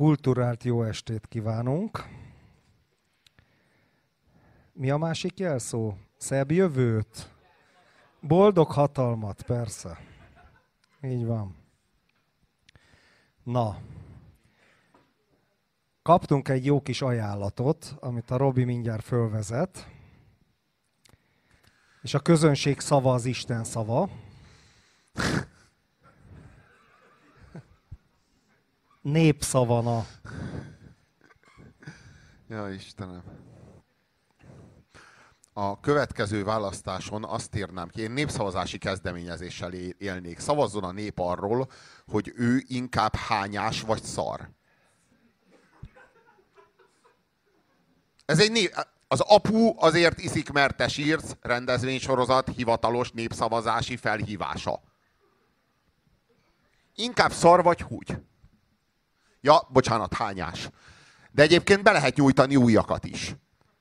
Kulturált jó estét kívánunk. Mi a másik jelszó? Szebb jövőt. Boldog hatalmat, persze. Így van. Na. Kaptunk egy jó kis ajánlatot, amit a Robi mindjárt fölvezet. És a közönség szava az Isten szava. Népszavana. Ja, Istenem. A következő választáson azt írnám ki, én népszavazási kezdeményezéssel élnék. Szavazzon a nép arról, hogy ő inkább hányás vagy szar. Ez egy az Apu azért iszik, mert te sírsz rendezvénysorozat hivatalos népszavazási felhívása. Inkább szar vagy húgy. Ja, bocsánat, hányás. De egyébként be lehet nyújtani újakat is.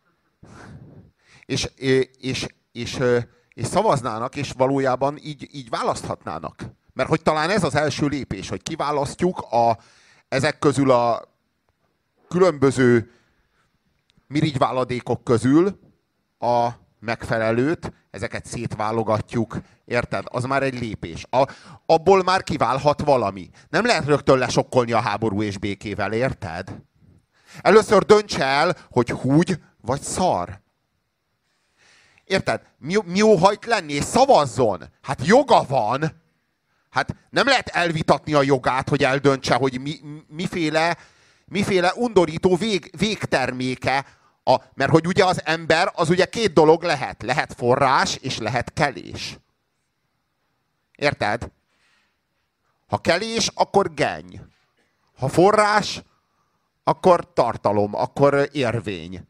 És szavaznának, és valójában így választhatnának. Mert hogy talán ez az első lépés, hogy kiválasztjuk ezek közül a különböző mirigyváladékok közül a megfelelőt, ezeket szétválogatjuk, érted? Az már egy lépés. Abból már kiválhat valami. Nem lehet rögtön lesokkolni a háború és békével, érted? Először dönts el, hogy húgy vagy szar. Érted? Mi óhajt lenni, és szavazzon. Hát joga van. Hát nem lehet elvitatni a jogát, hogy eldöntse, hogy miféle undorító végterméke. Mert hogy ugye az ember, az ugye két dolog lehet. Lehet forrás, és lehet kelés. Érted? Ha kelés, akkor genny. Ha forrás, akkor tartalom, akkor érvény.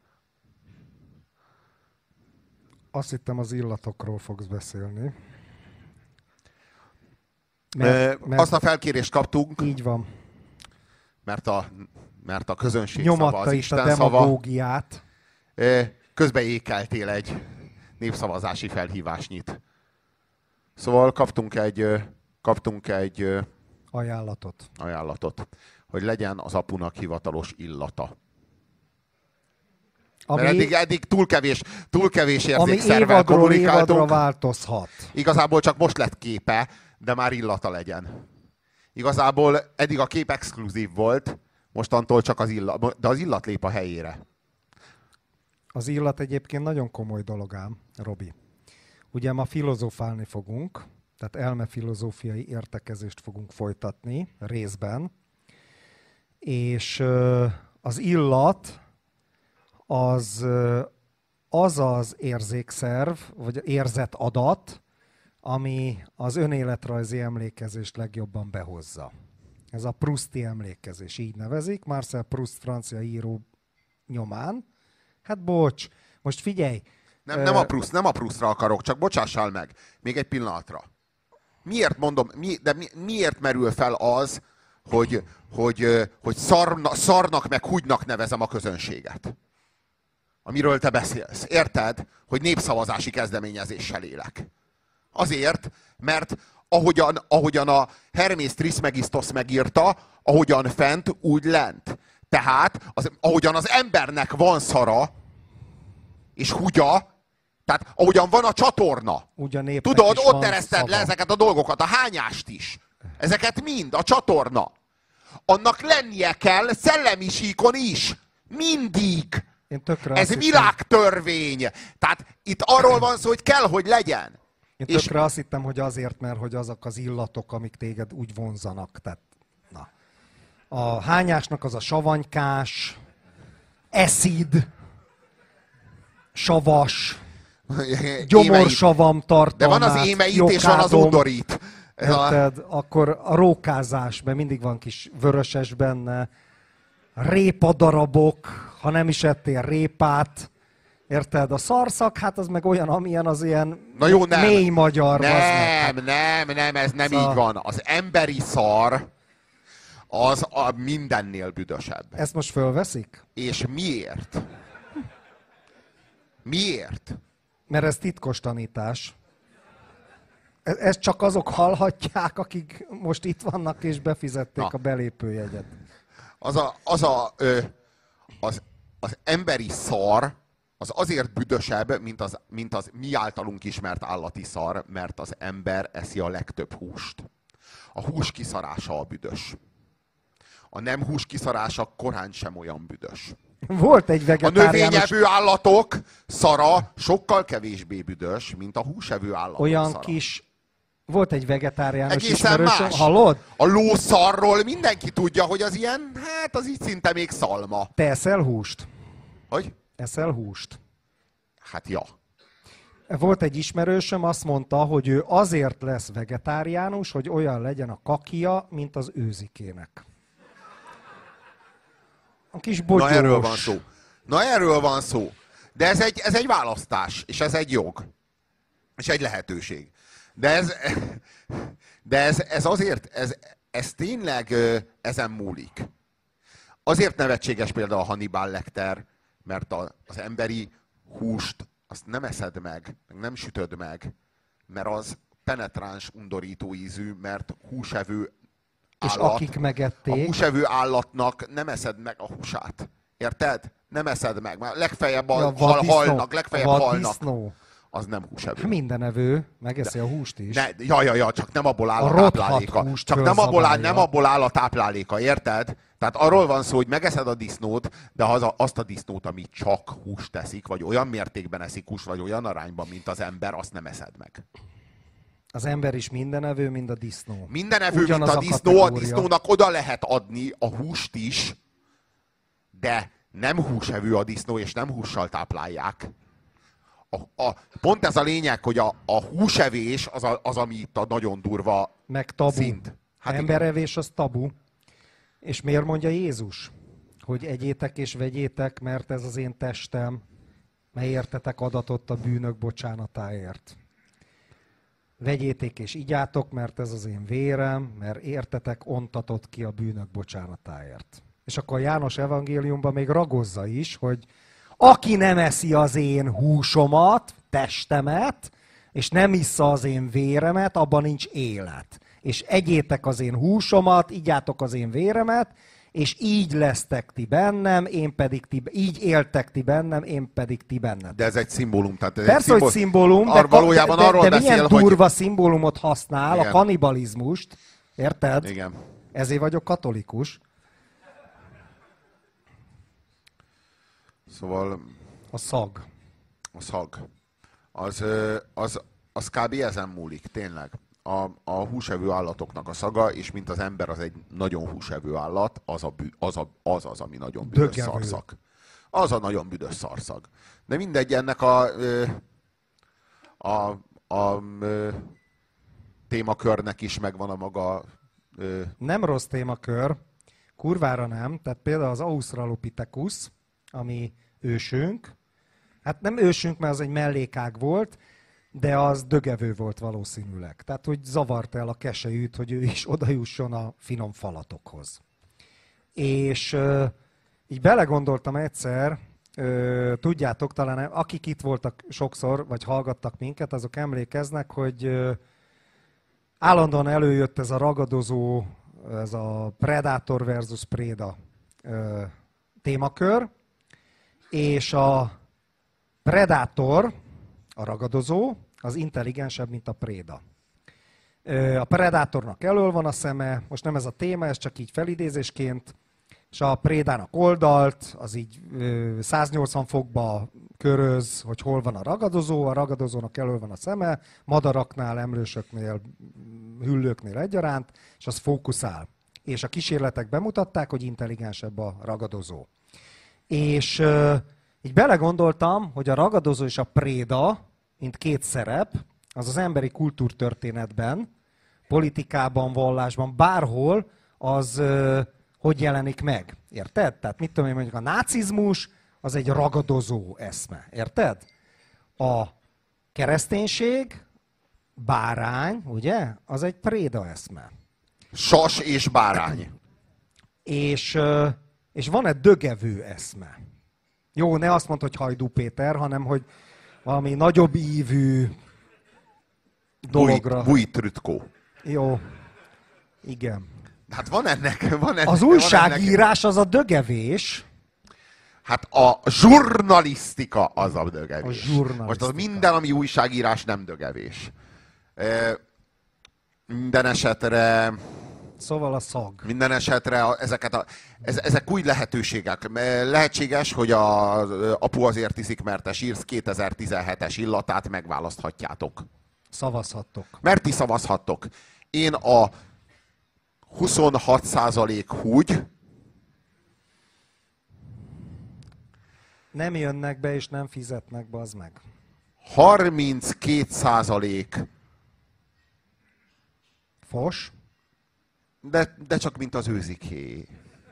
Azt hittem, az illatokról fogsz beszélni. Azt a felkérést kaptunk. Így van. Mert a közönség nyomatta szava, az is Isten a demagógiát. Közben ékeltél egy népszavazási felhívásnyit. Szóval kaptunk egy ajánlatot, hogy legyen az Apunak hivatalos illata. Mert eddig túl kevés érzékszervvel kommunikáltunk. Évadra változhat. Igazából csak most lett képe, de már illata legyen. Igazából eddig a kép exkluzív volt, mostantól csak az illat, de az illat lép a helyére. Az illat egyébként nagyon komoly dolog ám, Robi. Ugye ma filozofálni fogunk, tehát elmefilozófiai értekezést fogunk folytatni részben, és az illat az az érzékszerv, vagy érzetadat, ami az önéletrajzi emlékezést legjobban behozza. Ez a Prousti emlékezés, így nevezik, Marcel Proust francia író nyomán. Hát bocs, most figyelj! Nem a Proustra akarok, csak bocsássál meg, még egy pillanatra. Miért mondom, miért merül fel az, hogy szarnak meg húgynak nevezem a közönséget? Amiről te beszélsz. Érted? Hogy népszavazási kezdeményezéssel élek. Azért, mert ahogyan a Hermész Trismegistos megírta, ahogyan fent, úgy lent. Tehát, ahogyan az embernek van szara, és húgya, tehát ahogyan van a csatorna. Tudod, ott ereszted le ezeket a dolgokat, a hányást is. Ezeket mind, a csatorna. Annak lennie kell szellemi síkon is. Mindig. Ez világtörvény. Tehát itt arról van szó, hogy kell, hogy legyen. Én tökre azt hittem, hogy azért, mert hogy azok az illatok, amik téged úgy vonzanak. Tehát, na. A hányásnak az a savanykás, eszid, savas, gyomorsavam tartalmát, de van az émeit és van az undorít. Érted? Akkor a rókázás, mert mindig van kis vöröses benne, répadarabok, ha nem is ettél répát, érted? A szarszak, hát az meg olyan, amilyen az ilyen na jó, mély magyar. Nem, ez nem így van. Az emberi szar az mindennél büdösebb. Ezt most fölveszik? És miért? Miért? Mert ez titkos tanítás. Ezt csak azok hallhatják, akik most itt vannak és befizették a belépőjegyet. az emberi szar az azért büdösebb, mint az mi általunk ismert állati szar, mert az ember eszi a legtöbb húst. A hús kiszarása a büdös. A nem hús kiszarása korán sem olyan büdös. Volt egy vegetáriánus... A növényevő állatok szara sokkal kevésbé büdös, mint a húsevő állatok olyan szara. kis... Volt egy vegetáriánus egészen ismerősöm, más. hallod? A lószarról mindenki tudja, hogy az ilyen, hát az így szinte még szalma. Te eszel húst? Hogy? Eszel húst? Hát ja. Volt egy ismerősöm, azt mondta, hogy ő azért lesz vegetáriánus, hogy olyan legyen a kakia, mint az őzikének. A kis bogyós. Na erről van szó. Na erről van szó. De ez egy választás, és ez egy jog. És egy lehetőség. De ez azért, ez tényleg ezen múlik. Azért nevetséges például a Hannibal Lecter, mert az emberi húst azt nem eszed meg nem sütöd meg, mert az penetráns, undorító ízű, mert húsevő állat. És akik megették... A húsevő állatnak nem eszed meg a húsát. Érted? Nem eszed meg. Már legfeljebb halnak, legfeljebb halnak. Az nem húsevő. Minden evő megeszi a húst is. Ja, csak nem abból áll a tápláléka. Csak nem abból áll a tápláléka, érted? Tehát arról van szó, hogy megeszed a disznót, de azt a disznót, ami csak húst teszik, vagy olyan mértékben eszik húst, vagy olyan arányban, mint az ember, azt nem eszed meg. Az ember is mindenevő, mint a disznó. Mindenevő, mint a disznó, a disznónak oda lehet adni a húst is, de nem húsevő a disznó, és nem hússal táplálják. Pont ez a lényeg, hogy a húsevés az, ami itt a nagyon durva meg tabu. Szint. Hát emberevés az tabu. És miért mondja Jézus, hogy egyétek és vegyétek, mert ez az én testem, mely értetek adatot a bűnök bocsánatáért. Vegyétek és igyátok, mert ez az én vérem, mert értetek ontatott ki a bűnök bocsánatáért. És akkor János evangéliumban még ragozza is, hogy aki nem eszi az én húsomat, testemet, és nem issza az én véremet, abban nincs élet. És egyétek az én húsomat, igyátok az én véremet, és így lesztek ti bennem, így éltek ti bennem, én pedig ti bennem. De ez egy szimbólum. Tehát ez persze, hogy szimbólum, de milyen durva szimbólumot használ, igen. A kannibalizmust, érted? Igen. Ezért vagyok katolikus. Szóval... A szag. A szag. Az kb. Ezen múlik, tényleg. A húsevő állatoknak a szaga, és mint az ember az egy nagyon húsevő állat, az, ami nagyon büdös szarszag. Az a nagyon büdös szarszag. De mindegy, ennek a témakörnek is megvan a maga... Nem rossz témakör, kurvára nem. Tehát például az Australopithecus, ami ősünk, hát nem ősünk, mert az egy mellékág volt, de az dögevő volt valószínűleg. Tehát, hogy zavart el a keselyűt, hogy ő is odajusson a finom falatokhoz. És így belegondoltam egyszer, tudjátok, talán akik itt voltak sokszor, vagy hallgattak minket, azok emlékeznek, hogy állandóan előjött ez a ragadozó, ez a Predator versus Preda témakör, és a Predator, a ragadozó, az intelligensebb, mint a préda. A predátornak elől van a szeme, most nem ez a téma, ez csak így felidézésként, és a prédának oldalt, az így 180 fokba köröz, hogy hol van a ragadozónak elől van a szeme, madaraknál, emlősöknél, hüllőknél egyaránt, és az fókuszál. És a kísérletek bemutatták, hogy intelligensebb a ragadozó. És így belegondoltam, hogy a ragadozó és a préda, mint két szerep, az emberi kultúrtörténetben, politikában, vallásban, bárhol, az hogy jelenik meg. Érted? Tehát mit tudom én, mondjuk a nácizmus, az egy ragadozó eszme. Érted? A kereszténység, bárány, ugye? Az egy préda eszme. Sas és bárány. És van egy dögevő eszme. Jó, ne azt mondd, hogy Hajdú Péter, hanem hogy valami nagyobb ívű dologra. Bújtrütkó. Jó, igen. Hát van ennek. Az újságírás az a dögevés. Hát a zsurnalisztika az a dögevés. A zsurnalisztika. Most az minden, ami újságírás, nem dögevés. Minden esetre... Szóval a szag. Minden esetre ezek új lehetőségek. Lehetséges, hogy az Apu azért iszik, mert te sírsz 2017-es illatát megválaszthatjátok. Szavazhattok. Mert ti szavazhattok. Én a 26% húgy. Nem jönnek be és nem fizetnek, bazd meg. 32% Fos. de csak mint az őziké.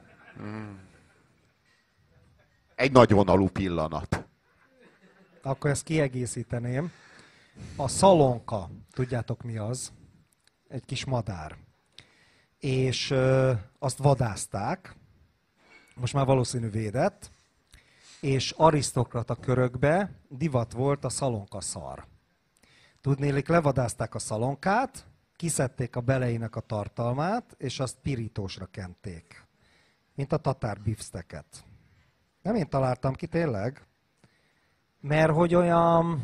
Egy nagyvonalú pillanat. Akkor ezt kiegészíteném. A szalonka, tudjátok mi az? Egy kis madár. És azt vadázták, most már valószínű védett, és arisztokrata körökbe divat volt a szalonkaszar. Tudnélik, levadázták a szalonkát, kiszedték a beleinek a tartalmát, és azt pirítósra kenték. Mint a tatár bifszteket. Nem én találtam ki, tényleg? Mert hogy olyan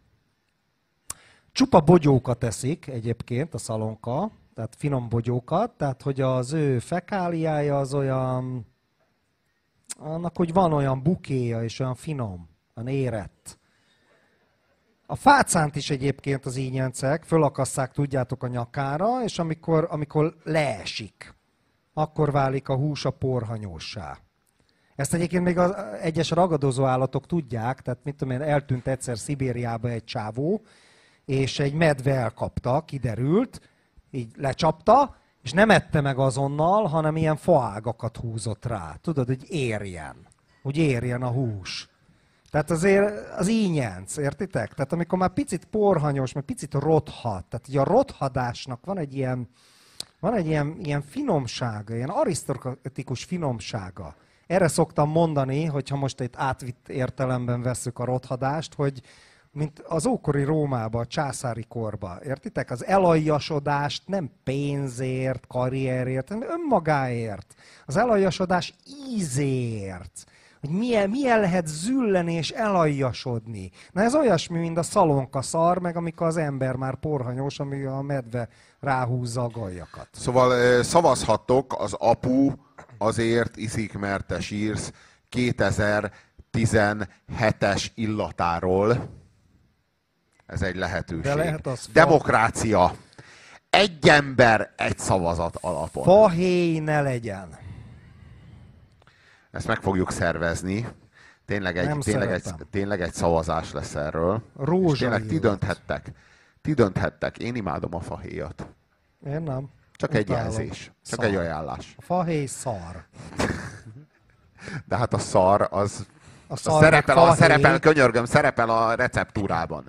csupa bogyókat eszik egyébként a szalonka, tehát finom bogyókat, tehát hogy az ő fekáliája az olyan, annak hogy van olyan bukéja és olyan finom, olyan érett. A fácánt is egyébként az ínyencek fölakasszák, tudjátok, a nyakára, és amikor leesik, akkor válik a hús a porhanyóssá. Ezt egyébként még az egyes ragadozó állatok tudják, tehát mit tudom én, eltűnt egyszer Szibériába egy csávó, és egy medve elkapta, kiderült, így lecsapta, és nem ette meg azonnal, hanem ilyen faágakat húzott rá. Tudod, hogy érjen a hús. Tehát azért az ínyenc, értitek? Tehát amikor már picit porhanyos, meg picit rothad, tehát ugye a rothadásnak van egy ilyen finomsága, ilyen arisztokratikus finomsága. Erre szoktam mondani, hogyha most egy átvitt értelemben vesszük a rothadást, hogy mint az ókori Rómában, a császári korban, értitek? Az elajjasodást nem pénzért, karrierért, hanem önmagáért. Az elajjasodás ízért. Hogy milyen lehet zülleni és elajjasodni. Na ez olyasmi, mint a szalonkaszar, meg amikor az ember már porhanyós, amíg a medve ráhúzza a gajjakat. Szóval szavazhattok az Apu azért iszik, mert te sírsz 2017-es illatáról. Ez egy lehetőség. De lehet az demokrácia. Egy ember, egy szavazat alapon. Fahéj ne legyen. Ezt meg fogjuk szervezni. Tényleg egy szavazás lesz erről. És tényleg ti dönthettek. Én imádom a fahéjat. Én nem. Csak egy jelzés. Csak egy ajánlás. A fahéj szar. De hát a szar az szerepel, könyörgöm, szerepel a receptúrában.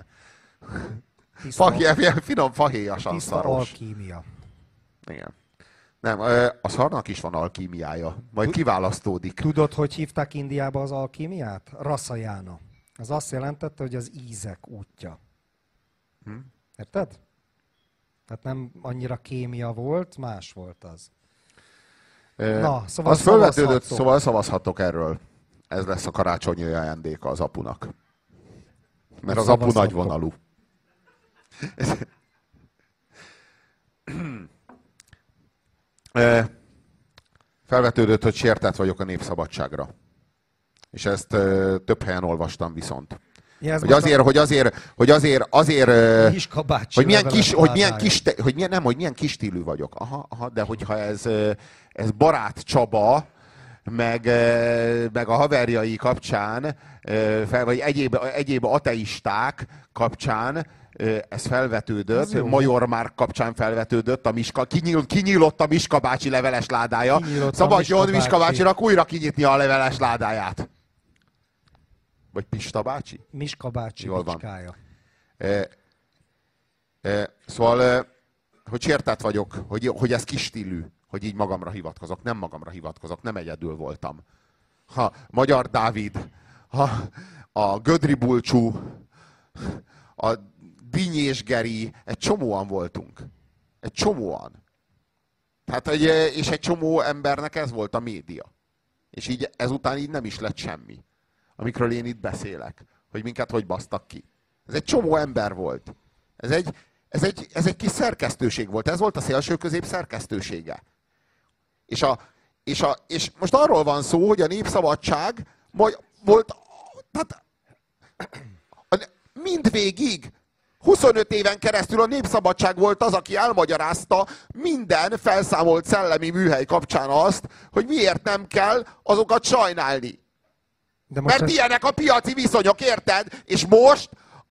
Finom fahéjasan szaros. Alkímia. Igen. Nem, a szarnak is van alkímiája. Majd kiválasztódik. Tudod, hogy hívták Indiába az alkímiát? Rasajána. Az azt jelentette, hogy az ízek útja. Érted? Tehát nem annyira kémia volt, más volt az. Na, szóval az felvetődött, szóval szavazhattok erről. Ez lesz a karácsonyi ajándéka az Apunak. Mert az Apu nagyvonalú. Felvetődött, hogy sértett vagyok a népszabadságra. És ezt több helyen olvastam viszont. Ja, hogy milyen kis stílű vagyok. Aha, de hogyha ez Barát Csaba, meg a haverjai kapcsán, vagy egyéb ateisták kapcsán, ez felvetődött, ez Major Márk kapcsán felvetődött, kinyílott a Miska bácsi leveles ládája. Szabadjon Miska bácsinak újra kinyitni a leveles ládáját. Vagy Pista bácsi? Miska bácsi bicskája. Szóval, hogy sértett vagyok, hogy ez kis stílű, hogy így magamra hivatkozok. Nem magamra hivatkozok, nem egyedül voltam. Magyar Dávid, a Gödri Bulcsú, a Dinyés Geri, egy csomóan voltunk. Egy csomóan. Tehát, és egy csomó embernek ez volt a média. És így ezután így nem is lett semmi. Amikről én itt beszélek. Hogy minket hogy basztak ki. Ez egy csomó ember volt. Ez egy kis szerkesztőség volt. Ez volt a szélsőközép szerkesztősége. És most arról van szó, hogy a Népszabadság volt, tehát mindvégig 25 éven keresztül a Népszabadság volt az, aki elmagyarázta minden felszámolt szellemi műhely kapcsán azt, hogy miért nem kell azokat sajnálni. Mert ilyenek a piaci viszonyok, érted? És most,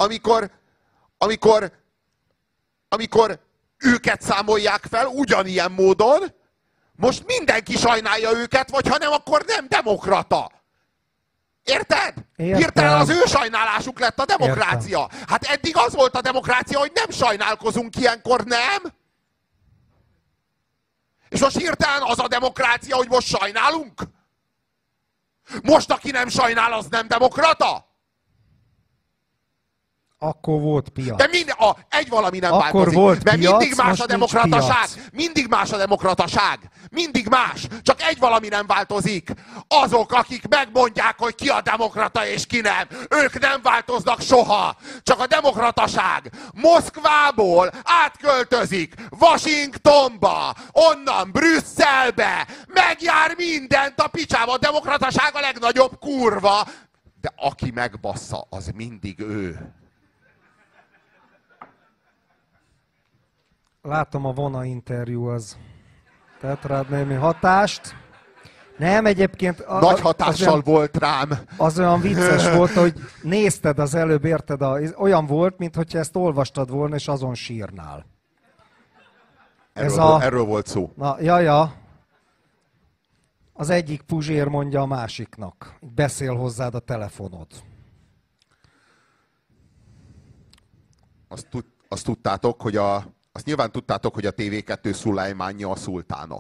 amikor őket számolják fel ugyanilyen módon, most mindenki sajnálja őket, vagy ha nem, akkor nem demokrata. Érted? Hirtelen az ő sajnálásuk lett a demokrácia. Értem. Hát eddig az volt a demokrácia, hogy nem sajnálkozunk ilyenkor, nem? És most hirtelen az a demokrácia, hogy most sajnálunk? Most, aki nem sajnál, az nem demokrata? Akkor volt piac. De egy valami nem akkor változik. Volt mert piac, mindig más a demokrataság. Piac. Mindig más a demokrataság. Mindig más. Csak egy valami nem változik. Azok, akik megmondják, hogy ki a demokrata és ki nem. Ők nem változnak soha. Csak a demokrataság Moszkvából átköltözik Washingtonba, onnan Brüsszelbe, megjár mindent a picsába. A demokrataság a legnagyobb kurva. De aki megbassza, az mindig ő. Látom, a Vona interjú az tett rád némi hatást. Nem, egyébként... Nagy hatással volt rám. Az olyan vicces volt, hogy nézted az előbb, érted? Olyan volt, mintha ezt olvastad volna, és azon sírnál. Erről volt szó. Na, ja. Az egyik puzsér mondja a másiknak. Beszél hozzád a telefonod. Azt tudtátok, hogy azt nyilván tudtátok, hogy a TV2 Szulajmánja a szultána.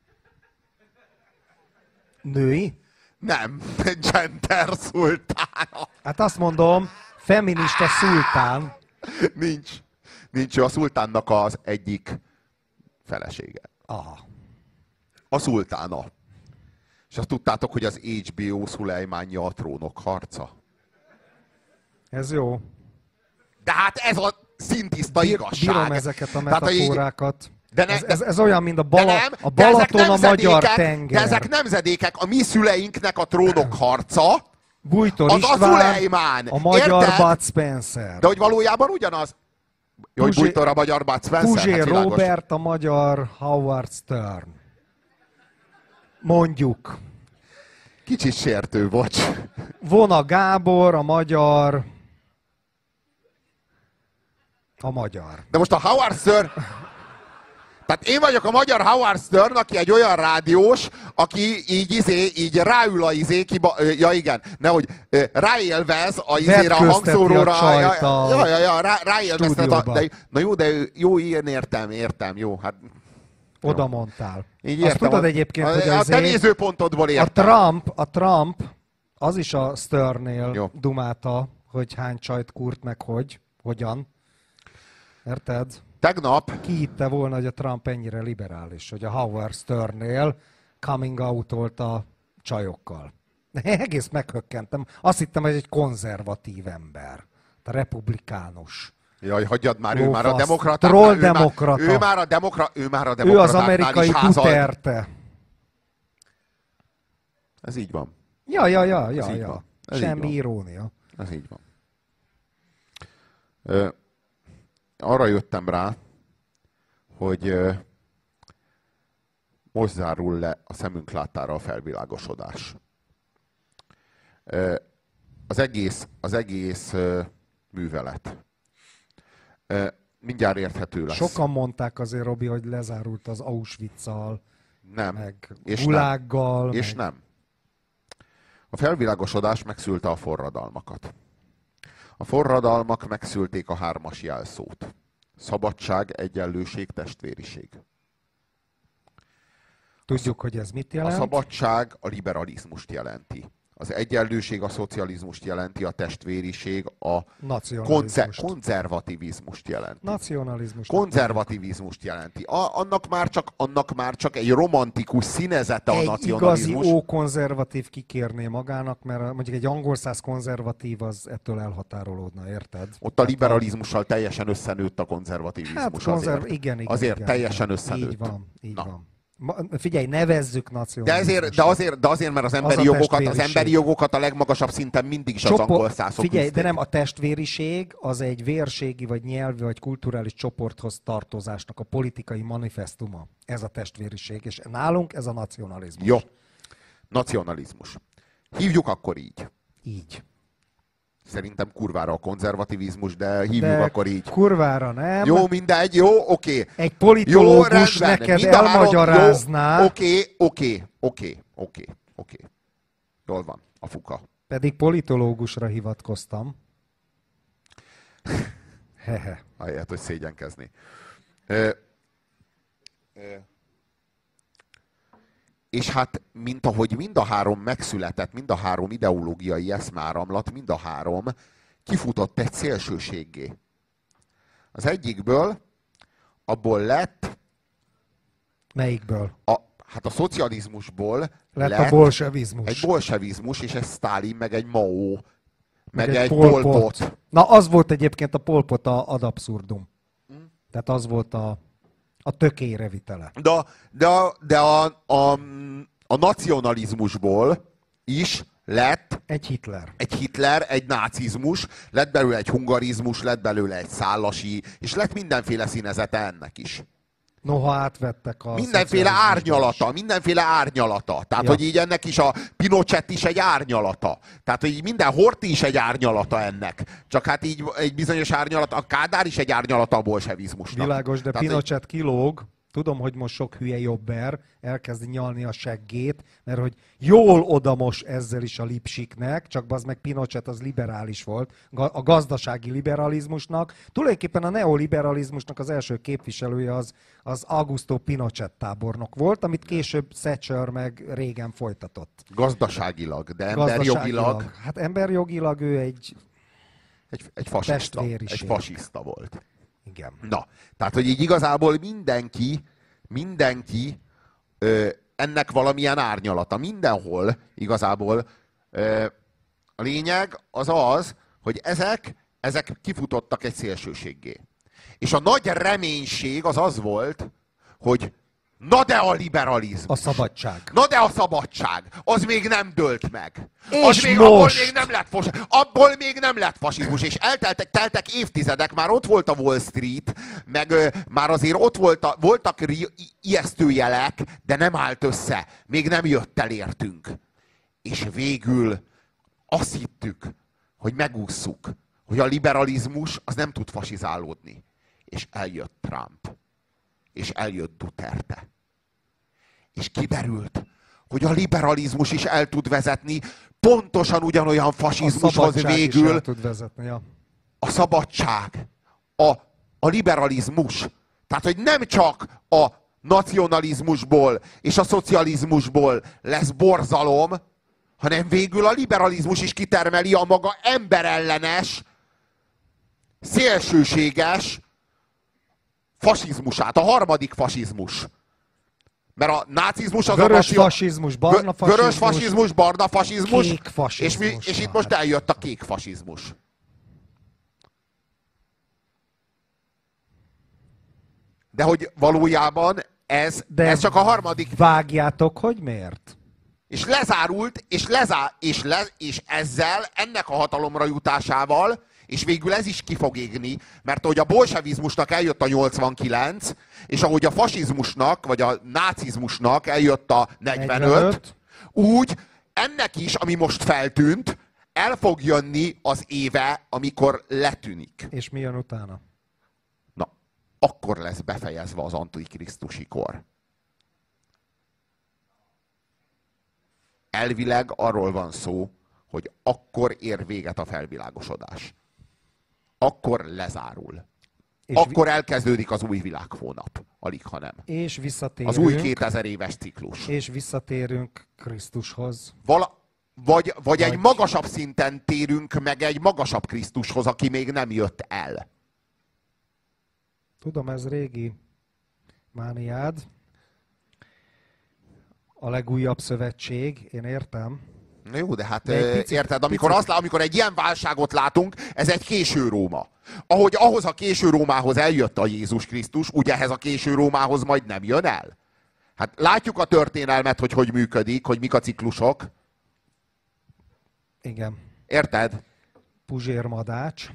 Női? Nem, gender szultána. Hát azt mondom, feminista szultán. Nincs ő a szultánnak az egyik felesége. Aha. A szultána. És azt tudtátok, hogy az HBO Szulajmánja a trónok harca. Ez jó. De hát ez a szintiszta igazság. Bírom ezeket a metaforákat. Ez olyan, mint a Balaton a magyar tenger. De ezek nemzedékek. A mi szüleinknek a trónok harca, Bújtor az István, a Szulejmán. a magyar Érted? Bud Spencer. De hogy valójában ugyanaz. Jó, hogy Bújtor a magyar Bud Spencer. Puzsér Hát Robert a magyar Howard Stern. Mondjuk. Kicsit sértő, bocs. Vona Gábor a magyar... De most a Howard Stern... Tehát én vagyok a magyar Howard Stern, aki egy olyan rádiós, aki így ráül a ja igen, nehogy ráélvez a hangszóróra. Ráélveztet na jó, de jó, ilyen értem, jó, hát... Oda mondtál. Így azt tudod egyébként, hogy a te nézőpontodból értem. A Trump, az is a Sternnél dumálta, hogy hány csajt kurt meg hogyan. Érted? Tegnap... Ki hitte volna, hogy a Trump ennyire liberális, hogy a Howard Sternnél coming out-olt a csajokkal. Egész meghökkentem. Azt hittem, hogy egy konzervatív ember. A republikánus. Jaj, hagyjad már, ő már a demokrata. Troll demokrata. Ő már a demokratáknál ő az amerikai Duterte. Ez így van. Ja. Semmi irónia. Ez így van. Arra jöttem rá, hogy most zárul le a szemünk láttára a felvilágosodás. Az egész művelet. Mindjárt érthető lesz. Sokan mondták azért, Robi, hogy lezárult az Auschwitz-al, meg és Gulággal. És nem. A felvilágosodás megszülte a forradalmakat. A forradalmak megszülték a 3-as jelszót. Szabadság, egyenlőség, testvériség. Tudjuk, hogy ez mit jelent? A szabadság a liberalizmust jelenti. Az egyenlőség a szocializmust jelenti, a testvériség a konzervativizmust jelenti. Nacionalizmus. Konzervativizmust jelenti. Annak már csak egy romantikus színezete a nacionalizmus. Egy igazi ókonzervatív kikérné magának, mert mondjuk egy angol száz konzervatív az ettől elhatárolódna, érted? Ott a liberalizmussal teljesen összenőtt a konzervativizmus. Hát igen, azért igen, teljesen összenőtt. Így van. Figyelj, nevezzük nacionalizmusnak. De azért, mert az emberi jogokat a legmagasabb szinten mindig is az angol szászok. Figyelj, de nem, a testvériség az egy vérségi, vagy nyelvi, vagy kulturális csoporthoz tartozásnak a politikai manifestuma. Ez a testvériség, és nálunk ez a nacionalizmus. Jó. Nacionalizmus. Hívjuk akkor így. Így. Szerintem kurvára a konzervativizmus, de hívjuk akkor így. Kurvára nem. Jó, mindegy, jó, oké. Egy politológus neked elmagyarázná. Oké. Jól van, a fuka. Pedig politológusra hivatkoztam. Hehe. Ahelyett, hogy szégyenkezni. És hát, mint ahogy mind a három megszületett, mind a három ideológiai eszmáramlat, mind a három kifutott egy szélsőséggé. Az egyikből, abból lett... Melyikből? Hát a szocializmusból lett a bolsevizmus. Egy bolsevizmus, és egy Sztálin, meg egy Mao, meg egy Pol Pot. Na, az volt egyébként a Pol Pot ad abszurdum. Tehát az volt a tökére vitele. De a nacionalizmusból is lett egy Hitler. Egy Hitler, egy nácizmus, lett belőle egy hungarizmus, lett belőle egy szálasi, és lett mindenféle színezete ennek is. Noha átvettek a... Mindenféle árnyalata. Tehát, hogy így ennek is a Pinochet is egy árnyalata. Tehát, hogy így minden Horthy is egy árnyalata ennek. Csak hát így egy bizonyos árnyalata, a Kádár is egy árnyalata a bolsevizmusnak. Világos, de tehát Pinochet kilóg. Tudom, hogy most sok hülye jobber elkezdi nyalni a seggét, mert hogy jól odamos ezzel is a Lipsiknek, csak az meg Pinochet az liberális volt, a gazdasági liberalizmusnak. Tulajdonképpen a neoliberalizmusnak az első képviselője az Augusto Pinochet tábornok volt, amit később Thatcher meg Reagan folytatott. Gazdaságilag, de emberjogilag? Hát emberjogilag ő egy fasiszta volt. Igen. Na, tehát, hogy így igazából mindenki ennek valamilyen árnyalata. Mindenhol igazából a lényeg az, hogy ezek kifutottak egy szélsőséggé. És a nagy reménység az volt, hogy na de a liberalizmus. A szabadság. Na de a szabadság. Az még nem dőlt meg. És Abból még nem lett fasizmus. És teltek évtizedek, már ott volt a Wall Street, meg már azért ott voltak ijesztő jelek, de nem állt össze. Még nem jött el értünk. És végül azt hittük, hogy megússzuk, hogy a liberalizmus az nem tud fasizálódni. És eljött Trump. És eljött Duterte. És kiderült, hogy a liberalizmus is el tud vezetni pontosan ugyanolyan fasizmushoz végül. El tud vezetni, ja. A szabadság, a liberalizmus. Tehát, hogy nem csak a nacionalizmusból és a szocializmusból lesz borzalom, hanem végül a liberalizmus is kitermeli a maga emberellenes, szélsőséges fasizmusát, a harmadik fasizmus. Mert a nácizmus az vörös fasizmus, barna fasizmus, vörös fasizmus, barna fasizmus, kék fasizmus és itt most eljött a kék fasizmus. De hogy valójában ez csak a harmadik... Vágjátok, hogy miért? És lezárult, és ezzel, ennek a hatalomra jutásával, és végül ez is ki fog égni, mert ahogy a bolsevizmusnak eljött a 89, és ahogy a fasizmusnak, vagy a nácizmusnak eljött a 45, úgy ennek is, ami most feltűnt, el fog jönni az éve, amikor letűnik. És mi jön utána? Na, akkor lesz befejezve az antikrisztusi kor. Elvileg arról van szó, hogy akkor ér véget a felvilágosodás. Akkor lezárul. És akkor elkezdődik az új világhónap. Alig, ha nem. És visszatérünk. Az új 2000 éves ciklus. És visszatérünk Krisztushoz. vagy egy magasabb szinten térünk meg egy magasabb Krisztushoz, aki még nem jött el. Tudom, ez régi mániád. A legújabb szövetség, én értem. Na jó, de hát érted, amikor egy ilyen válságot látunk, ez egy késő Róma. Ahogy ahhoz a késő Rómához eljött a Jézus Krisztus, úgy ehhez a késő Rómához majd nem jön el. Hát látjuk a történelmet, hogy működik, hogy mik a ciklusok. Igen. Érted? Puzsérmadács.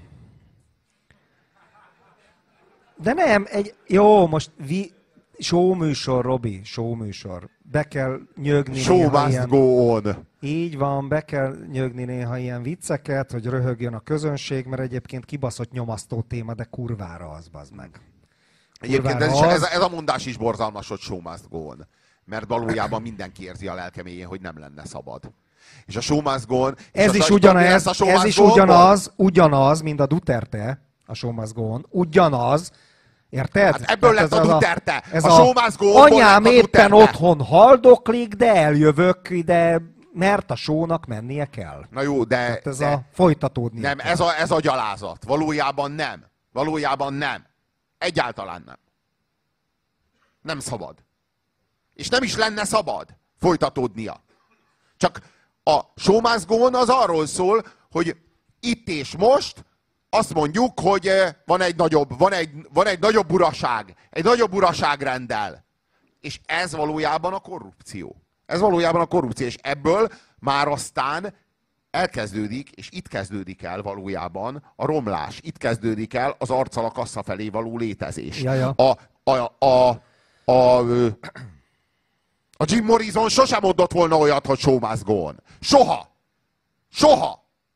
De nem, jó, most showműsor, Robi, showműsor. Be kell nyögni Show must go on. Így van, be kell nyögni néha ilyen vicceket, hogy röhögjön a közönség, mert egyébként kibaszott nyomasztó téma, de kurvára az, bazd meg. Egyébként ez a mondás is borzalmas, hogy show must go on. Mert valójában mindenki érzi a lelkeméjén, hogy nem lenne szabad. És a show must go on... Ez is ugyanaz, mint a Duterte, a show must go on. Ugyanaz. Érted? Hát ebből lett a Duterte. Ez a show must go on. Anyám éppen otthon haldoklik, de eljövök ide, mert a shownak mennie kell. Na jó, de... folytatódni. Nem, ez a gyalázat. Valójában nem. Valójában nem. Egyáltalán nem. Nem szabad. És nem is lenne szabad folytatódnia. Csak a show must go on az arról szól, hogy itt és most azt mondjuk, hogy van egy nagyobb uraság. Egy nagyobb uraság rendel. És ez valójában a korrupció. Ez valójában a korrupció. És ebből már aztán elkezdődik, és itt kezdődik el valójában a romlás. Itt kezdődik el az arccal a kassa felé való létezés. Jaja. A Jim Morrison sosem mondott volna olyat, hogy show must go on. Soha! Soha!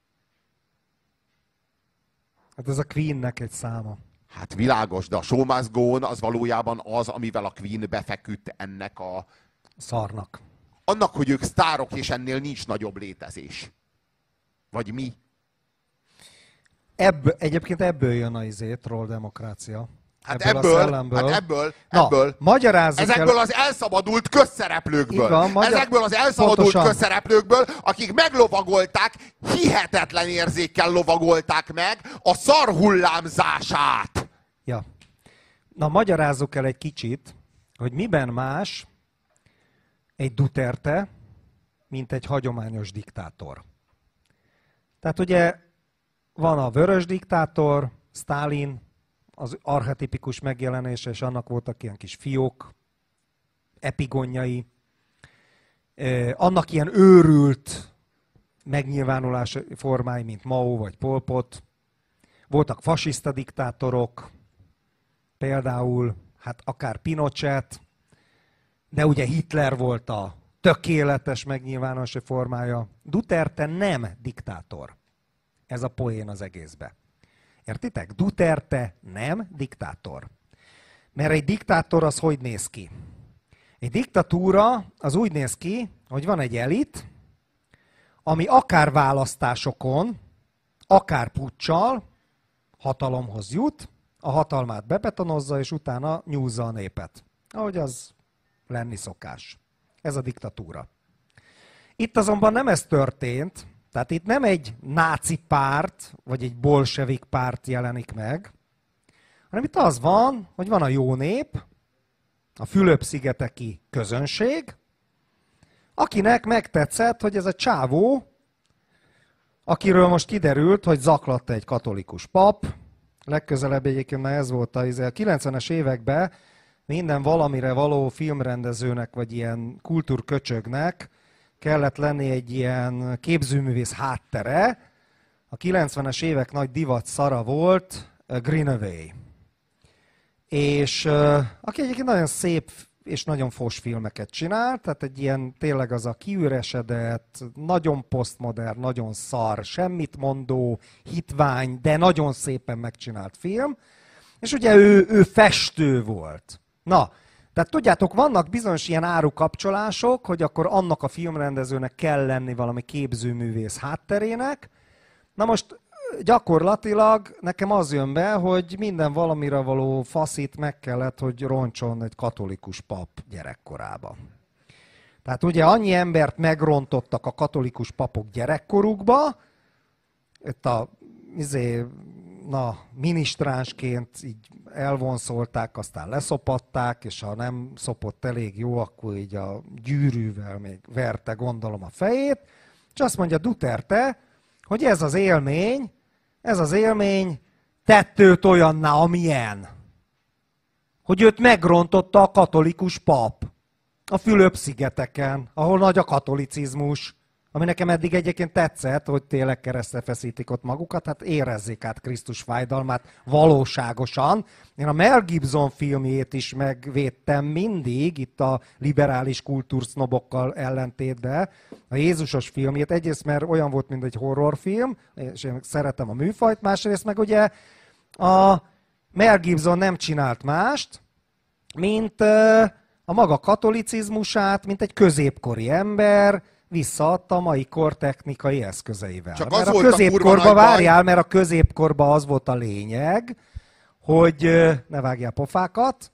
Hát ez a Queennek egy száma. Hát világos, de a show must go on az valójában az, amivel a Queen befeküdt ennek a... szarnak. Annak, hogy ők sztárok, és ennél nincs nagyobb létezés. Vagy mi? Egyébként ebből jön a trolldemokrácia. Hát ebből. Magyarázzuk ezekből az elszabadult közszereplőkből. Van, ezekből az elszabadult közszereplőkből, akik meglovagolták, hihetetlen érzékkel lovagolták meg a szar hullámzását. Ja. Na, magyarázzuk el egy kicsit, hogy miben más egy Duterte, mint egy hagyományos diktátor. Tehát ugye van a vörös diktátor, Sztálin, az archetipikus megjelenése, és annak voltak ilyen kis fiók, epigonjai. Annak ilyen őrült megnyilvánulás formái, mint Mao vagy Pol Pot. Voltak fasiszta diktátorok, például hát akár Pinochet, de ugye Hitler volt a tökéletes megnyilvánulási formája. Duterte nem diktátor. Ez a poén az egészbe. Értitek? Duterte nem diktátor. Mert egy diktátor az hogy néz ki? Egy diktatúra az úgy néz ki, hogy van egy elit, ami akár választásokon, akár puccsal hatalomhoz jut, a hatalmát bebetonozza, és utána nyúzza a népet. Ahogy az lenni szokás. Ez a diktatúra. Itt azonban nem ez történt, tehát itt nem egy náci párt, vagy egy bolsevik párt jelenik meg, hanem itt az van, hogy van a jó nép, a Fülöp-szigeteki közönség, akinek megtetszett, hogy ez a csávó, akiről most kiderült, hogy zaklatta egy katolikus pap, legközelebb egyébként már ez volt a 90-es években minden valamire való filmrendezőnek, vagy ilyen kultúrköcsögnek kellett lenni egy ilyen képzőművész háttere. A 90-es évek nagy divat szara volt Greenaway. És aki egyébként nagyon szép és nagyon fos filmeket csinál, tehát egy ilyen tényleg az a kiüresedett, nagyon posztmodern, nagyon szar, semmit mondó, hitvány, de nagyon szépen megcsinált film. És ugye ő festő volt. Na, tehát tudjátok, vannak bizonyos ilyen árukapcsolások, hogy akkor annak a filmrendezőnek kell lenni valami képzőművész hátterének. Na most gyakorlatilag nekem az jön be, hogy minden valamire való faszit meg kellett, hogy roncson egy katolikus pap gyerekkorába. Tehát ugye annyi embert megrontottak a katolikus papok gyerekkorukba, itt minisztránsként így elvonszolták, aztán leszopatták, és ha nem szopott elég jó, akkor így a gyűrűvel még verte, gondolom, a fejét, és azt mondja Duterte, hogy ez az élmény tett őt olyanná, amilyen. Hogy őt megrontotta a katolikus pap a Fülöp-szigeteken, ahol nagy a katolicizmus, ami nekem eddig egyébként tetszett, hogy tényleg keresztre feszítik ott magukat, hát érezzék át Krisztus fájdalmát valóságosan. Én a Mel Gibson filmjét is megvédtem mindig, itt a liberális kultúrsznobokkal ellentétben, a Jézusos filmjét, egyrészt mert olyan volt, mint egy horrorfilm, és én szeretem a műfajt, másrészt meg ugye a Mel Gibson nem csinált mást, mint a maga katolicizmusát, mint egy középkori ember, visszaadta a mai kor technikai eszközeivel. Csak mert az a középkorba várjál, mert a középkorban az volt a lényeg, hogy ne vágjál pofákat,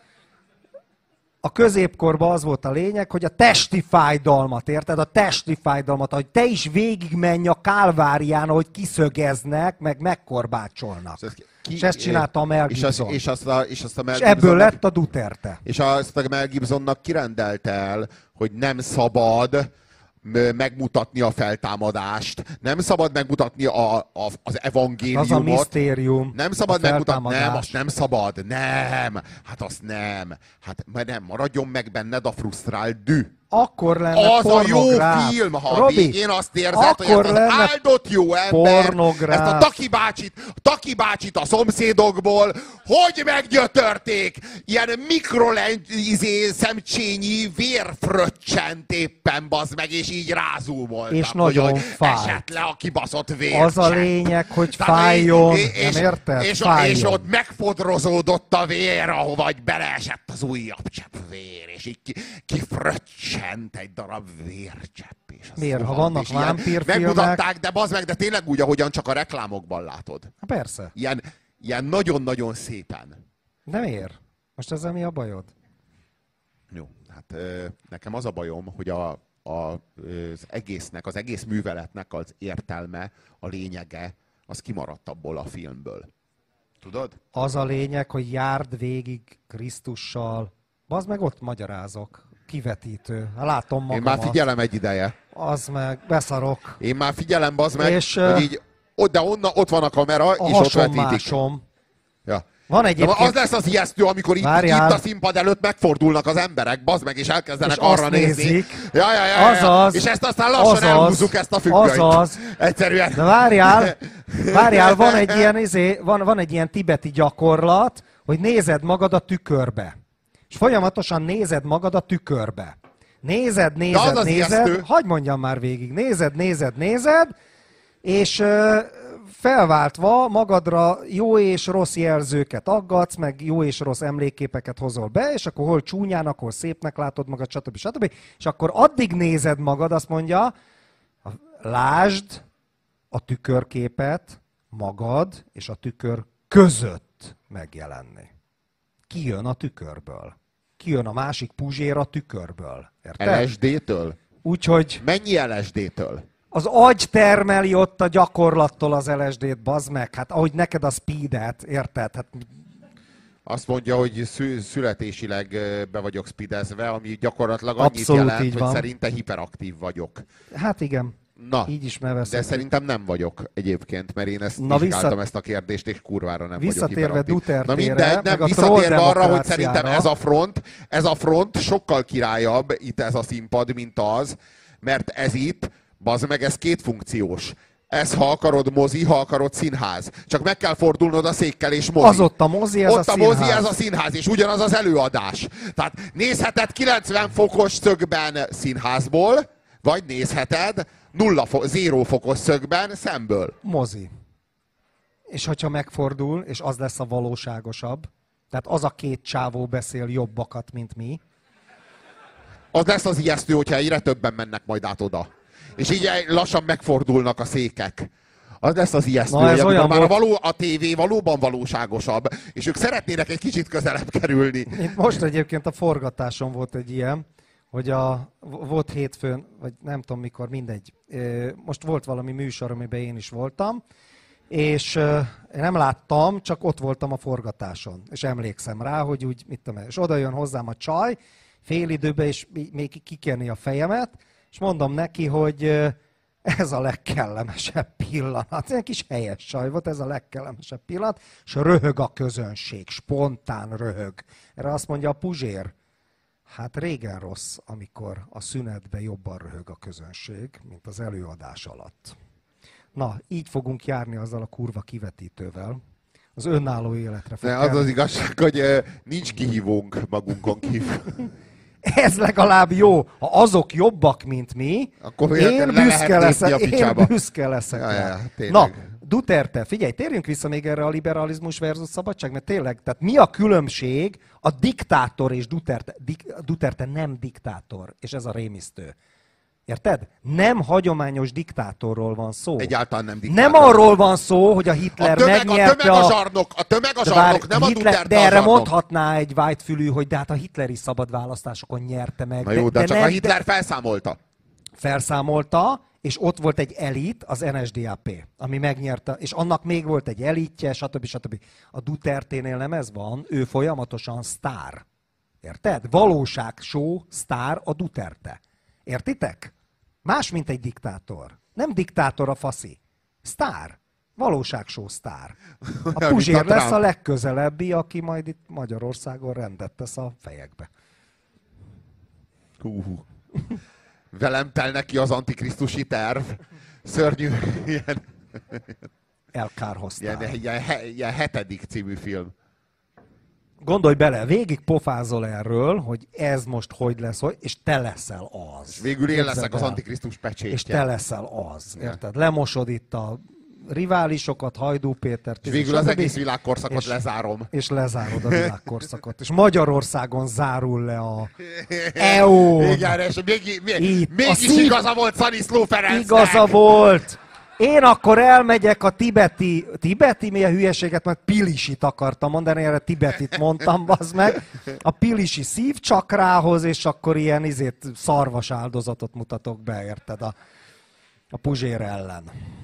a középkorban az volt a lényeg, hogy a testi fájdalmat, érted? A testi fájdalmat, hogy te is végigmenj a kálvárián, ahogy kiszögeznek, meg megkorbácsolnak. És ezt csinálta a Mel Gibson. És ebből lett a Duterte. És azt a Mel Gibsonnak kirendelte el, hogy nem szabad megmutatni a feltámadást, nem szabad megmutatni az evangéliumot. Az a misztérium. Nem szabad megmutatni, nem, azt nem szabad, nem. Hát azt nem. Hát nem, maradjon meg benned a frusztrált dű. Akkor lenne az pornográf. A jó film, ha Robi, végén azt érzed, hogy ez az áldott jó ember, pornográf. ezt a Taki bácsit a szomszédokból, hogy meggyötörték? Ilyen szemcsényi vérfröccsent éppen, bazd meg, és így rázúmoltak. És nagyon fájt. Esett le a kibaszott vércsepp. Az a lényeg, hogy fájjon, nem érted? És ott megfodrozódott a vér, ahova beleesett az újabb csepp vér, és így kifröccsent egy darab vércsepp. Miért? Ha vannak vámpírfilmek... Megmutatták, de bazd meg, de tényleg úgy, ahogyan csak a reklámokban látod. Ha persze. Ilyen nagyon-nagyon szépen. De miért? Most ezzel mi a bajod? Jó, hát nekem az a bajom, hogy az egésznek, az egész műveletnek az értelme, a lényege, az kimaradt abból a filmből. Tudod? Az a lényeg, hogy járd végig Krisztussal. Bazd meg, ott magyarázok. Kivetítő. Látom magamat. Én már figyelem egy ideje. Az meg, beszarok. Én már figyelem, bazd meg, és, hogy így, de ott van a kamera, és ott vetítik. Ja. Van egyébként... Az lesz az ijesztő, amikor itt a színpad előtt megfordulnak az emberek, bazd meg, és elkezdenek és arra nézni. Ja. Azaz, és ezt aztán lassan elhúzzuk ezt a függönyt. Azaz. Egyszerűen. De várjál, van egy ilyen tibeti gyakorlat, hogy nézed magad a tükörbe. És folyamatosan nézed magad a tükörbe. Nézed, hagyd mondjam már végig, nézed, és felváltva magadra jó és rossz jelzőket aggatsz, meg jó és rossz emlékképeket hozol be, és akkor hol csúnyának, hol szépnek látod magad, stb. És akkor addig nézed magad, azt mondja, lásd a tükörképet magad és a tükör között megjelenni. Kijön a tükörből. Kijön a másik puzsér a tükörből. Érted? LSD-től? Úgyhogy... Mennyi LSD-től? Az agy termeli ott a gyakorlattól az LSD-t, bazd meg. Hát ahogy neked a speedet, érted? Hát... Azt mondja, hogy születésileg be vagyok speedezve, ami gyakorlatilag annyit abszolút jelent, hogy van. szerinte hiperaktív vagyok. Hát igen. Na, így is nevezhető. de szerintem nem vagyok egyébként, mert én ezt vizsgáltam ezt a kérdést, és kurvára nem vagyok hiperaktív. Na mindegy, nem visszatérve arra, hogy szerintem ez a front sokkal királyabb itt ez a színpad, mint az, mert ez itt, bazd meg, ez kétfunkciós. Ez, ha akarod mozi, ha akarod színház. Csak meg kell fordulnod a székkel és mozi. Az ott a mozi, ez ott a színház. Mozi, ez a színház, és ugyanaz az előadás. Tehát nézheted 90 fokos szögben színházból, vagy nézheted 0 fokos szögben szemből. Mozi. És hogyha megfordul, és az lesz a valóságosabb, tehát az a két csávó beszél jobbakat, mint mi. Az lesz az ijesztő, hogyha egyre többen mennek majd át oda. És így lassan megfordulnak a székek. Az lesz az ijesztő, hogy már a tévé valóban valóságosabb, és ők szeretnének egy kicsit közelebb kerülni. Most egyébként a forgatáson volt egy ilyen, hogy volt hétfőn, vagy nem tudom mikor, mindegy. Most volt valami műsor, amiben én is voltam, és én nem láttam, csak ott voltam a forgatáson. És emlékszem rá, hogy úgy, mit tudom, és oda jön hozzám a csaj, fél időben, és még kikenni a fejemet, és mondom neki, hogy ez a legkellemesebb pillanat. Egy kis helyes csaj volt, ez a legkellemesebb pillanat, és röhög a közönség, spontán röhög. Erre azt mondja a Puzsér, hát régen rossz, amikor a szünetben jobban röhög a közönség, mint az előadás alatt. Na, így fogunk járni azzal a kurva kivetítővel. Az önálló életre fog az az igazság, hogy nincs kihívónk magunkon kívül. Ez legalább jó. Ha azok jobbak, mint mi, akkor én büszke leszek. Ja, na, Duterte, figyelj, térjünk vissza még erre a liberalizmus versus szabadság, mert tényleg, tehát mi a különbség a diktátor és Duterte? Duterte nem diktátor, és ez a rémisztő. Érted? Nem hagyományos diktátorról van szó. Egyáltalán nem diktátor. Nem arról van szó, hogy a Hitler megnyerte a tömeg a zsarnok, nem a Duterte de erre mondhatná egy vájtfülű, hogy de hát a hitleri szabad választásokon nyerte meg. Na jó, de csak a Hitler felszámolta. Felszámolta, és ott volt egy elit, az NSDAP, ami megnyerte, és annak még volt egy elitje, stb. A Duterténél nem ez van, ő folyamatosan sztár. Érted? Valóságshow sztár a Duterte. Értitek? Más, mint egy diktátor. Nem diktátor a faszi. Sztár. Valóságshow sztár. A Puzsér lesz a legközelebbi, aki majd itt Magyarországon rendet tesz a fejekbe. Velem telnek ki az antikrisztusi terv. Szörnyű. Elkárhoztál. Ilyen 7. című film. Gondolj bele, végig pofázol erről, hogy ez most hogy lesz, és te leszel az. És végül én leszek az antikrisztus pecsétje. És te leszel az, érted? Lemosod itt a riválisokat, Hajdú Pétert. És végül az egész világkorszakot lezárom. És lezárod a világkorszakot. És Magyarországon zárul le a EU. Igen, és mégis igaza volt Szaniszló Ferencnek. Igaza volt. Én akkor elmegyek a tibeti milyen hülyeséget, majd pilisit akartam mondani, erre tibetit mondtam, bazd meg, a pilisi szívcsakrához, és akkor ilyen szarvas áldozatot mutatok be, érted, a Puzsér ellen.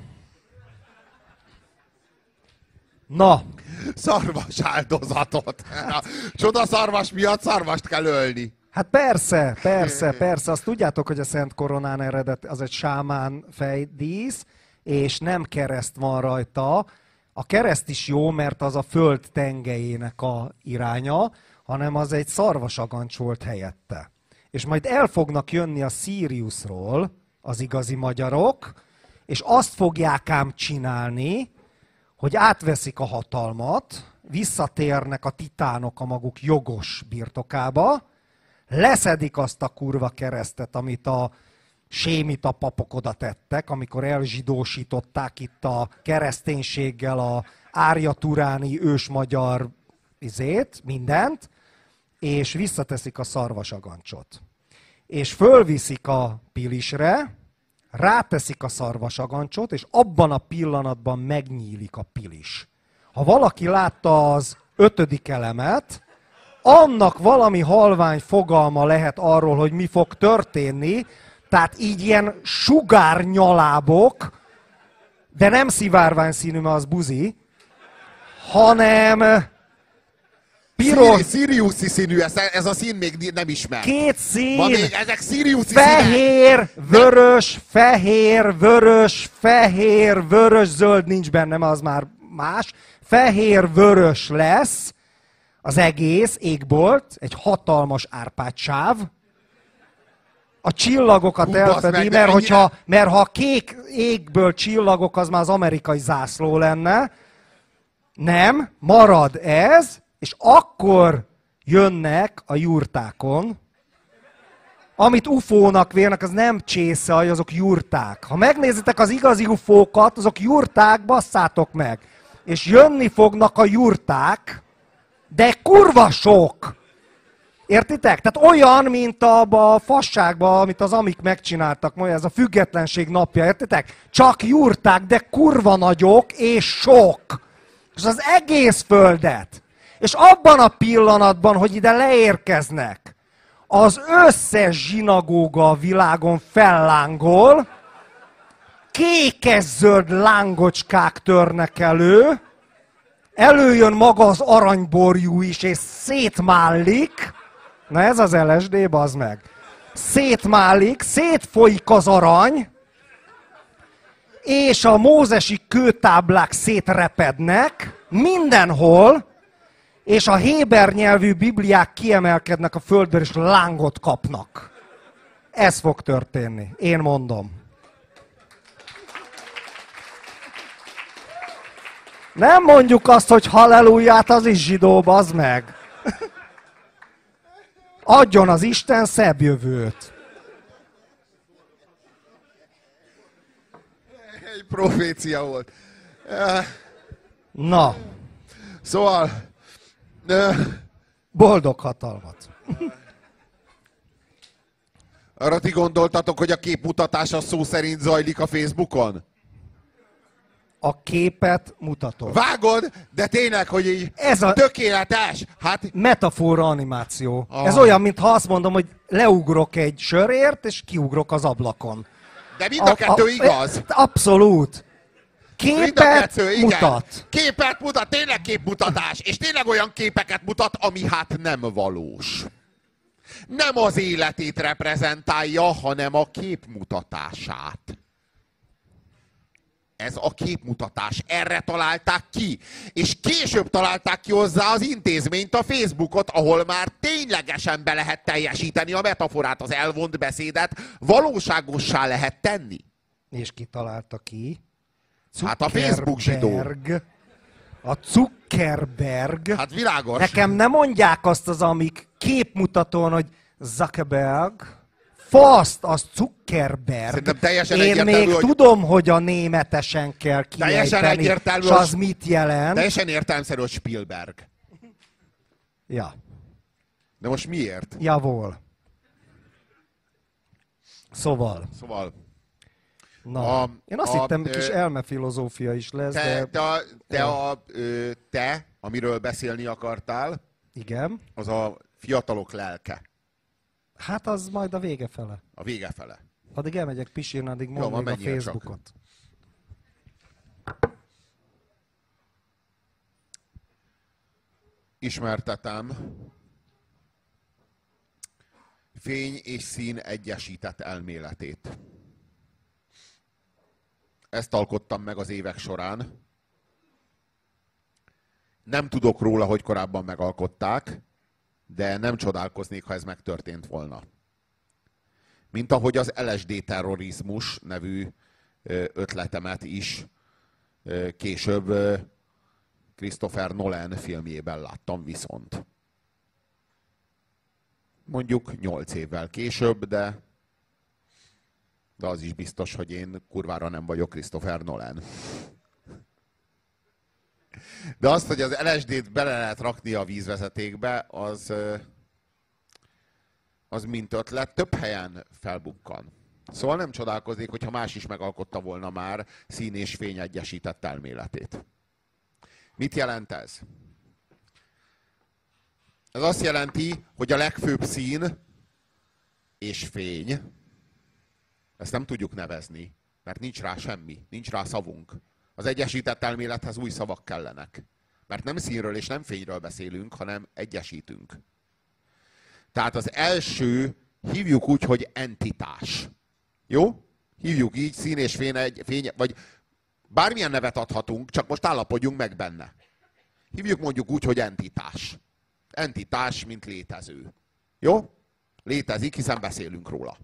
Na. Szarvas áldozatot. A csodaszarvas miatt szarvast kell ölni. Hát persze. Azt tudjátok, hogy a Szent Koronán eredet az egy sámán fejdísz, és nem kereszt van rajta. A kereszt is jó, mert az a föld tengelyének a iránya, hanem az egy szarvasagancs volt helyette. És majd el fognak jönni a Siriusról az igazi magyarok, és azt fogják ám csinálni, hogy átveszik a hatalmat, visszatérnek a titánok a maguk jogos birtokába, leszedik azt a kurva keresztet, amit a sémita papok oda tettek, amikor elzsidósították itt a kereszténységgel a árja-turáni ősmagyar mindent, és visszateszik a szarvasagancsot. És fölviszik a pilisre, ráteszik a szarvasagancsot, és abban a pillanatban megnyílik a pilis. Ha valaki látta az 5. elemet, annak valami halvány fogalma lehet arról, hogy mi fog történni, tehát így ilyen sugárnyalábok, de nem szivárvány színű, mert az buzi, hanem piros... Siriuszi színű, ez a szín még nem ismert. 2 szín! Még ezek Siriuszi fehér, vörös, fehér, vörös, fehér, vörös, zöld nincs benne, mert az már más. Fehér, vörös lesz az egész égbolt, egy hatalmas árpádsáv. A csillagokat elfedi, mert ha kék égből csillagok, az már az amerikai zászló lenne. Nem, marad ez, és akkor jönnek a jurtákon, amit ufónak vérnek, az nem csészaj, azok jurták. Ha megnézitek az igazi ufókat, azok jurták, basszátok meg. És jönni fognak a jurták, de kurva sok! Értitek? Tehát olyan, mint abba a fasságban, amit az amik megcsináltak, majd ez a függetlenség napja, értitek? Csak jurták, de kurva nagyok és sok. És az egész földet. És abban a pillanatban, hogy ide leérkeznek, az összes zsinagóga a világon fellángol, kékes-zöld lángocskák törnek elő, előjön maga az aranyborjú is, és szétmállik. Na ez az LSD, bazd meg. Szétmállik, szétfolyik az arany, és a mózesi kőtáblák szétrepednek mindenhol, és a héber nyelvű bibliák kiemelkednek a földről, és lángot kapnak. Ez fog történni. Én mondom. Nem mondjuk azt, hogy halleluját, az is zsidó, bazd meg. Adjon az Isten szebb jövőt. Egy profécia volt. Na. Szóval... Boldog hatalmat. Arra ti gondoltatok, hogy a képmutatás az szó szerint zajlik a Facebookon? A képet mutatod. Vágod, de tényleg, hogy így Ez a tökéletes. Hát metafora animáció. Ez olyan, mintha azt mondom, hogy leugrok egy sörért, és kiugrok az ablakon. de mind a kettő igaz. Abszolút. Mind a Képet kettő, igen. mutat. Képet mutat, tényleg képmutatás. És tényleg olyan képeket mutat, ami hát nem valós. Nem az életét reprezentálja, hanem a képmutatását. Ez a képmutatás. Erre találták ki. És később találták ki hozzá az intézményt, a Facebookot, ahol már ténylegesen be lehet teljesíteni a metaforát, az elvont beszédet, valóságossá lehet tenni. És ki találta ki? Hát a Facebook zsidó. A Zuckerberg. Hát világos. Nekem nem mondják azt az, amik képmutatón, hogy Zuckerberg. Faszt, az Zuckerberg. Szerintem teljesen Én egyértelmű, még hogy... tudom, hogy a németesen kell Teljesen kiejteni, egyértelmű, és az mit jelent. Teljesen értelmszerű, hogy Spielberg. Ja. De most miért? Javol. Szóval. Na, én azt hittem, kis elmefilozófia is lesz, te, amiről beszélni akartál, igen. az a fiatalok lelke. Hát az majd a vége fele. A vége fele. Addig elmegyek pisilni, addig mondd még a Facebookot. Ismertetem fény és szín egyesített elméletét. Ezt alkottam meg az évek során. Nem tudok róla, hogy korábban megalkották, de nem csodálkoznék, ha ez megtörtént volna. Mint ahogy az LSD terrorizmus nevű ötletemet is később Christopher Nolan filmjében láttam viszont. Mondjuk 8 évvel később, de az is biztos, hogy én kurvára nem vagyok Christopher Nolan. De azt, hogy az LSD-t bele lehet rakni a vízvezetékbe, az mint ötlet több helyen felbukkan. Szóval nem csodálkoznék, hogyha más is megalkotta volna már szín és fény egyesített elméletét. Mit jelent ez? Ez azt jelenti, hogy a legfőbb szín és fény, ezt nem tudjuk nevezni, mert nincs rá semmi, nincs rá szavunk. Az egyesített elmélethez új szavak kellenek. Mert nem színről és nem fényről beszélünk, hanem egyesítünk. Tehát az első, hívjuk úgy, hogy entitás. Jó? Hívjuk így, szín és fény, vagy bármilyen nevet adhatunk, csak most állapodjunk meg benne. Hívjuk mondjuk úgy, hogy entitás. Entitás, mint létező. Jó? Létezik, hiszen beszélünk róla.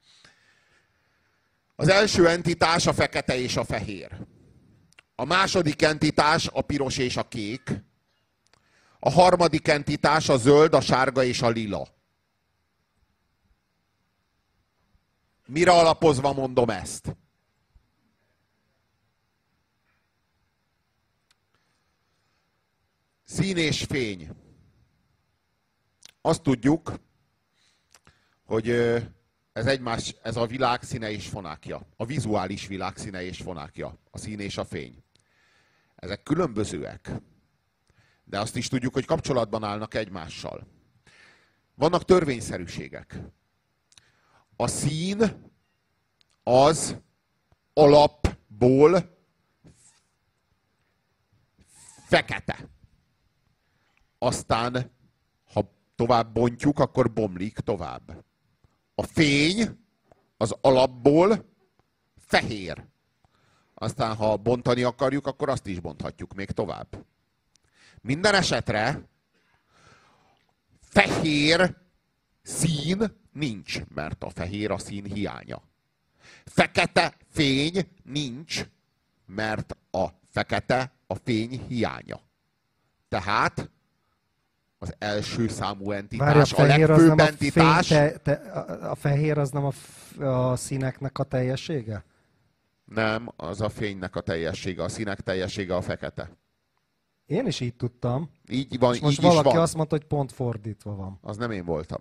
Az első entitás a fekete és a fehér. A második entitás a piros és a kék. A harmadik entitás a zöld, a sárga és a lila. Mire alapozva mondom ezt? Szín és fény. Azt tudjuk, hogy ez a világ színe és fonákja. A vizuális világ színe és fonákja. A szín és a fény. Ezek különbözőek. De azt is tudjuk, hogy kapcsolatban állnak egymással. Vannak törvényszerűségek. A szín az alapból fekete. Aztán, ha tovább bontjuk, akkor bomlik tovább. A fény az alapból fehér. Aztán, ha bontani akarjuk, akkor azt is bonthatjuk még tovább. Minden esetre fehér szín nincs, mert a fehér a szín hiánya. Fekete fény nincs, mert a fekete a fény hiánya. Tehát az első számú entitás, a legfőbb entitás... A fehér az nem a színeknek a teljessége? Nem, az a fénynek a teljessége, a színek teljessége a fekete. Én is így tudtam. Így van, és most így is valaki van. azt mondta, hogy pont fordítva van. Az nem én voltam.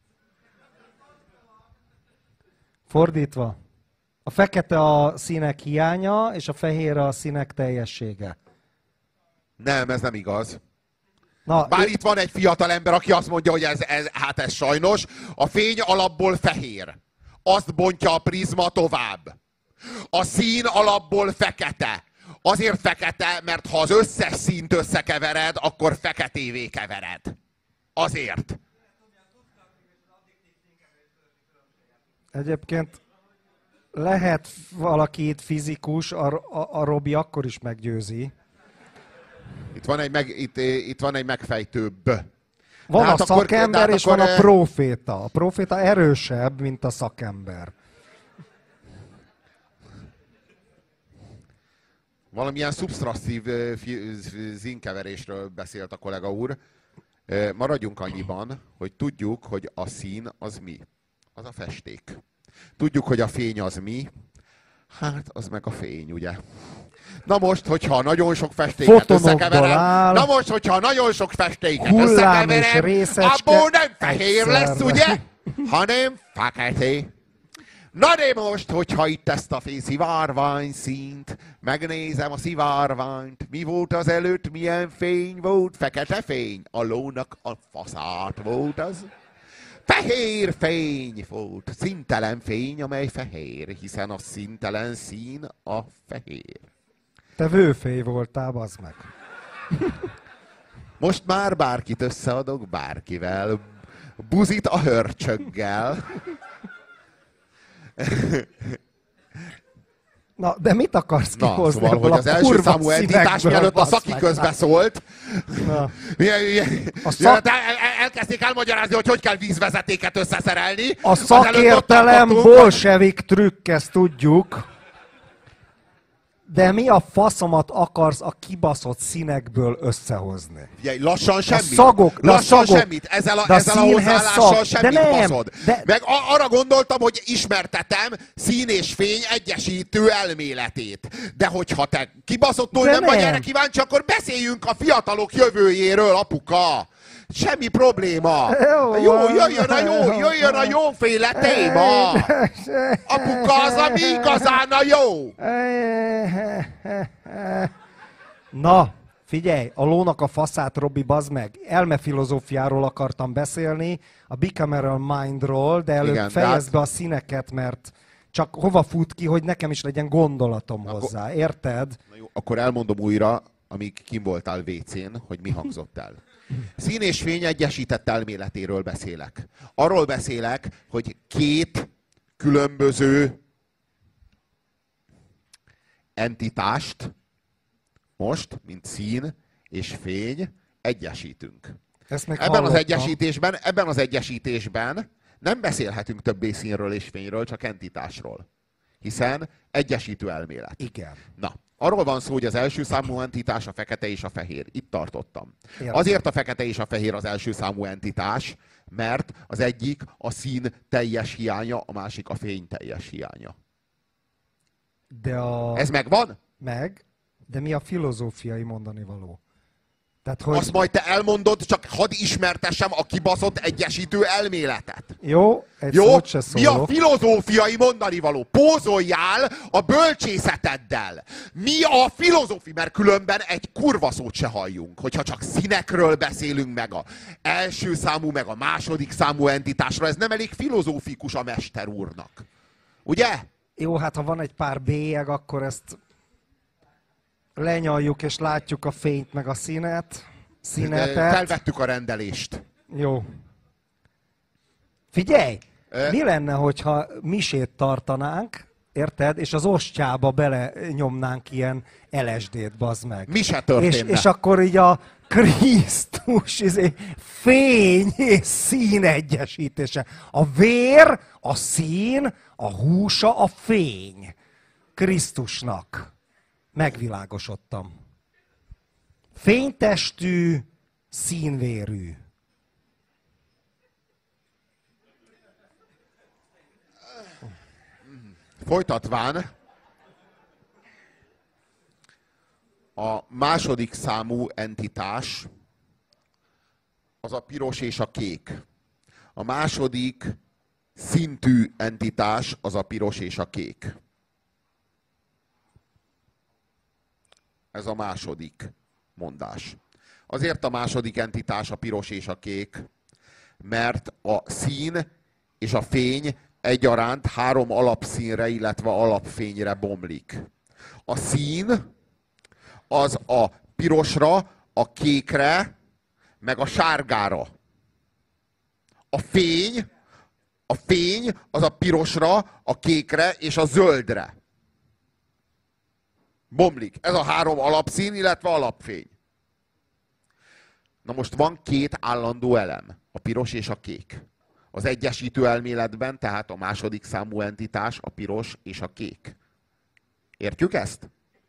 Fordítva. A fekete a színek hiánya, és a fehér a színek teljessége. Nem, ez nem igaz. Na, Bár itt van egy fiatal ember, aki azt mondja, hogy ez sajnos. A fény alapból fehér. Azt bontja a prizma tovább. A szín alapból fekete. Azért fekete, mert ha az összes színt összekevered, akkor feketévé kevered. Azért. Egyébként lehet valaki itt fizikus, a Robi akkor is meggyőzi. Itt van egy megfejtőbb. Van a szakember és van a proféta. A proféta erősebb, mint a szakember. Valamilyen szubsztrasszív színkeverésről beszélt a kollega úr. Maradjunk annyiban, hogy tudjuk, hogy a szín az mi? Az a festék. Tudjuk, hogy a fény az mi? Hát, az meg a fény, ugye? Na most, hogyha nagyon sok festéket összekeverem, abból nem fehér lesz, ugye? Hanem fekete. Na de most, hogyha itt ezt a szivárvány színt, megnézem a szivárványt, mi volt az előtt, milyen fény volt, fekete fény, a lónak a faszát volt az. Fehér fény volt, színtelen fény, amely fehér, hiszen a színtelen szín a fehér. Te vőfély voltál, bazd meg. Most már bárkit összeadok bárkivel. Buzit a hörcsöggel. Na, de mit akarsz kihozni? Szóval, hogy az első számú entitás, mielőtt a szaki közbeszólt, elkezdték elmagyarázni, hogy kell vízvezetéket összeszerelni. A szakértelem bolsevik trükk, ezt tudjuk. De mi a faszomat akarsz a kibaszott színekből összehozni? Figyelj, lassan semmit. Lassan semmit. Ezzel a hozzáállással semmit baszod. Meg arra gondoltam, hogy ismertetem szín és fény egyesítő elméletét. De hogyha te kibaszottul nem vagy erre kíváncsi, akkor beszéljünk a fiatalok jövőjéről, apuka. Semmi probléma. Jöjjön a jóféle téma. Apuka az, ami igazán a jó. Na, figyelj, a lónak a faszát, Robi, bazd meg. Elmefilozófiáról akartam beszélni, a bicameral mindról, de előbb fejezd be a színeket, mert csak hova fut ki, hogy nekem is legyen gondolatom hozzá, érted? Na jó, akkor elmondom újra, amíg kim voltál WC-n, hogy mi hangzott el. Szín és fény egyesített elméletéről beszélek. Arról beszélek, hogy két különböző entitást most, mint szín és fény, egyesítünk. Ebben az egyesítésben nem beszélhetünk többé színről és fényről, csak entitásról. Hiszen egyesítő elmélet. Igen. Na, arról van szó, hogy az első számú entitás a fekete és a fehér. Itt tartottam. Értem. Azért a fekete és a fehér az első számú entitás, mert az egyik a szín teljes hiánya, a másik a fény teljes hiánya. Ez megvan? De mi a filozófiai mondani való? Tehát, Azt majd te elmondod, csak hadd ismertessem a kibaszott egyesítő elméletet. Jó, egy Jó? szót se Mi a szólok. filozófiai mondani való? Pózoljál a bölcsészeteddel. Mi a filozófi? Mert különben egy kurva szót se halljunk. Hogyha csak színekről beszélünk, meg a első számú, meg a második számú entitásra, ez nem elég filozófikus a mester úrnak. Ugye? Jó, hát ha van egy pár bélyeg, akkor ezt lenyaljuk, és látjuk a fényt, meg a színetet. Felvettük a rendelést. Jó. Figyelj! Mi lenne, hogyha misét tartanánk, érted? És az ostjába bele nyomnánk ilyen LSD-t, bazd meg. Mi se történne. És akkor így a Krisztus fény és szín egyesítése. A vér, a szín, a húsa, a fény. Krisztusnak. Megvilágosodtam. Fénytestű, színvérű. Folytatván, a második számú entitás az a piros és a kék. A második szintű entitás az a piros és a kék. Ez a második mondás. Azért a második entitás a piros és a kék, mert a szín és a fény egyaránt 3 alapszínre, illetve alapfényre bomlik. A szín az a pirosra, a kékre, meg a sárgára. A fény az a pirosra, a kékre és a zöldre bomlik. Ez a 3 alapszín, illetve alapfény. Na most van 2 állandó elem, a piros és a kék. Az egyesítő elméletben, tehát a második számú entitás a piros és a kék. Értjük ezt?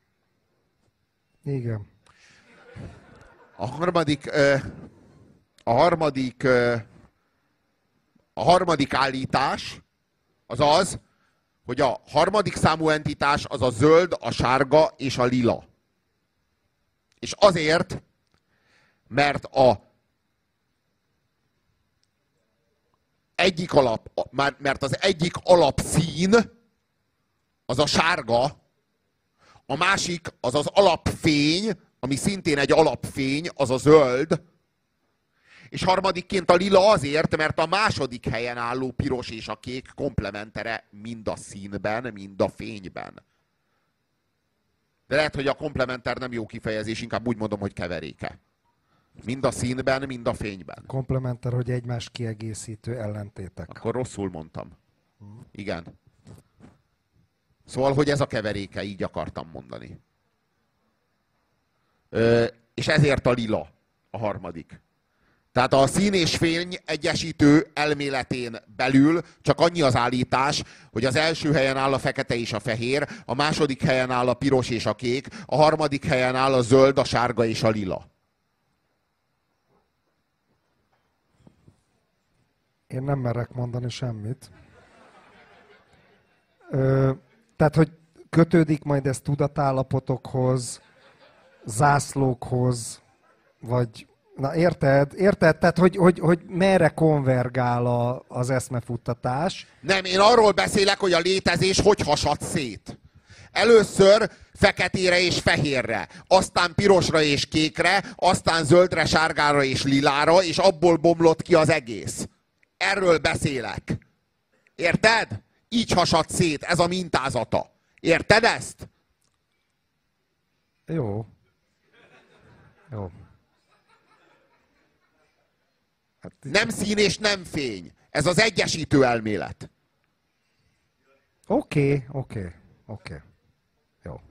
Igen. A harmadik állítás az az, hogy a harmadik számú entitás az a zöld, a sárga és a lila. És azért, mert az egyik alapszín az a sárga, a másik az az alapfény, ami szintén egy alapfény, az a zöld, és harmadikként a lila azért, mert a második helyen álló piros és a kék komplementere mind a színben, mind a fényben. De lehet, hogy a komplementer nem jó kifejezés, inkább úgy mondom, hogy keveréke. Mind a színben, mind a fényben. Komplementer, hogy egymás kiegészítő ellentétek. Akkor rosszul mondtam. Igen. Szóval, hogy ez a keveréke, így akartam mondani. És ezért a lila a harmadik. Tehát a szín és fény egyesítő elméletén belül csak annyi az állítás, hogy az első helyen áll a fekete és a fehér, a második helyen áll a piros és a kék, a harmadik helyen áll a zöld, a sárga és a lila. Én nem merek mondani semmit. Tehát, hogy kötődik majd ez tudatállapotokhoz, zászlókhoz, vagy... Na érted? Tehát, hogy merre konvergál az eszmefuttatás? Nem, én arról beszélek, hogy a létezés hogy hasad szét. Először feketére és fehérre, aztán pirosra és kékre, aztán zöldre, sárgára és lilára, és abból bomlott ki az egész. Erről beszélek. Érted? Így hasad szét, ez a mintázata. Érted ezt? Jó. Hát, nem szín és nem fény. Ez az egyesítő elmélet. Oké. Jó.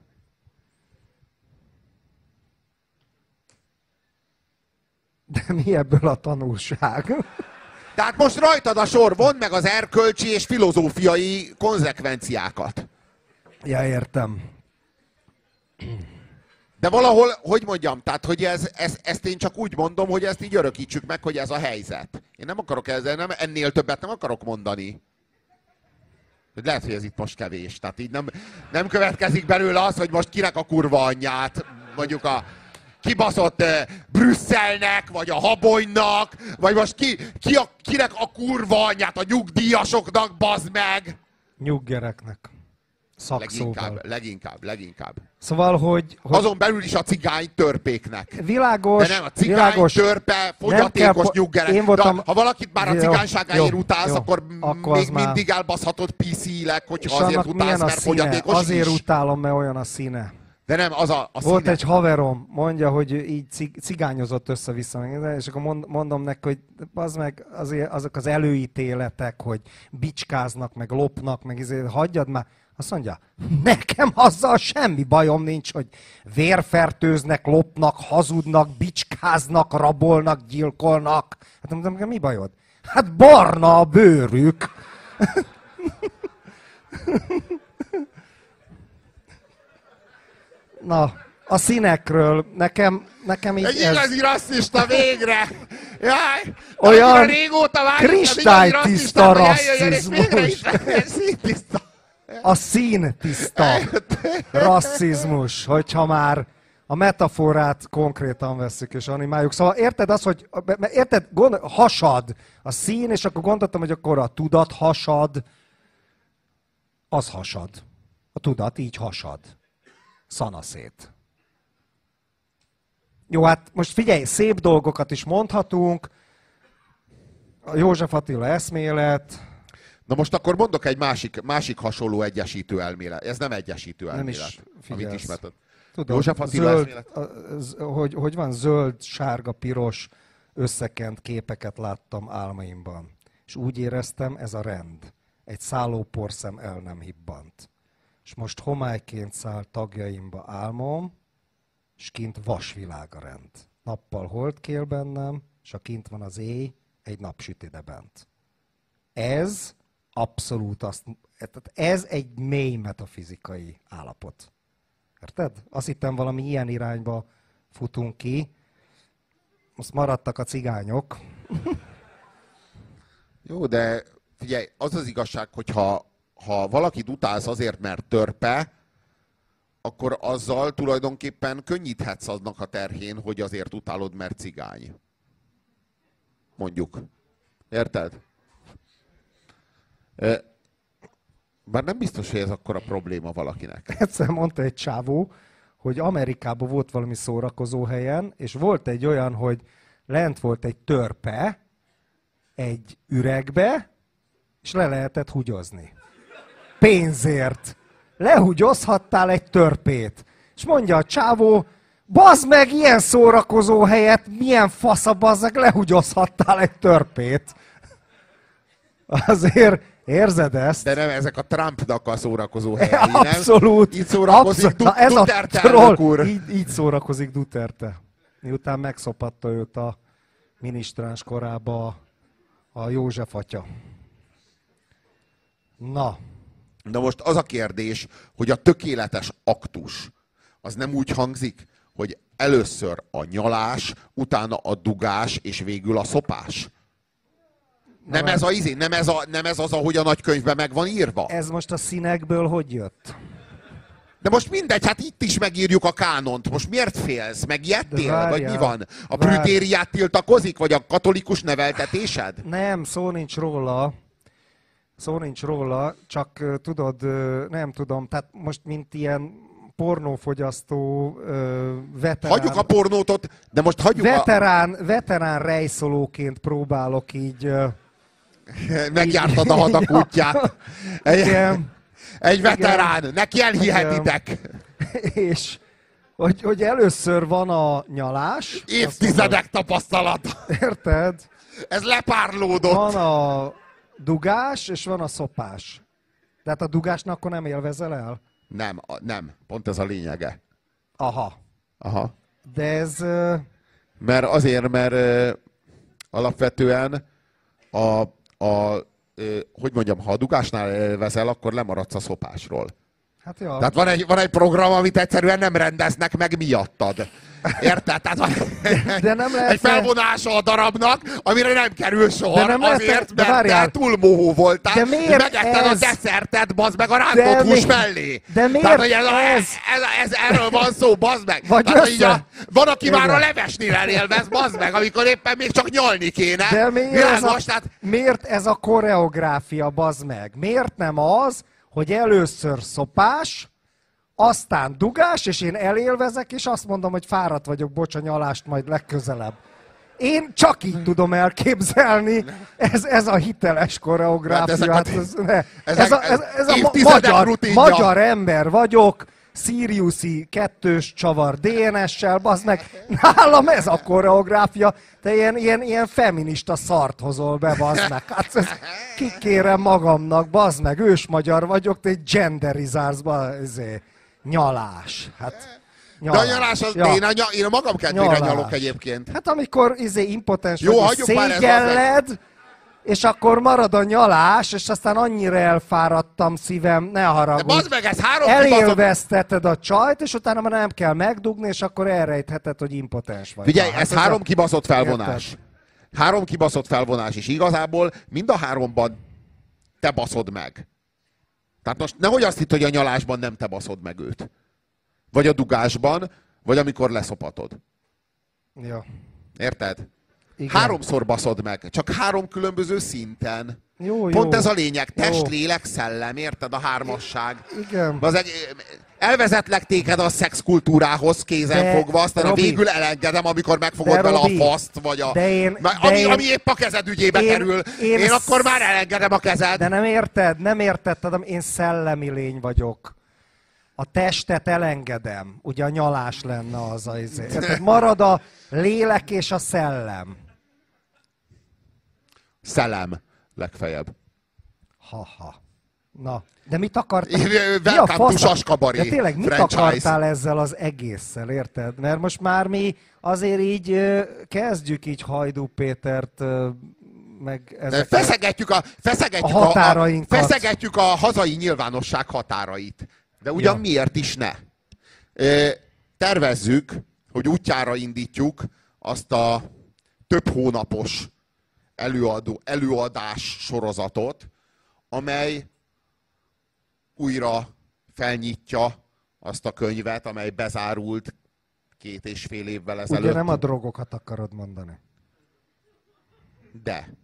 De mi ebből a tanulság? Tehát most rajtad a sor, vedd meg az erkölcsi és filozófiai konzekvenciákat. Ja, értem. De valahol, hogy mondjam, tehát, hogy ezt én csak úgy mondom, hogy ezt így örökítsük meg, hogy ez a helyzet. Én nem akarok ennél többet nem akarok mondani. Lehet, hogy ez itt most kevés. Tehát így nem következik belőle az, hogy most kinek a kurva anyját, mondjuk a kibaszott Brüsszelnek, vagy a Habonynak, vagy most kinek a kurva anyját, a nyugdíjasoknak, bazd meg! Nyuggereknek. Szakszóval. Leginkább. Szóval, hogy... Azon belül is a cigány törpéknek. Világos, de nem, a cigány, törpe, fogyatékos nyuggerek. Voltam... Ha valakit már a cigányságáért utálsz, akkor még már... mindig elbaszhatod PC-leg, hogyha és azért utálsz, mert fogyatékos azért is. utálom, mert olyan a színe. De nem, az a volt színe. Egy haverom, mondja, hogy így cigányozott össze-vissza, és akkor mondom neki, hogy az meg azért azok az előítéletek, hogy bicskáznak, meg lopnak, meg ezért hagyjad már. Azt mondja, nekem azzal semmi bajom nincs, hogy vérfertőznek, lopnak, hazudnak, bicskáznak, rabolnak, gyilkolnak. Hát mondom, mi bajod? Hát barna a bőrük. Na, a színekről nekem így egy igazi rasszista végre! Jaj! Olyan régóta kristálytiszta rasszizmus. Színtiszta. A színtiszta rasszizmus, hogyha már a metaforát konkrétan vesszük és animáljuk. Szóval érted azt, hogy hasad a szín, és akkor gondoltam, hogy akkor a tudat hasad, az hasad. A tudat így hasad. Szanaszét. Jó, hát most figyelj, szép dolgokat is mondhatunk. A József Attila eszmélet. Na most akkor mondok egy másik hasonló egyesítő elmélet. Ez nem egyesítő elmélet, nem is amit ismerted. Tudom, József Attila eszmélet. hogy van zöld, sárga, piros összekent képeket láttam álmaimban. És úgy éreztem, ez a rend. Egy szállóporszem el nem hibbant. És most homályként száll tagjaimba álmom, és kint vasvilág a rend. Nappal hold kél bennem, és ha kint van az éj, egy nap süt ide bent. Ez abszolút ez egy mély metafizikai állapot. Érted? Azt hittem, valami ilyen irányba futunk ki. Most maradtak a cigányok. Jó, de figyelj, az az igazság, hogy ha valakit utálsz azért, mert törpe, akkor azzal tulajdonképpen könnyíthetsz aznak a terhén, hogy azért utálod, mert cigány. Mondjuk. Érted? Bár nem biztos, hogy ez akkora probléma valakinek. Egyszer mondta egy csávó, hogy Amerikában volt valami szórakozó helyen, és volt egy olyan, hogy lent volt egy törpe egy üregbe, és le lehetett hugyozni. Pénzért. Lehugyozhattál egy törpét. És mondja a csávó, bazd meg, ilyen szórakozó helyet, milyen fasz a bazzeg, lehugyozhattál egy törpét. Azért érzed ezt? De nem, ezek a Trumpnak a szórakozó helyei, nem? Abszolút. Így szórakozik Duterte elnök úr. Így szórakozik Duterte. Miután megszopatta őt a minisztráns korába a József atya. Na. Na most az a kérdés, hogy a tökéletes aktus az nem úgy hangzik, hogy először a nyalás, utána a dugás, és végül a szopás. Nem ez, nem ez az, ahogy a nagykönyvben meg van írva? Ez most a színekből hogy jött? De most mindegy, hát itt is megírjuk a kánont. Most miért félsz? Megijedtél? Vagy mi van? A prüdériát tiltakozik? Vagy a katolikus neveltetésed? Nem, szó nincs róla. Szó nincs róla, csak tudod, nem tudom, tehát most mint ilyen pornófogyasztó veterán... Hagyjuk a pornótot, de most hagyjuk veterán rejszolóként próbálok így... Megjártad a hadak útját. Egy veterán, neki elhihetitek. És hogy először van a nyalás... Évtizedek tapasztalata. Érted? Ez lepárlódott. Van a dugás, és van a szopás. De hát a dugásnak akkor nem élvezel el? Nem. Pont ez a lényege. Aha. De ez... Mert alapvetően hogy mondjam, ha a dugásnál élvezel, akkor lemaradsz a szopásról. Hát ja. Tehát van egy program, amit egyszerűen nem rendeznek meg miattad. Érted? Tehát De nem lehet, egy felvonása a darabnak, amire nem kerül sor, de nem azért, de mert te túl mohó voltál, de miért megetted a ez? desszertet, bazd meg, a rántott hús mellé. De miért Tehát, hogy ez erről van szó, bazd meg. Vagy Tehát, hogy van, aki igen. már a levesnél elélvez, bazd meg, amikor éppen még csak nyalni kéne. De Világos, tehát... miért ez a koreográfia, bazd meg? Miért nem az, hogy először szopás, aztán dugás, és én elélvezek, és azt mondom, hogy fáradt vagyok, bocs, a nyalást majd legközelebb. Én csak így tudom elképzelni, ez a hiteles koreográfia. Hát ez a magyar ember vagyok, Siriusi kettős csavar DNS-sel, bazd meg, nálam ez a koreográfia, te ilyen feminista szart hozol be, bazd meg. Hát ezt kikérem magamnak, bazd meg, ősmagyar vagyok, te egy genderizálsz, nyalás. Hát, nyalás. De a nyalás, ja. én a magam kedvére nyalok egyébként. Hát amikor impotens jó, vagy, szégyelled, és akkor marad a nyalás, és aztán annyira elfáradtam szívem, ne haragudj. De bazd meg, ez elélvezteted a csajt, és utána már nem kell megdugni, és akkor elrejtheted, hogy impotens vagy. Figyelj, ez 3 kibaszott felvonás. Érted? 3 kibaszott felvonás, és igazából mind a 3-ban te baszod meg. Tehát most nehogy azt hitt, hogy a nyalásban nem te baszod meg őt. Vagy a dugásban, vagy amikor leszopatod. Ja. Érted? Igen. 3-szor baszod meg, csak 3 különböző szinten. Jó, pont jó. ez a lényeg, test, lélek, szellem, érted? A 3-asság. Igen. Elvezetlek téged a szexkultúrához kézen fogva, aztán Robi, végül elengedem, amikor megfogod vele a faszt, vagy ami épp a kezed ügyébe kerül. Én akkor már elengedem a kezed. De nem érted, tudom, én szellemi lény vagyok. A testet elengedem. Ugye a nyalás lenne az a izé. Marad a lélek és a szellem. Szellem legfeljebb. Ha-ha. Na, de mit akartál? Welcome to Saskabaré. De tényleg mit franchise. akartál ezzel az egésszel, érted? Mert most már mi azért így kezdjük így Hajdú Pétert meg feszegetjük a hazai nyilvánosság határait. De ugyan miért is ne? Tervezzük, hogy útjára indítjuk azt a több hónapos előadás sorozatot, amely újra felnyitja azt a könyvet, amely bezárult 2,5 évvel ezelőtt. Ugye nem a drogokat akarod mondani? De.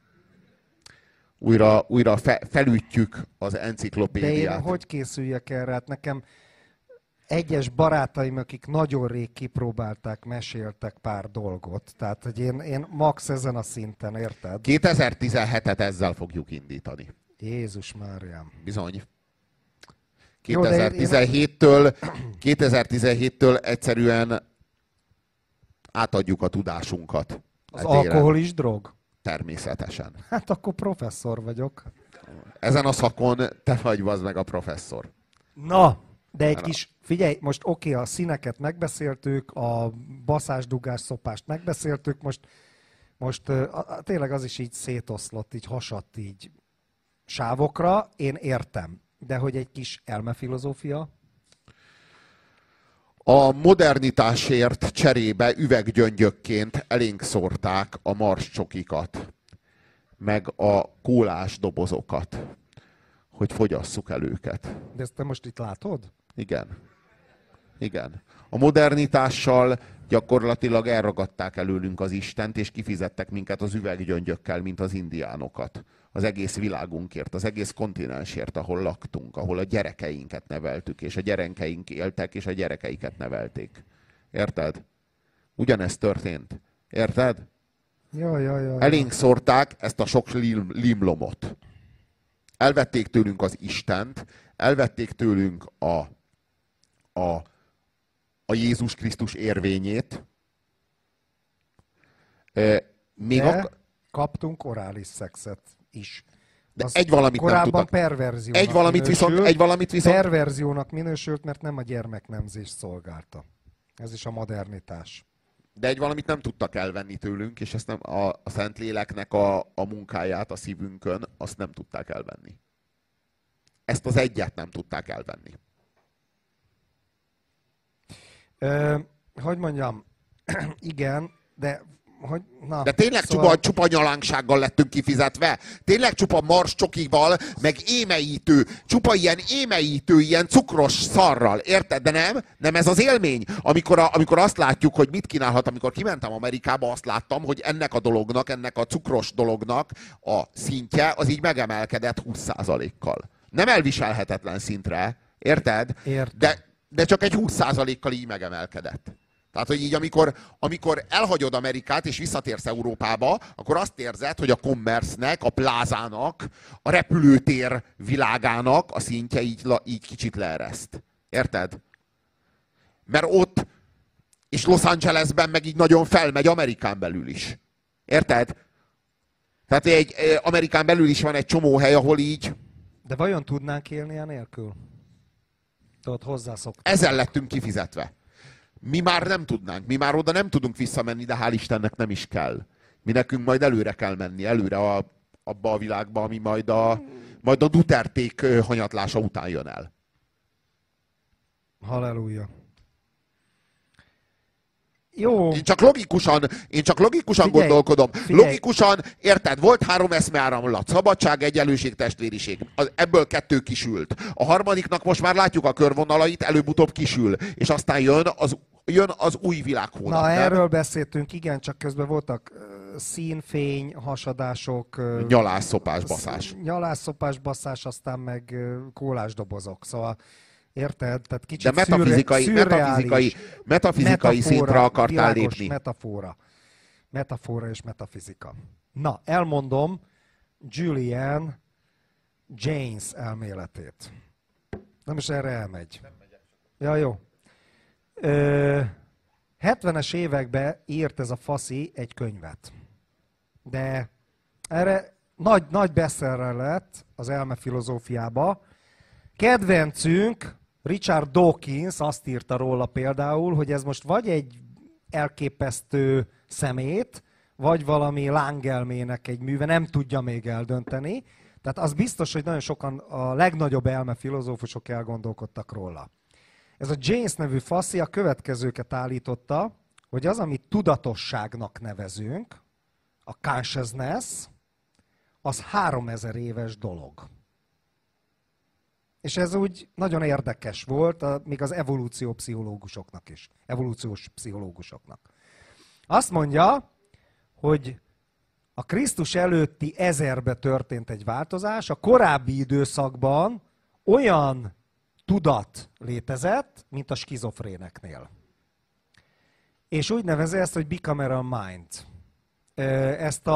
Újra felütjük az enciklopédiát. De én hogy készüljek erre? Hát nekem egyes barátaim, akik nagyon rég kipróbálták, meséltek pár dolgot. Tehát, hogy én max ezen a szinten, érted? 2017-et ezzel fogjuk indítani. Jézus Máriám. Bizony. 2017-től egyszerűen átadjuk a tudásunkat. Az alkohol is drog? Természetesen. Hát akkor professzor vagyok. Ezen a szakon te vagy, az meg a professzor. Na, de egy kis, figyelj, most oké, a színeket megbeszéltük, a baszás-dugás szopást megbeszéltük, most tényleg az is így szétoszlott, így hasadt így sávokra, én értem. De hogy egy kis elmefilozófia? A modernitásért cserébe üveggyöngyökként elénk szórták a marscsokikat, meg a kólás dobozokat, hogy fogyasszuk el őket. De ezt te most itt látod? Igen. Igen. A modernitással gyakorlatilag elragadták előlünk az Istent, és kifizettek minket az üveggyöngyökkel, mint az indiánokat. Az egész világunkért, az egész kontinensért, ahol laktunk, ahol a gyerekeinket neveltük, és a gyerekeink éltek, és a gyerekeiket nevelték. Érted? Ugyanezt történt. Érted? Ja. Elénk szórták ezt a sok limlomot. Elvették tőlünk az Istent, elvették tőlünk a Jézus Krisztus érvényét. Kaptunk orális szexet is. De egy valamit nem tudtak. Perverziónak egy valamit viszont... Perverziónak minősült, mert nem a gyermeknemzést szolgálta. Ez is a modernitás. De egy valamit nem tudtak elvenni tőlünk, és ezt nem, a Szentléleknek a munkáját a szívünkön, azt nem tudták elvenni. Ezt az egyet nem tudták elvenni. hogy mondjam, igen, de... Hogy, na, de tényleg szóval... csupa nyalánksággal lettünk kifizetve? Tényleg csupa marscsokival, meg émeítő, csupa ilyen émeítő, ilyen cukros szarral, érted? De nem ez az élmény. Amikor azt látjuk, hogy mit kínálhat, amikor kimentem Amerikába, azt láttam, hogy ennek a dolognak, ennek a cukros dolognak a szintje az így megemelkedett 20%-kal. Nem elviselhetetlen szintre, érted? De csak egy 20%-kal így megemelkedett. Tehát, hogy így amikor elhagyod Amerikát és visszatérsz Európába, akkor azt érzed, hogy a commerce-nek, a plázának, a repülőtér világának a szintje így kicsit leereszt. Érted? Mert ott, és Los Angelesben meg így nagyon felmegy Amerikán belül is. Érted? Tehát Amerikán belül is van egy csomó hely, ahol így... De vajon tudnánk élni enélkül? Tudod, hozzászoktunk. Ezzel lettünk kifizetve. Mi már nem tudnánk, mi már oda nem tudunk visszamenni, de hál' Istennek nem is kell. Mi nekünk majd előre kell menni, előre abba a világba, ami majd a Duterték hanyatlása után jön el. Halleluja. Jó. Én csak logikusan gondolkodom. Figyelj. Logikusan, érted, volt 3 eszmeáramlat, szabadság, egyenlőség, testvériség. Ebből 2 kisült. A harmadiknak most már látjuk a körvonalait, előbb-utóbb kisül. És aztán jön az új világhónap. Na, erről beszéltünk, igen, csak közben voltak színfény, hasadások. Nyalásszopás, baszás. Nyalásszopás, baszás, aztán meg kólásdobozok. Szóval érted? Tehát kicsit de metafizikai szintre akartál lépni. Metafora és metafizika. Na, elmondom Julian Jaynes elméletét. Nem is erre elmegy. Ja, jó. 70-es években írt ez a faszi egy könyvet. De erre nagy bestseller lett az elmefilozófiába. Kedvencünk, Richard Dawkins azt írta róla például, hogy ez most vagy egy elképesztő szemét, vagy valami lángelmének egy műve, nem tudja még eldönteni. Tehát az biztos, hogy nagyon sokan, a legnagyobb elmefilozófusok elgondolkodtak róla. Ez a Jaynes nevű faszi a következőket állította, hogy az, amit tudatosságnak nevezünk, a consciousness, az 3000 éves dolog. És ez úgy nagyon érdekes volt, még az evolúciós pszichológusoknak. Azt mondja, hogy a Krisztus előtti 1000-ben történt egy változás, a korábbi időszakban olyan tudat létezett, mint a skizofréneknél. És úgy nevezi ezt, hogy bicameral mind. Ez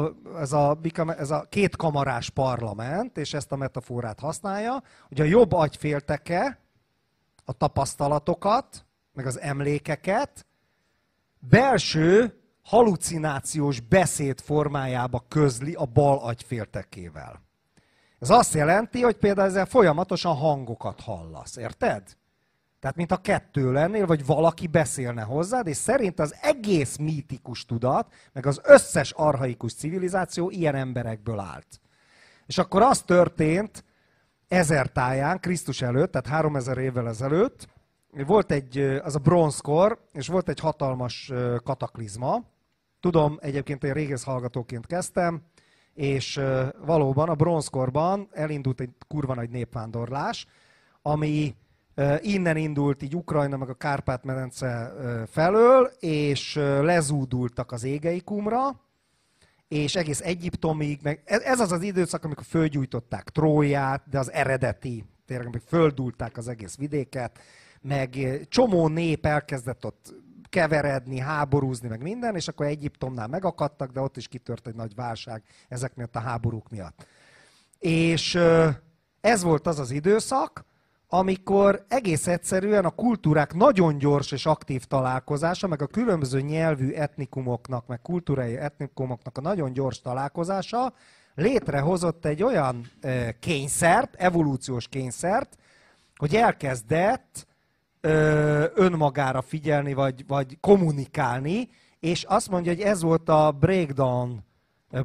a kétkamarás parlament, és ezt a metaforát használja, hogy a jobb agyfélteke a tapasztalatokat, meg az emlékeket belső halucinációs beszéd formájába közli a bal agyféltekével. Ez azt jelenti, hogy például ezzel folyamatosan hangokat hallasz, érted? Tehát, mint a kettő lennél, vagy valaki beszélne hozzád, és szerint az egész mítikus tudat, meg az összes archaikus civilizáció ilyen emberekből állt. És akkor az történt 1000 táján, Krisztus előtt, tehát 3000 évvel ezelőtt, volt az a bronzkor, és volt egy hatalmas kataklizma. Tudom, egyébként én régész hallgatóként kezdtem, és valóban a bronzkorban elindult egy kurva nagy népvándorlás, ami innen indult így Ukrajna meg a Kárpát-medence felől, és lezúdultak az Égeikumra, és egész Egyiptomig, meg ez az az időszak, amikor fölgyújtották Tróját, de az eredeti, tényleg, amikor földúlták az egész vidéket, meg csomó nép elkezdett ott keveredni, háborúzni, meg minden, és akkor Egyiptomnál megakadtak, de ott is kitört egy nagy válság ezek miatt a háborúk miatt. És ez volt az az időszak, amikor egész egyszerűen a kultúrák nagyon gyors és aktív találkozása, meg a különböző nyelvű etnikumoknak, meg kultúrai etnikumoknak a nagyon gyors találkozása létrehozott egy olyan kényszert, evolúciós kényszert, hogy elkezdett önmagára figyelni, vagy kommunikálni, és azt mondja, hogy ez volt a breakdown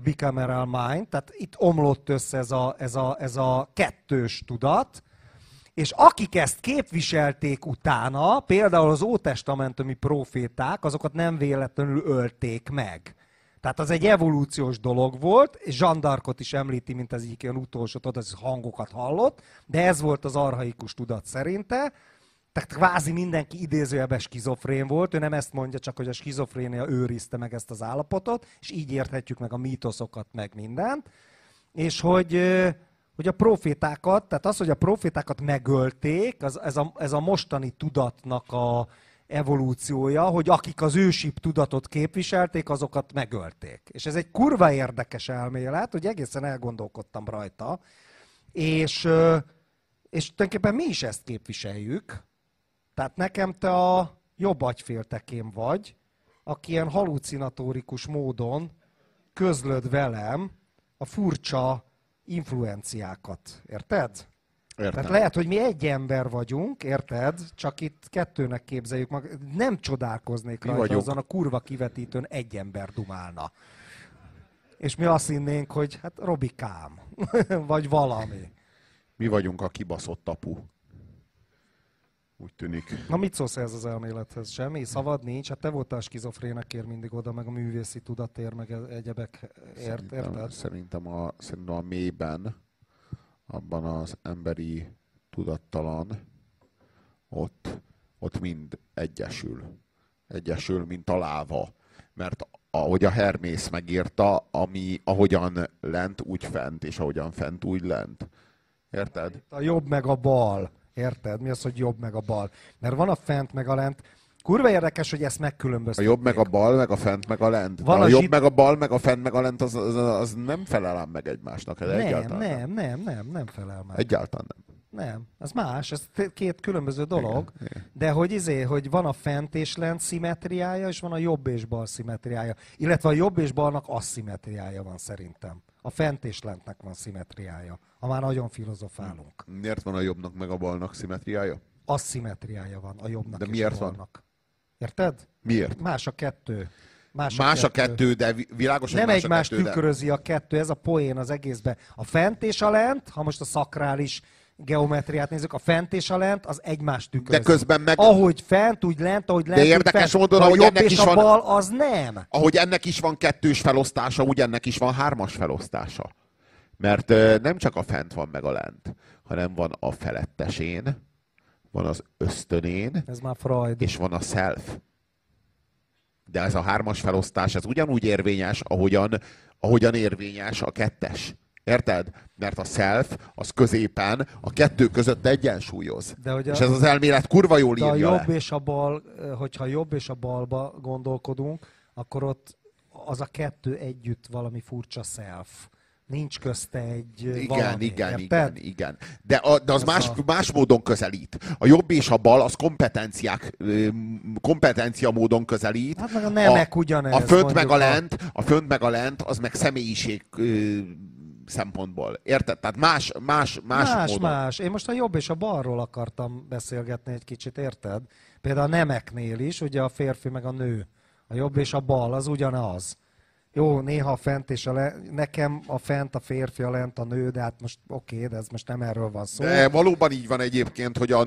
bicameral mind, tehát itt omlott össze ez a kettős tudat, És akik ezt képviselték utána, például az ótestamentumi proféták, azokat nem véletlenül ölték meg. Tehát az egy evolúciós dolog volt, és Jeanne d'Arcot is említi, mint az egyik ilyen utolsó, az hangokat hallott, de ez volt az archaikus tudat szerinte. Tehát kvázi mindenki idézőjelben skizofrén volt, ő nem ezt mondja, csak hogy a skizofrénia őrizte meg ezt az állapotot, és így érthetjük meg a mítoszokat, meg mindent. És hogy a profétákat, tehát az, hogy a profétákat megölték, ez a mostani tudatnak a evolúciója, hogy akik az ősibb tudatot képviselték, azokat megölték. És ez egy kurva érdekes elmélet, hogy egészen elgondolkodtam rajta, és tulajdonképpen mi is ezt képviseljük. Tehát nekem te a jobb agyféltekém vagy, aki ilyen halucinatórikus módon közlöd velem a furcsa influenciákat. Érted? Értem. Tehát lehet, hogy mi egy ember vagyunk, érted? Csak itt kettőnek képzeljük meg. Nem csodálkoznék rajta, azon a kurva kivetítőn egy ember dumálna. És mi azt hinnénk, hogy hát Robikám, vagy valami. Mi vagyunk a kibaszott apu. Úgy tűnik. Na mit szólsz ez az elmélethez? Semmi? Szavad nincs? Hát te voltál skizofrénekért mindig oda, meg a művészi tudatért, meg egyebekért, érted? Szerintem a mélyben, abban az emberi tudattalan, ott mind egyesül. Egyesül, mint a láva. Mert ahogy a Hermész megírta, ahogyan lent, úgy fent, és ahogyan fent, úgy lent. Érted? A jobb meg a bal. Érted? Mi az, hogy jobb meg a bal? Mert van a fent meg a lent. Kurva érdekes, hogy ezt megkülönböztették. A jobb meg a bal, meg a fent meg a lent. Van a jobb meg a bal, meg a fent meg a lent, az nem felel ám meg egymásnak. Nem felel meg. Egyáltalán nem. Nem, ez más, ez két különböző dolog, igen. De hogy van a fent és lent szimmetriája, és van a jobb és bal szimmetriája. Illetve a jobb és balnak aszimmetriája van szerintem. A fent és lentnek van szimmetriája, ha már nagyon filozofálunk. Miért van a jobbnak meg a balnak szimmetriája? Aszimmetriája van a jobbnak de és miért a balnak. van? Érted? Miért? Más a kettő. Más a kettő, de világos, hogy nem más egymást a kettő, tükrözi a kettő, ez a poén az egészben. A fent és a lent, ha most a szakrális geometriát nézzük, a fent és a lent, az egymást tükrözi. De közben meg... Ahogy fent, úgy lent, ahogy lent, de érdekes úgy módon, a ahogy jobb ennek és is a van... bal, az nem. Ahogy ennek is van kettős felosztása, úgy ennek is van hármas felosztása. Mert nem csak a fent van meg a lent, hanem van a felettesén, van az ösztönén, ez már Freud. És van a self. De ez a hármas felosztás, ez ugyanúgy érvényes, ahogyan érvényes a kettes. Érted? Mert a self, az középen a kettő között egyensúlyoz. És ez az elmélet kurva jól írja a jobb le. És a bal, hogyha jobb és a balba gondolkodunk, akkor ott az a kettő együtt valami furcsa self. Nincs közte egy valami, igen. De az más módon közelít. A jobb és a bal az kompetencia módon közelít. Hát meg a nemek ugyanez. A fönt meg a lent, az meg személyiség szempontból. Érted? Tehát más módon. Más. Én most a jobb és a balról akartam beszélgetni egy kicsit, érted? Például a nemeknél is, ugye a férfi meg a nő. A jobb és a bal az ugyanaz. Jó, néha a fent és nekem a fent, a férfi, a lent, a nő, de hát most oké, de ez most nem erről van szó. De valóban így van egyébként, hogy a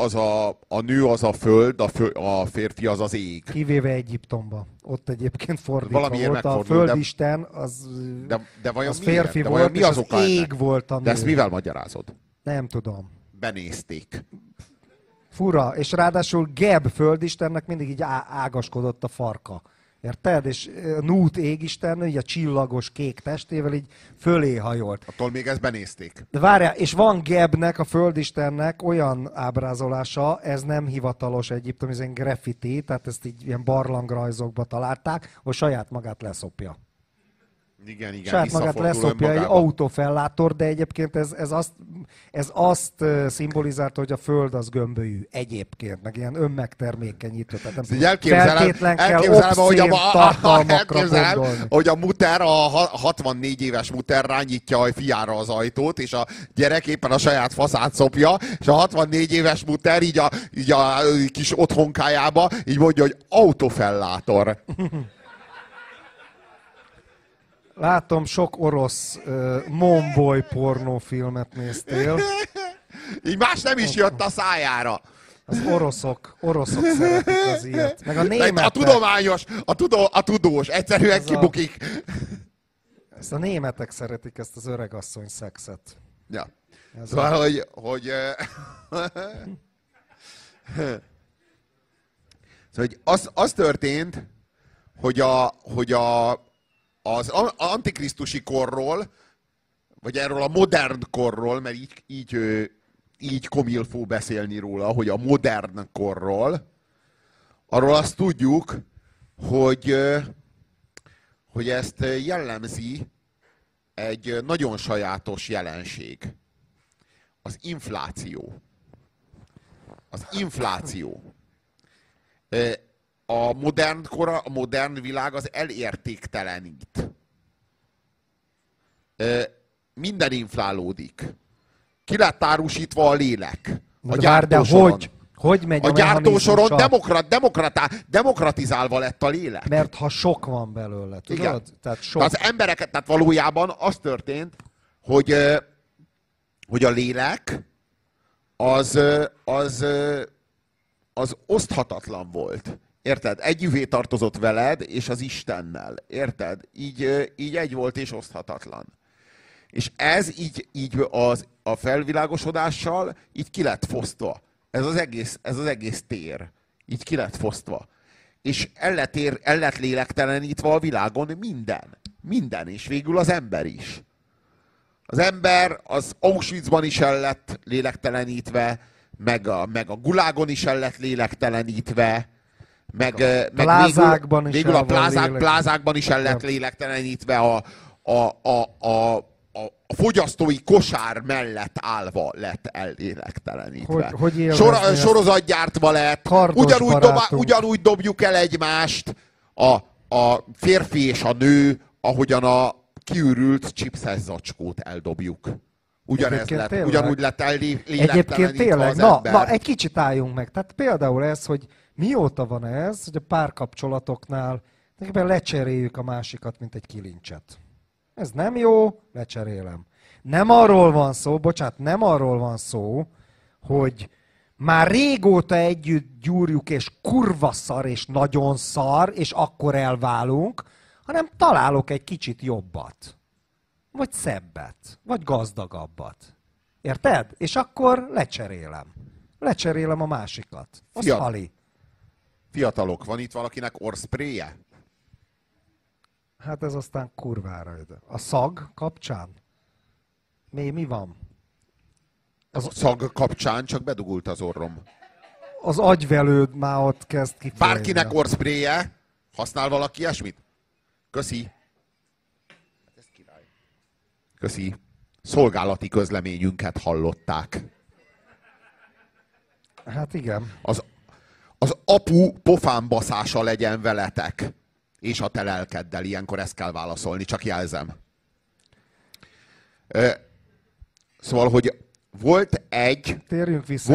nő az a föld, a férfi az az ég. Kivéve Egyiptomba. Ott egyébként fordítva valamiért volt. A földisten az, de vajon az férfi de volt, mi és az az oka ég ennek? volt a nő. De ezt mivel magyarázod? Nem tudom. Benézték. Fura, és ráadásul Geb földistennek mindig így ágaskodott a farka. Érted? És Nút égisten, így a csillagos kék testével így fölé hajolt. Attól még ezt benézték. De várjál, és van Gebnek, a földistennek olyan ábrázolása, ez nem hivatalos Egyiptom, ez egy graffiti, tehát ezt így ilyen barlangrajzokba találták, hogy saját magát leszopja. Igen, saját magát leszopja egy autófellátor, de egyébként ez azt szimbolizálta, hogy a Föld az gömbölyű egyébként, meg ilyen önmegtermékenyítő. Tehát elképzelem, hogy a muter, a 64 éves muter rányítja a fiára az ajtót, és a gyerek éppen a saját faszát szopja, és a 64 éves muter így a kis otthonkájába így mondja, hogy autófellátor. Látom, sok orosz momboy pornófilmet néztél. Így más nem is jött a szájára. Az oroszok szeretik az ilyet. Meg a németek. A tudományos, a tudós egyszerűen kibukik. Ezt a németek szeretik, ezt az öregasszony szexet. Ja. Szóval, hogy az történt, hogy az antikrisztusi korról, vagy erről a modern korról, mert így komilfó beszélni róla, hogy a modern korról, arról azt tudjuk, hogy ezt jellemzi egy nagyon sajátos jelenség. Az infláció. Az infláció. A modern kor, a modern világ az elértéktelenít. Minden inflálódik. Ki lett árusítva a lélek. A gyártósoron. Hogy megy a gyártósoron demokratizálva lett a lélek. Mert ha sok van belőle, tudod? Igen. Tehát sok. Az embereket, tehát valójában az történt, hogy a lélek az oszthatatlan volt. Érted? Együvé tartozott veled és az Istennel. Érted? Így egy volt és oszthatatlan. És ez így a felvilágosodással így ki lett fosztva. Ez az egész tér. Így ki lett fosztva. És el lett lélektelenítve a világon minden. Minden, és végül az ember is. Az ember az Auschwitzban is el lett lélektelenítve, meg a Gulágon is el lett lélektelenítve, meg végül a plázákban is el lett lélektelenítve, a fogyasztói kosár mellett állva lett ellélegtelenítve. Sorozatgyártva lett, ugyanúgy dobjuk el egymást, a férfi és a nő, ahogyan a kiürült chipses zacskót eldobjuk. Ugyanúgy lett ellélegtelenítve az ember. Na, egy kicsit álljunk meg. Tehát például ez, hogy mióta van ez, hogy a párkapcsolatoknál lecseréljük a másikat, mint egy kilincset. Ez nem jó, lecserélem. Nem arról van szó, hogy már régóta együtt gyúrjuk, és kurva szar, és nagyon szar, és akkor elválunk, hanem találok egy kicsit jobbat. Vagy szebbet, vagy gazdagabbat. Érted? És akkor lecserélem. Lecserélem a másikat. Az hali. Fiatalok, van itt valakinek orszpréje? Hát ez aztán kurvára ide. A szag kapcsán? Mi van? A szag kapcsán csak bedugult az orrom. Az agyvelőd már ott kezd kifejlődni. Bárkinek orszpréje? Használ valaki ilyesmit? Köszi. Ez király. Köszi. Szolgálati közleményünket hallották. Hát igen. Az apu pofánbaszása legyen veletek. És a te lelkeddel. Ilyenkor ezt kell válaszolni, csak jelzem. Szóval, hogy volt egy... Térjünk vissza.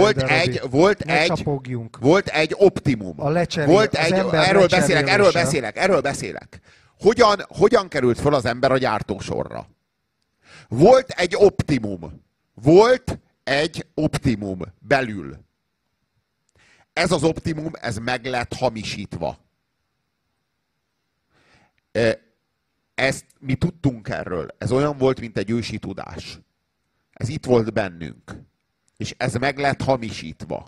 Volt egy optimum. Erről beszélek. Hogyan került föl az ember a gyártósorra? Volt egy optimum belül. Ez az optimum, ez meg lett hamisítva. Ezt mi tudtunk erről. Ez olyan volt, mint egy ősi tudás. Ez itt volt bennünk. És ez meg lett hamisítva.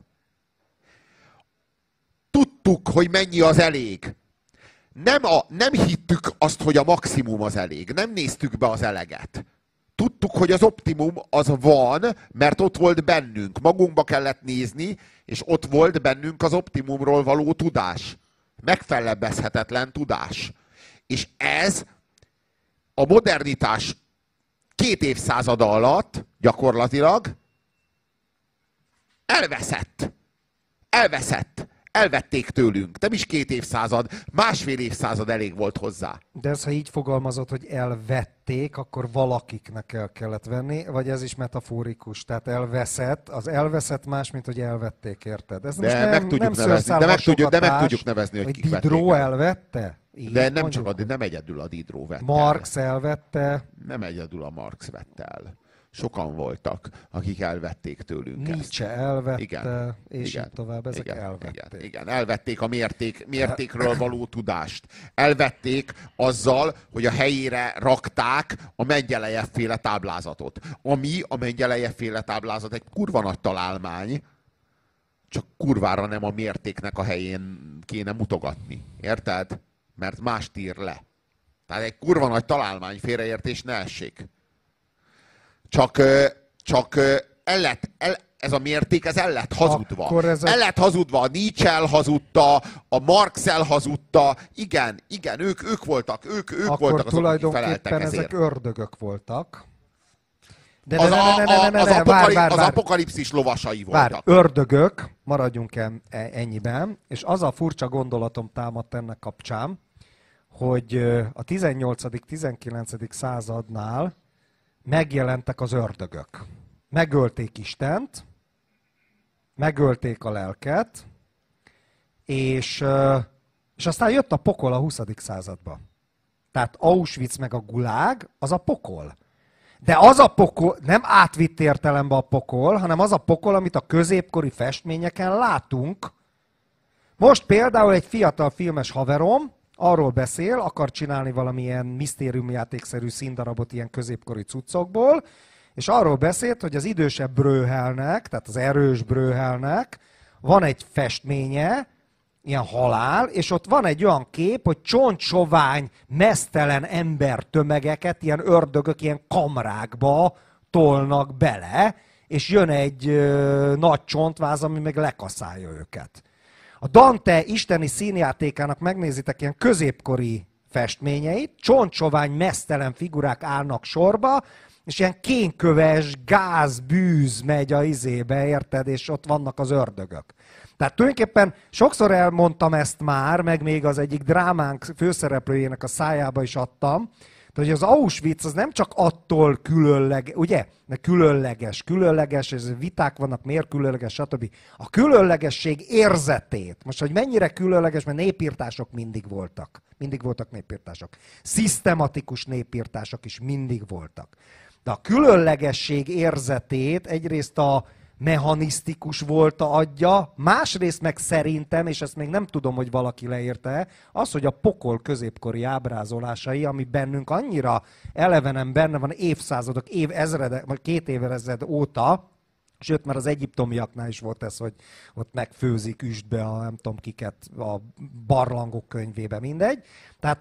Tudtuk, hogy mennyi az elég. Nem hittük azt, hogy a maximum az elég. Nem néztük be az eleget. Tudtuk, hogy az optimum az van, mert ott volt bennünk. Magunkba kellett nézni, és ott volt bennünk az optimumról való tudás. Megfelebbezhetetlen tudás. És ez a modernitás 2 évszázada alatt gyakorlatilag elveszett. Elvették tőlünk. Nem is 2 évszázad, 1,5 évszázad elég volt hozzá. De ez, ha így fogalmazott, hogy elvették, akkor valakiknek el kellett venni, vagy ez is metaforikus? Tehát elveszett, az elveszett más, mint hogy elvették, érted? Ez most meg tudjuk nevezni, hogy kik vették Diderot elvette? Így de nem egyedül a Diderot vette Marx elvette? Nem egyedül a Marx vette el. Sokan voltak, akik elvették tőlünk Nietzsche elvette, igen, és igen, így tovább, ezek igen, elvették. igen. Elvették a mértékről való tudást. Elvették azzal, hogy a helyére rakták a Mendelejev-féle táblázatot. Ami a Mendelejev-féle táblázat egy kurva nagy találmány, csak kurvára nem a mértéknek a helyén kéne mutogatni. Érted? Mert mást ír le. Tehát egy kurva nagy találmány, félreértés ne essék. Csak ez a mérték, ez el lett hazudva. El lett hazudva, a Nietzsche elhazudta, a Marx elhazudta. Igen, ők voltak azok, akik feleltek ezért. Ezek ördögök voltak. Az apokalipszis lovasai voltak. Ördögök, maradjunk ennyiben, és az a furcsa gondolatom támadt ennek kapcsán, hogy a 18.-19. századnál megjelentek az ördögök. Megölték Istent, megölték a lelket, és aztán jött a pokol a 20. századba. Tehát Auschwitz meg a Gulág, az a pokol. De az a pokol, nem átvitt értelemben a pokol, hanem az a pokol, amit a középkori festményeken látunk. Most például egy fiatal filmes haverom arról beszél, akar csinálni valamilyen misztériumjátékszerű színdarabot ilyen középkori cuccokból, és arról beszélt, hogy az idősebb Bröhelnek, tehát az erős Bröhelnek van egy festménye, ilyen halál, és ott van egy olyan kép, hogy csontsovány, meztelen embertömegeket, ilyen ördögök, ilyen kamrákba tolnak bele, és jön egy nagy csontváz, ami meg lekaszálja őket. A Dante isteni színjátékának megnézitek ilyen középkori festményeit, csontsovány, meztelen figurák állnak sorba, és ilyen kénköves gáz, bűz megy a izébe, érted? És ott vannak az ördögök. Tehát tulajdonképpen sokszor elmondtam ezt már, meg még az egyik drámánk főszereplőjének a szájába is adtam, hogy az Auschwitz az nem csak attól különleges, ugye? De különleges, és viták vannak, miért különleges, stb. A különlegesség érzetét, most hogy mennyire különleges, mert népírtások mindig voltak. Mindig voltak népírtások. Szisztematikus népírtások is mindig voltak. De a különlegesség érzetét egyrészt a mechanisztikus volt a agya, másrészt meg szerintem, és ezt még nem tudom, hogy valaki leírta, az, hogy a pokol középkori ábrázolásai, ami bennünk annyira elevenen benne van évszázadok, vagy 2 évezred óta, sőt, már az egyiptomiaknál is volt ez, hogy ott megfőzik üstbe a nem tudom kiket, a barlangok könyvébe, mindegy. Tehát,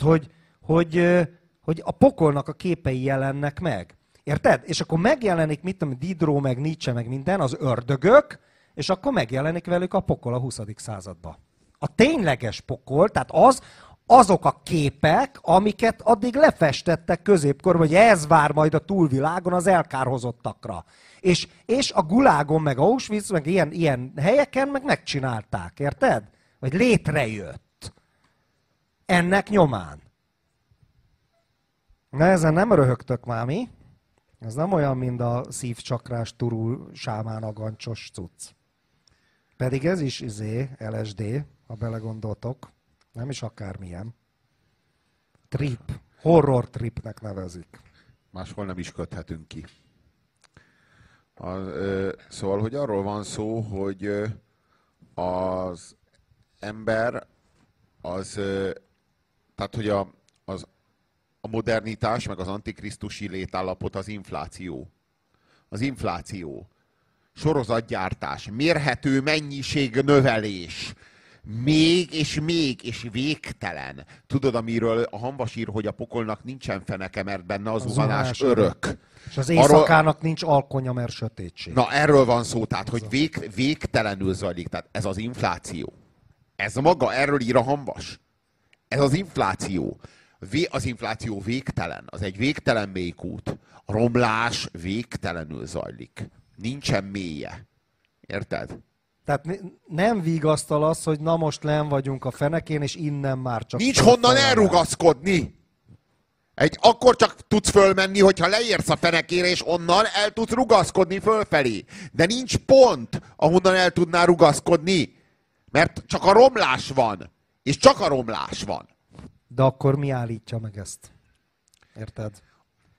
hogy a pokolnak a képei jelennek meg. Érted? És akkor megjelenik, mit tudom, Diderot, meg Nietzsche, meg minden, az ördögök, és akkor megjelenik velük a pokol a 20. században. A tényleges pokol, tehát azok a képek, amiket addig lefestettek középkorban, hogy ez vár majd a túlvilágon az elkárhozottakra. És a Gulágon, meg Auschwitz, meg ilyen helyeken meg megcsinálták, érted? Vagy létrejött. Ennek nyomán. Na ezen nem röhögtök már mi? Ez nem olyan, mint a szívcsakrás turul sámán agancsos cucc. Pedig ez is LSD, ha belegondoltok. Nem is akármilyen. Trip. Horror tripnek nevezik. Máshol nem is köthetünk ki. Szóval, hogy arról van szó, hogy az ember tehát, hogy a modernitás, meg az antikrisztusi létállapot az infláció. Az infláció. Sorozatgyártás. Mérhető mennyiség növelés. Még és végtelen. Tudod, amiről a Hamvas ír, hogy a pokolnak nincsen feneke, mert benne az zuhanás örök. És az éjszakának nincs alkonya, mert sötétség. Na, erről van szó, tehát, hogy végtelenül zajlik. Tehát ez az infláció. Ez maga, erről ír a Hamvas. Ez az infláció. Az infláció végtelen, az egy végtelen mélykút. A romlás végtelenül zajlik. Nincsen mélye. Érted? Tehát nem vigasztal az, hogy na most len vagyunk a fenekén, és innen már csak... Nincs honnan elrugaszkodni! Akkor csak tudsz fölmenni, hogyha leérsz a fenekére, és onnan el tudsz rugaszkodni fölfelé. De nincs pont, ahonnan el tudnál rugaszkodni. Mert csak a romlás van. És csak a romlás van. De akkor mi állítja meg ezt? Érted?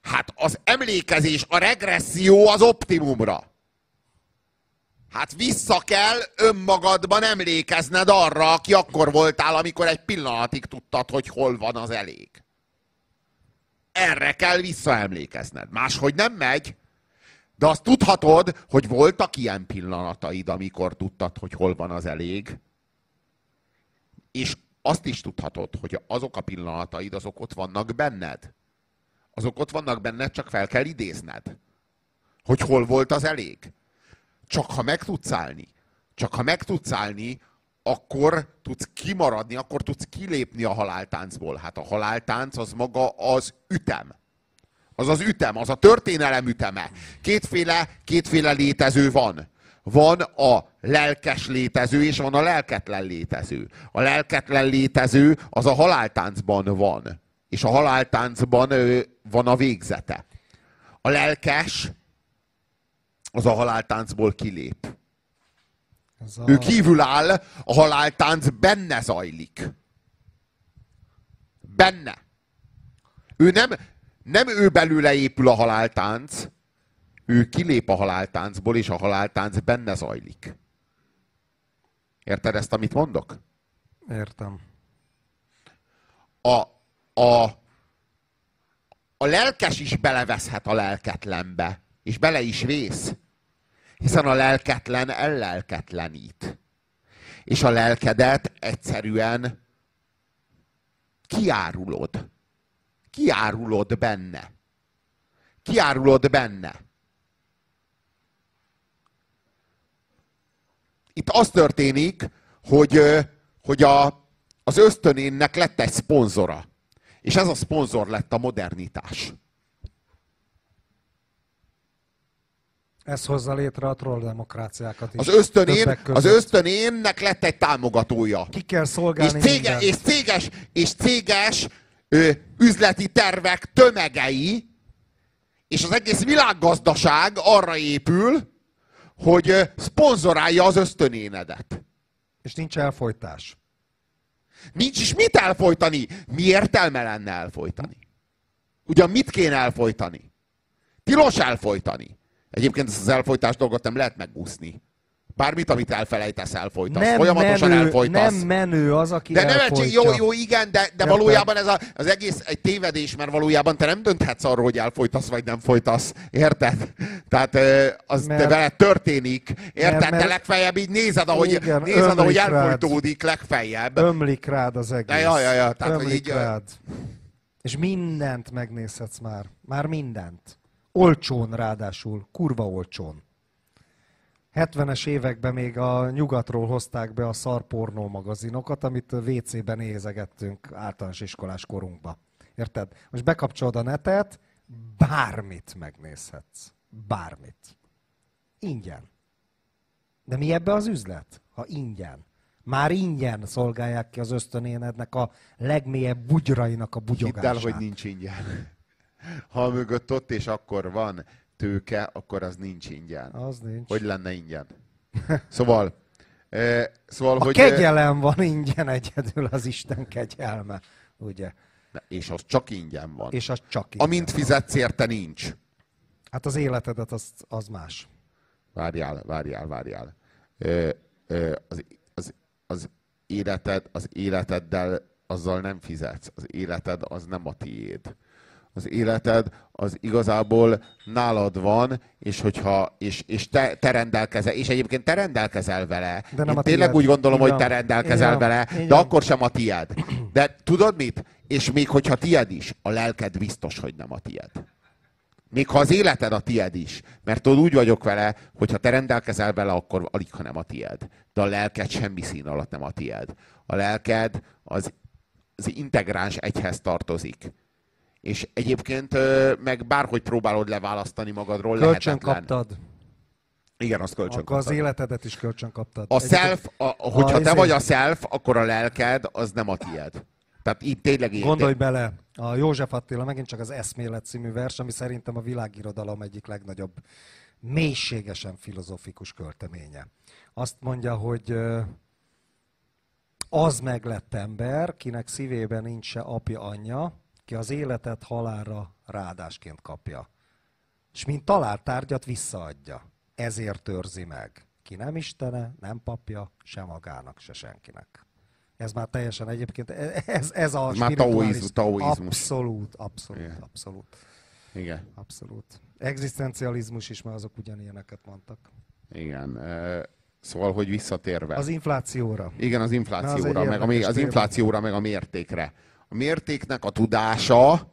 Hát az emlékezés, a regresszió az optimumra. Hát vissza kell önmagadban emlékezned arra, aki akkor voltál, amikor egy pillanatig tudtad, hogy hol van az elég. Erre kell visszaemlékezned. Máshogy nem megy. De azt tudhatod, hogy voltak ilyen pillanataid, amikor tudtad, hogy hol van az elég. És azt is tudhatod, hogy azok a pillanataid, azok ott vannak benned. Azok ott vannak benned, csak fel kell idézned. Hogy hol volt az elég. Csak ha meg tudsz állni. Csak ha meg tudsz állni, akkor tudsz kimaradni, akkor tudsz kilépni a haláltáncból. Hát a haláltánc az maga az ütem. Az az ütem, az a történelem üteme. Kétféle létező van. Van a lelkes létező, és van a lelketlen létező. A lelketlen létező az a haláltáncban van. És a haláltáncban van a végzete. A lelkes az a haláltáncból kilép. Ő kívül áll, a haláltánc benne zajlik. Benne. Ő nem ő belőle épül a haláltánc, ő kilép a haláltáncból, és a haláltánc benne zajlik. Érted ezt, amit mondok? Értem. A lelkes is beleveszhet a lelketlenbe, és bele is vész. Hiszen a lelketlen ellelketlenít. És a lelkedet egyszerűen kiárulod. Kiárulod benne. Kiárulod benne. Itt az történik, hogy az ösztönénnek lett egy szponzora. És ez a szponzor lett a modernitás. Ez hozza létre a trolldemokráciákat is. Az ösztönénnek lett egy támogatója. Ki kell szolgálni és céges üzleti tervek tömegei, és az egész világgazdaság arra épül, hogy szponzorálja az ösztönénedet. És nincs elfojtás. Nincs is mit elfojtani. Mi értelme lenne elfojtani? Ugyan mit kéne elfojtani? Tilos elfojtani. Egyébként ezt az elfojtás dolgot nem lehet megúszni. Bármit, amit elfelejtesz, elfojtasz. Nem folyamatosan menő, elfojtasz. Nem menő az, aki de elfojtja. Jó, igen, de valójában ez az egész egy tévedés, mert valójában te nem dönthetsz arról, hogy elfojtasz, vagy nem folytasz. Érted? Tehát te veled történik. Érted? Te legfeljebb így nézed, ahogy elfojtódik legfeljebb. Ömlik rád az egész. Ja. Tehát, ömlik így, rád. És mindent megnézhetsz már. Már mindent. Olcsón ráadásul. Kurva olcsón. 70-es években még a nyugatról hozták be a szarpornó magazinokat, amit a WC-ben nézegettünk általános iskolás korunkba. Érted? Most bekapcsolod a netet, bármit megnézhetsz. Bármit. Ingyen. De mi ebbe az üzlet? Ha ingyen. Már ingyen szolgálják ki az ösztönénednek a legmélyebb bugyrainak a bugyogását. Hidd el, hogy nincs ingyen. Ha mögött ott és akkor van tőke, akkor az nincs ingyen. Az nincs. Hogy lenne ingyen? Szóval a kegyelem van ingyen egyedül, az Isten kegyelme, ugye? És az csak ingyen van. És az csak ingyen amint fizetsz érte, nincs. Hát az életedet az más. Várjál. Az életeddel azzal nem fizetsz. Az életed az nem a tiéd. Az életed az igazából nálad van, és te rendelkezel, és egyébként te rendelkezel vele. De nem én tényleg úgy gondolom, igen, hogy te rendelkezel igen, vele, igen. de akkor sem a tied. De tudod mit? És még hogyha tied is, a lelked biztos, hogy nem a tied. Még ha az életed a tied is. Mert tudod, úgy vagyok vele, hogy ha te rendelkezel vele, akkor alig, ha nem a tied. De a lelked semmi szín alatt nem a tied. A lelked az integráns egyhez tartozik. És egyébként meg bárhogy próbálod leválasztani magadról, kölcsön lehetetlen. kaptad. Igen, azt kölcsön Akkor kaptad. az életedet is kölcsön kaptad. A self, hogyha te vagy a self, akkor a lelked az nem a tied. Tehát itt tényleg Gondolj bele, a József Attila megint csak az Eszmélet című vers, ami szerintem a világirodalom egyik legnagyobb, mélységesen filozofikus költeménye. Azt mondja, hogy az meglett ember, kinek szívében nincs se apja, anyja, ki az életet halálra ráadásként kapja. És mint talált tárgyat visszaadja. Ezért őrzi meg. Ki nem istene, nem papja, se magának, se senkinek. Ez már teljesen egyébként, ez a spirituális... taoizmus. Abszolút. Igen. Abszolút. Egzisztencializmus is, mert azok ugyanilyeneket mondtak. Igen. Szóval, hogy visszatérve. Az inflációra. Igen, az inflációra, meg a mértékre. A mértéknek a tudása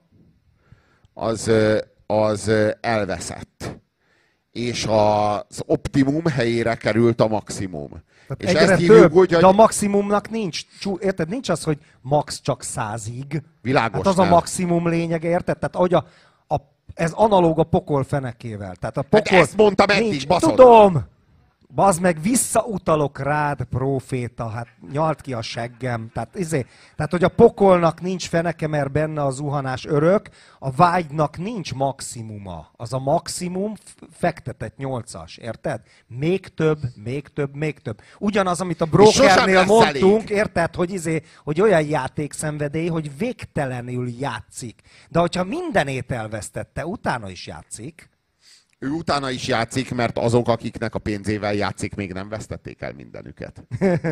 az elveszett. És az optimum helyére került a maximum. Tehát és ezt hívjuk több, úgy, de a maximumnak nincs, érted? Nincs az, hogy max csak 100-ig. Világos, hát az a maximum lényege, érted? Tehát ahogy ez analóg a pokol fenekével. Tehát a pokol ezt mondtam eddig, baszod. Tudom! Bazd meg, visszautalok rád, próféta, hát nyalt ki a seggem. Tehát, hogy a pokolnak nincs feneke, mert benne a zuhanás örök, a vágynak nincs maximuma. Az a maximum fektetett 8-as, érted? Még több, még több, még több. Ugyanaz, amit a brokernél mondtunk, érted? Hogy olyan játékszenvedély, hogy végtelenül játszik. De hogyha mindenét elvesztette, utána is játszik. Ő utána is játszik, mert azok, akiknek a pénzével játszik, még nem vesztették el mindenüket.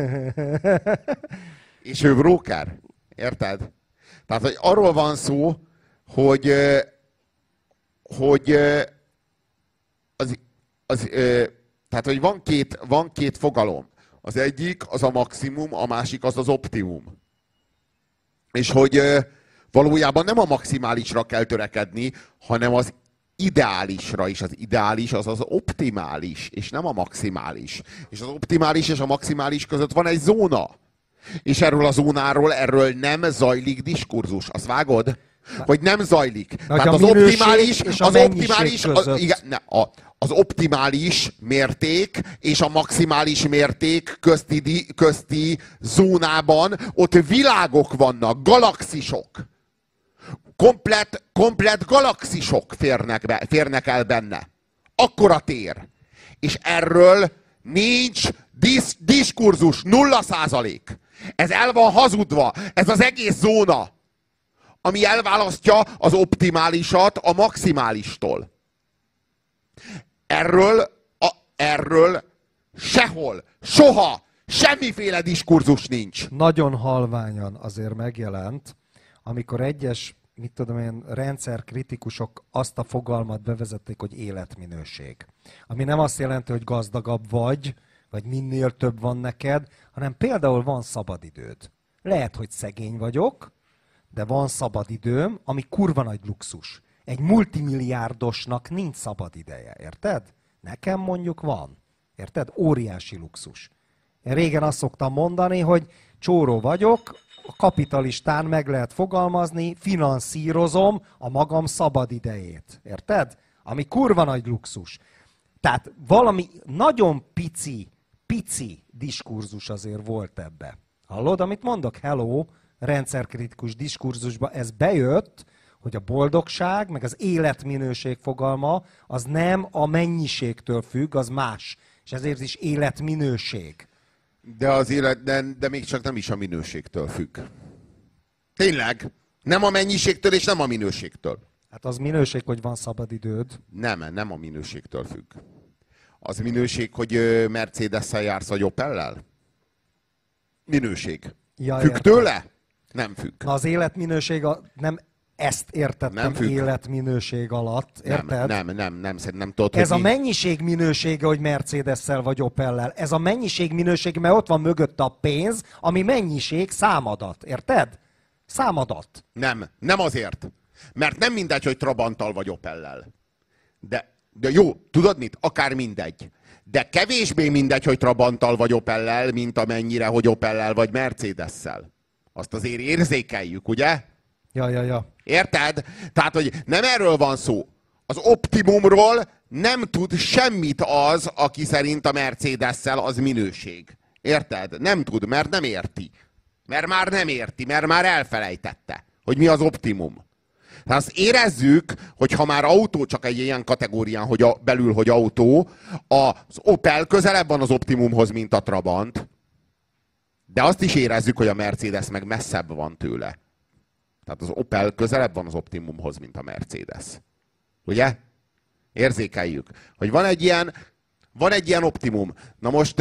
És ő broker. Érted? Tehát, hogy arról van szó, hogy tehát, hogy van két fogalom. Az egyik az a maximum, a másik az az optimum. És hogy valójában nem a maximálisra kell törekedni, hanem az ideálisra is. Az ideális az az optimális, és nem a maximális. És az optimális és a maximális között van egy zóna. És erről a zónáról nem zajlik diskurzus. Azt vágod? Hogy nem zajlik. Tehát az optimális, az optimális mérték és a maximális mérték közti zónában ott világok vannak, galaxisok. Komplett galaxisok férnek el benne. Akkora tér. És erről nincs diskurzus, 0%. Ez el van hazudva. Ez az egész zóna, ami elválasztja az optimálisat a maximálistól. Erről sehol, soha, semmiféle diskurzus nincs. Nagyon halványan azért megjelent, amikor egyes, mit tudom én, rendszerkritikusok azt a fogalmat bevezették, hogy életminőség. Ami nem azt jelenti, hogy gazdagabb vagy minél több van neked, hanem például van szabadidőd. Lehet, hogy szegény vagyok, de van szabadidőm, ami kurva nagy luxus. Egy multimilliárdosnak nincs szabadideje, érted? Nekem mondjuk van. Érted? Óriási luxus. Én régen azt szoktam mondani, hogy csóró vagyok, a kapitalistán meg lehet fogalmazni, finanszírozom a magam szabadidejét. Érted? Ami kurva nagy luxus. Tehát valami nagyon pici diskurzus azért volt ebbe. Hallod, amit mondok? Hello, rendszerkritikus diskurzusba ez bejött, hogy a boldogság, meg az életminőség fogalma, az nem a mennyiségtől függ, az más. És ezért is életminőség. De még csak nem is a minőségtől függ. Tényleg. Nem a mennyiségtől és nem a minőségtől. Hát az minőség, hogy van szabadidőd. Nem a minőségtől függ. Az minőség, hogy Mercedes-szel jársz vagy Opellel? Minőség. Ja, függ tőle? Nem függ. Na az életminőség, nem ezt értettem életminőség alatt, érted? Nem tudod, ez a mennyiség minősége, hogy Mercedes-szel vagy Opellel. Ez a mennyiség minősége, mert ott van mögötte a pénz, ami mennyiség számadat, érted? Számadat. Nem azért. Mert nem mindegy, hogy Trabanttal vagy Opellel. De jó, tudod mit? Akár mindegy. De kevésbé mindegy, hogy Trabanttal vagy Opellel, mint amennyire, hogy Opellel vagy Mercedes-szel. Azt azért érzékeljük, ugye? Ja. Érted? Tehát, hogy nem erről van szó. Az optimumról nem tud semmit az, aki szerint a Mercedes-szel az minőség. Érted? Nem tud, mert nem érti. Mert már nem érti, mert már elfelejtette, hogy mi az optimum. Tehát azt érezzük, hogy ha már autó, csak egy ilyen kategórián, hogy belül, hogy autó, az Opel közelebb van az optimumhoz, mint a Trabant, de azt is érezzük, hogy a Mercedes meg messzebb van tőle. Tehát az Opel közelebb van az optimumhoz, mint a Mercedes. Ugye? Érzékeljük, hogy van egy ilyen optimum. Na most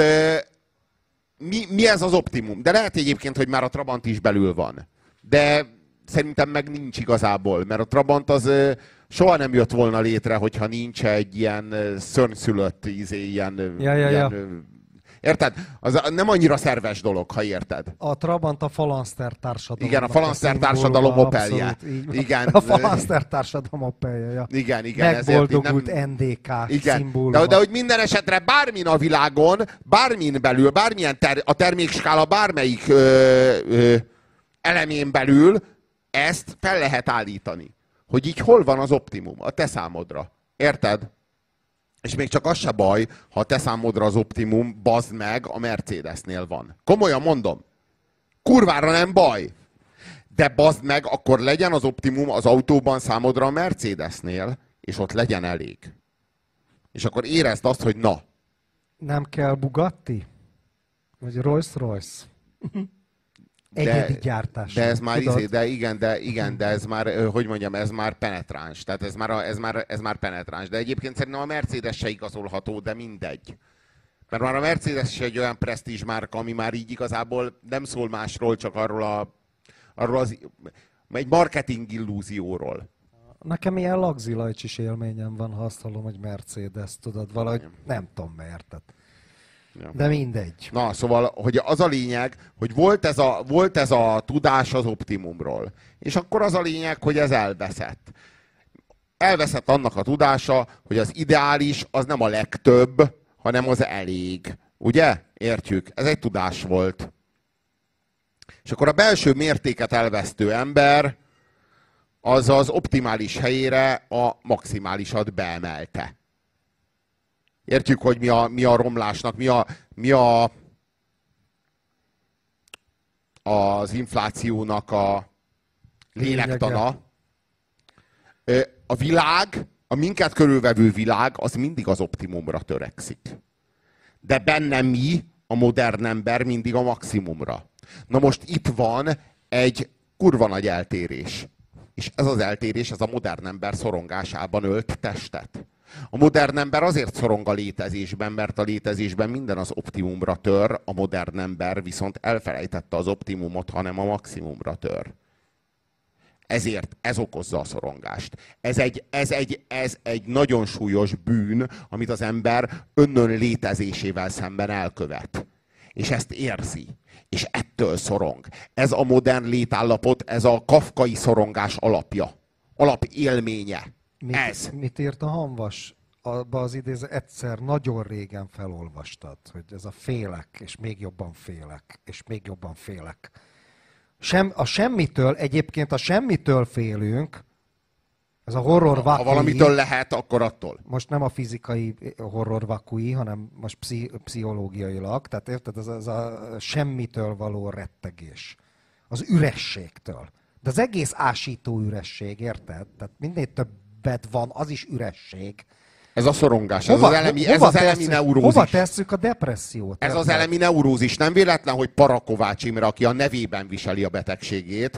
mi ez az optimum? De lehet egyébként, hogy már a Trabant is belül van. De szerintem meg nincs igazából, mert a Trabant az soha nem jött volna létre, hogyha nincs egy ilyen szörnyszülött ilyen... Érted? Az nem annyira szerves dolog, ha érted. A Trabant a Falanszter társadalom. Igen, a Falanszter társadalom Opelje. Igen. A Falanszter társadalom Opelje, ja. Igen. Megboldogult NDK szimbóluma. De hogy minden esetre bármin a világon, bármin belül, bármilyen a termékskála bármelyik elemén belül ezt fel lehet állítani. Hogy így hol van az optimum a te számodra. Érted? És még csak az se baj, ha a te számodra az optimum, bazd meg, a Mercedesnél van. Komolyan mondom. Kurvára nem baj. De bazd meg, akkor legyen az optimum az autóban számodra a Mercedesnél, és ott legyen elég. És akkor érezd azt, hogy na. Nem kell Bugatti? Vagy Rolls-Royce? Egyedi gyártás. De ez már de ez már, hogy mondjam, ez már penetráns. Tehát ez már penetráns. De egyébként szerintem a Mercedes se igazolható, de mindegy. Mert már a Mercedes is egy olyan presztízs márka, ami már így igazából nem szól másról, csak arról egy marketing illúzióról. Nekem ilyen lagzilajcsis élményem van, ha azt hallom, hogy Mercedes, tudod, valahogy nem tudom miért. Ja. De mindegy. Na, szóval, hogy az a lényeg, hogy volt ez a tudás az optimumról. És akkor az a lényeg, hogy ez elveszett. Elveszett annak a tudása, hogy az ideális az nem a legtöbb, hanem az elég. Ugye? Értjük? Ez egy tudás volt. És akkor a belső mértéket elvesztő ember az az optimális helyére a maximálisat beemelte. Értjük, hogy mi a romlásnak, az inflációnak a lélektana. A világ, a minket körülvevő világ, az mindig az optimumra törekszik. De benne mi, a modern ember, mindig a maximumra. Na most itt van egy kurva nagy eltérés. És ez az eltérés, ez a modern ember szorongásában ölt testet. A modern ember azért szorong a létezésben, mert a létezésben minden az optimumra tör, a modern ember viszont elfelejtette az optimumot, hanem a maximumra tör. Ezért ez okozza a szorongást. Ez egy nagyon súlyos bűn, amit az ember önnön létezésével szemben elkövet. És ezt érzi. És ettől szorong. Ez a modern létállapot, ez a kafkai szorongás alapja. Alapélménye. Mit írt a Hamvas? Abba az egyszer nagyon régen felolvastad, hogy ez a félek, és még jobban félek, és még jobban félek. A semmitől, egyébként a semmitől félünk, ez a horror vakui. Ha valamitől lehet, akkor attól. Most nem a fizikai horror vakui, hanem most pszichológiailag. Tehát érted, ez a semmitől való rettegés. Az ürességtől. De az egész ásító üresség, érted? Tehát minél többet van, az is üresség. Ez a szorongás, ez az elemi neurózis. Hova tesszük a depressziót? Ez az elemi neurózis. Nem véletlen, hogy Parakovács Imre, aki a nevében viseli a betegségét,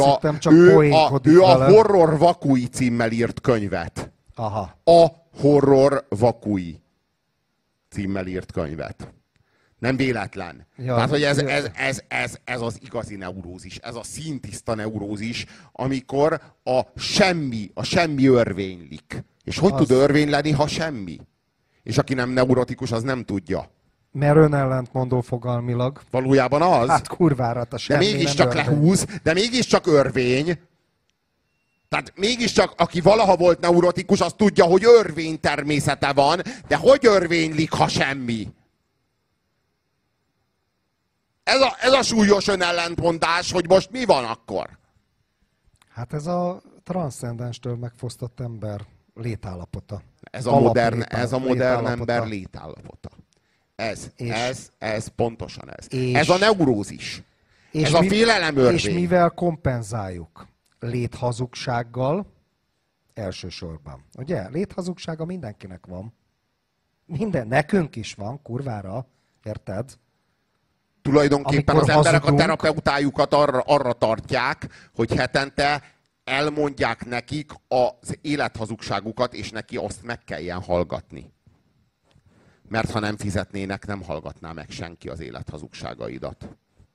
ő a Horror Vakui címmel írt könyvet. Aha. A Horror Vakui címmel írt könyvet. Nem véletlen. Ja, tehát, hogy ez az igazi neurózis, ez a színtiszta neurózis, amikor a semmi örvénylik. És hogy tud örvény lenni, ha semmi? És aki nem neurotikus, az nem tudja. Mert önellentmondó fogalmilag. Valójában az. Hát kurvára, a semmi. De mégiscsak lehúz, de mégiscsak örvény. Tehát mégiscsak, aki valaha volt neurotikus, az tudja, hogy örvény természete van, de hogy örvénylik, ha semmi? Ez a súlyos önellentmondás, hogy most mi van akkor? Hát ez a transzcendenstől megfosztott ember létállapota. Ez a modern ember létállapota. Ez pontosan ez. Ez a neurózis. Ez a félelemörvény. És mivel kompenzáljuk? Léthazugsággal elsősorban. Ugye? Léthazugsága mindenkinek van. Nekünk is van, kurvára. Érted? Tulajdonképpen amikor az emberek hazudunk. a terapeutájukat arra tartják, hogy hetente elmondják nekik az élethazugságukat, és neki azt meg kelljen hallgatni. Mert ha nem fizetnének, nem hallgatná meg senki az élethazugságaidat.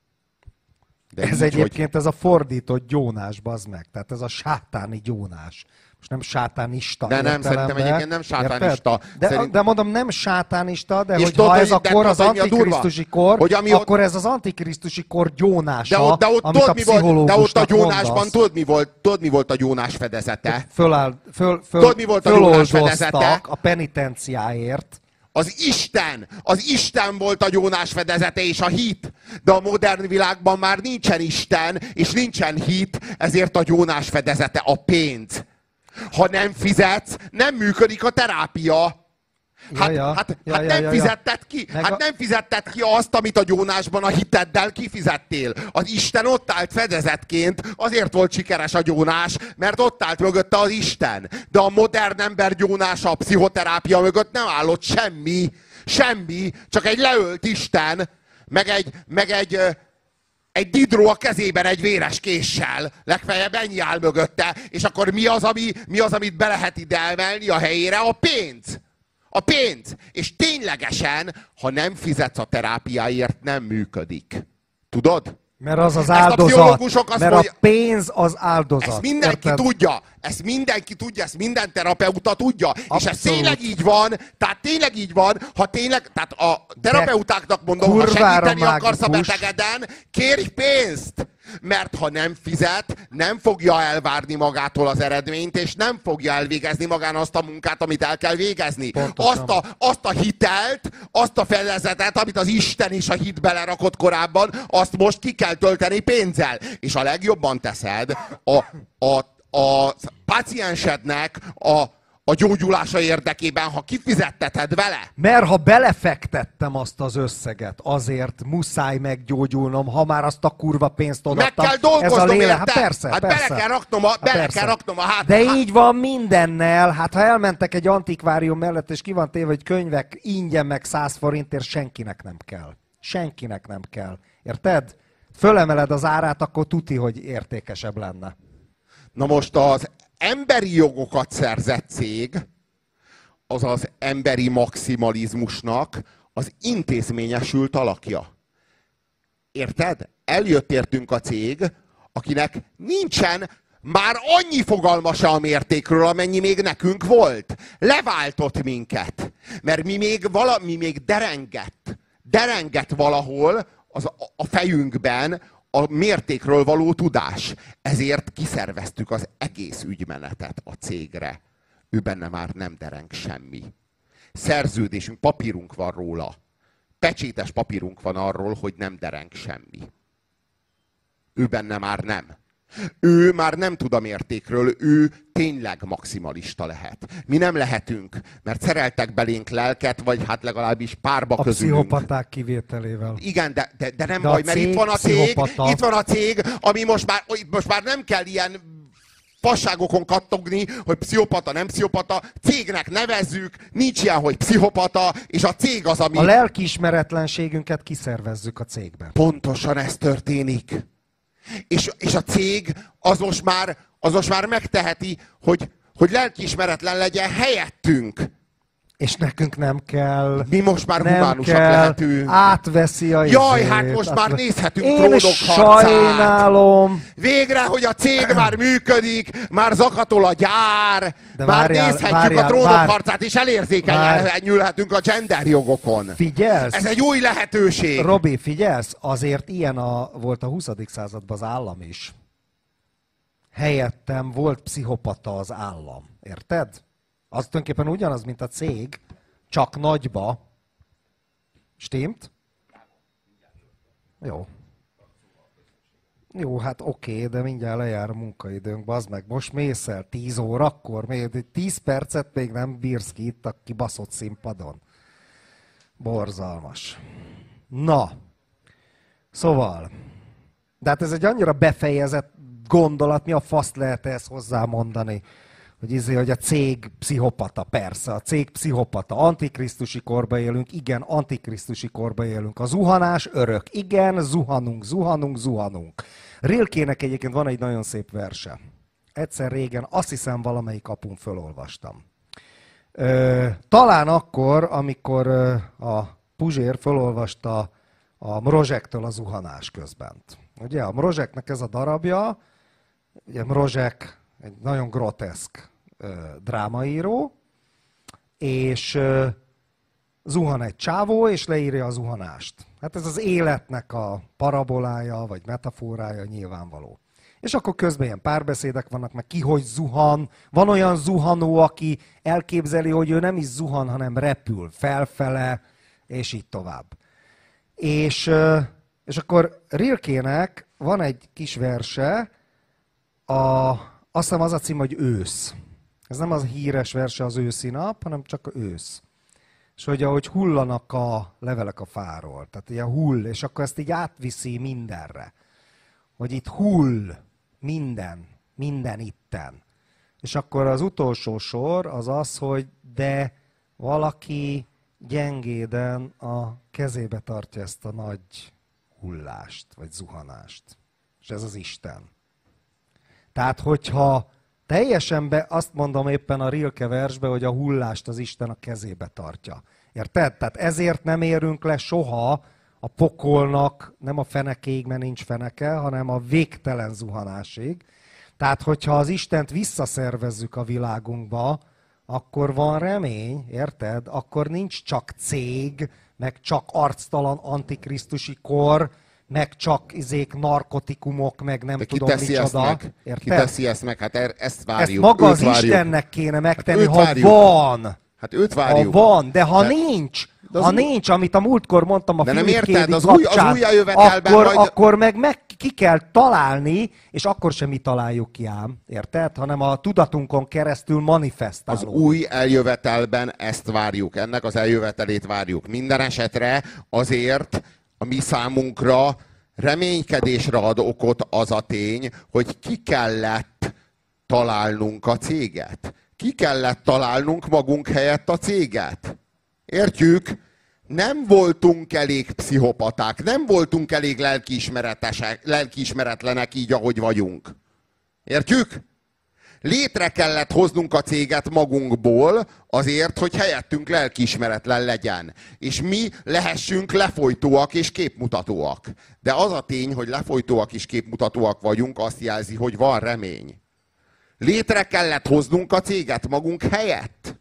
De Ez így, egyébként ez a fordított gyónás, bazd meg. Tehát ez a sátáni gyónás. Most nem sátánista de nem, szerintem egyébként nem sátánista. De mondom, nem sátánista, de és hogy tudod, ha ez a de kor az tudod, mi a durva? antikrisztusi kor, Hogy ami akkor ez az antikrisztusi kor gyónása, de ott, amit a de ott a pszichológusnak gyónásban mondasz. tudod, mi volt a gyónás fedezete? Tudod, mi volt a gyónás fedezete? A penitenciáért. Az Isten volt a gyónás fedezete és a hit. De a modern világban már nincsen Isten, és nincsen hit, ezért a gyónás fedezete a pénz. Ha nem fizetsz, nem működik a terápia. Nem fizetted ki. Nem fizetted ki azt, amit a gyónásban a hiteddel kifizettél. Az Isten ott állt fedezetként, azért volt sikeres a gyónás, mert ott állt mögötte az Isten. De a modern ember gyónása, a pszichoterápia mögött nem állott semmi. Semmi. Csak egy leölt Isten, meg egy didró a kezében egy véres késsel. Legfeljebb ennyi áll mögötte. És akkor mi az, amit be lehet ide emelni a helyére? A pénz. A pénz. És ténylegesen, ha nem fizetsz a terápiáért, nem működik. Tudod? Mert az az áldozat. Mert a pénz az áldozat. Ezt mindenki tudja. Ezt mindenki tudja, ezt minden terapeuta tudja. Abszolút. És ez tényleg így van. Tehát tényleg így van, ha tényleg, tehát a terapeutáknak mondom, ha segíteni akarsz a betegeden, kérj pénzt! Mert ha nem fizet, nem fogja elvárni magától az eredményt, és nem fogja elvégezni magán azt a munkát, amit el kell végezni. Azt a hitelt, azt a fedezetet, amit az Isten is a hit belerakott korábban, azt most ki kell tölteni pénzzel. És a legjobban teszed a páciensednek a gyógyulása érdekében, ha kifizetteted vele. Mert ha belefektettem azt az összeget, azért muszáj meggyógyulnom, ha már azt a kurva pénzt odaadtam. Meg kell dolgoznom érte. Hát persze. Bele kell raknom a hátra. De így van mindennel. Hát ha elmentek egy antikvárium mellett, és ki van téve, hogy könyvek ingyen meg 100 forintért, senkinek nem kell. Senkinek nem kell. Érted? Fölemeled az árát, akkor tuti, hogy értékesebb lenne. Na most az emberi jogokat szerzett cég, az az emberi maximalizmusnak az intézményesült alakja. Érted? Eljött értünk a cég, akinek nincsen már annyi fogalma se a mértékről, amennyi még nekünk volt. Leváltott minket. Mert mi még derengett valahol a fejünkben a mértékről való tudás. Ezért kiszerveztük az egész ügymenetet a cégre. Ő benne már nem dereng semmi. Szerződésünk, papírunk van róla. Pecsétes papírunk van arról, hogy nem dereng semmi. Ő benne már nem. Ő már nem tud a mértékről, ő tényleg maximalista lehet. Mi nem lehetünk, mert szereltek belénk lelket, vagy hát legalábbis párba közülünk. A pszichopaták kivételével. Igen, de nem baj, mert itt van a cég, ami most már nem kell ilyen fasságokon kattogni, hogy pszichopata, nem pszichopata, cégnek nevezzük, nincs ilyen, hogy pszichopata, és a cég az, ami... A lelkiismeretlenségünket kiszervezzük a cégben. Pontosan ez történik. És a cég az most már megteheti, hogy lelkiismeretlen legyen helyettünk. És nekünk nem kell. Mi most már humánusak lehetünk. Átveszi a Jaj, hát most már nézhetünk Trónok harcát. Sajnálom. Végre, hogy a cég már működik, már zakatol a gyár, de már nézhetjük a Trónok harcát, és elérzékenyülhetünk a gender jogokon. Figyelsz? Ez egy új lehetőség. Robi, figyelsz? Azért ilyen volt a 20. században az állam is. Helyettem volt pszichopata az állam. Érted? Az tulajdonképpen ugyanaz, mint a cég, csak nagyba. Stimmt? Jó. Jó, hát oké, de mindjárt lejár a munkaidőnk, bazd meg. Most mész el 10 órakor, még 10 percet még nem bírsz ki itt a kibaszott színpadon. Borzalmas. Na, szóval, de hát ez egy annyira befejezett gondolat, mi a faszt lehet ezt hozzámondani, hogy a cég pszichopata, persze, a cég pszichopata. Antikrisztusi korba élünk, igen, antikrisztusi korba élünk. A zuhanás örök, igen, zuhanunk. Rilkének egyébként van egy nagyon szép verse. Egyszer régen, azt hiszem valamelyik apun fölolvastam. Talán akkor, amikor a Puzsér fölolvasta a Mrozsektől a zuhanás közben. Ugye a Mrozseknek ez a darabja, ugye Mrozsek egy nagyon groteszk drámaíró, és zuhan egy csávó, és leírja a zuhanást. Hát ez az életnek a parabolája, vagy metaforája nyilvánvaló. És akkor közben ilyen párbeszédek vannak, meg ki hogy zuhan. Van olyan zuhanó, aki elképzeli, hogy ő nem is zuhan, hanem repül felfele, és így tovább. És akkor Rilkének van egy kis verse, azt hiszem az a cím, hogy Ősz. Ez nem az híres verse az őszi nap, hanem csak ősz. És hogy ahogy hullanak a levelek a fáról, tehát ilyen hull, és akkor ezt így átviszi mindenre. Hogy itt hull minden itten. És akkor az utolsó sor az az, hogy de valaki gyengéden a kezébe tartja ezt a nagy hullást, vagy zuhanást. És ez az Isten. Tehát, hogyha teljesen azt mondom éppen a Rilke versbe, hogy a hullást az Isten a kezébe tartja. Érted? Tehát ezért nem érünk le soha a pokolnak, nem a fenekéig, mert nincs feneke, hanem a végtelen zuhanásig. Tehát, hogyha az Istent visszaszervezzük a világunkba, akkor van remény, érted? Akkor nincs csak cég, meg csak arctalan antikrisztusi kor, meg csak narkotikumok, meg nem tudom micsoda. Ki teszi ezt meg? Hát ezt várjuk. Ezt maga az Istennek kéne megtenni, ha van. Hát őt várjuk. Ha van, de ha nincs, nincs, amit a múltkor mondtam a Philip K. Dick kapcsán, akkor meg ki kell találni, és akkor sem mi találjuk ki ám, érted? Hanem a tudatunkon keresztül manifestálunk. Az új eljövetelben ezt várjuk, ennek az eljövetelét várjuk. Minden esetre azért a mi számunkra reménykedésre ad okot az a tény, hogy ki kellett találnunk a céget. Ki kellett találnunk magunk helyett a céget. Értjük? Nem voltunk elég pszichopaták, nem voltunk elég lelkiismeretlenek így, ahogy vagyunk. Értjük? Létre kellett hoznunk a céget magunkból azért, hogy helyettünk lelkiismeretlen legyen. És mi lehessünk lefolytóak és képmutatóak. De az a tény, hogy lefolytóak és képmutatóak vagyunk, azt jelzi, hogy van remény. Létre kellett hoznunk a céget magunk helyett.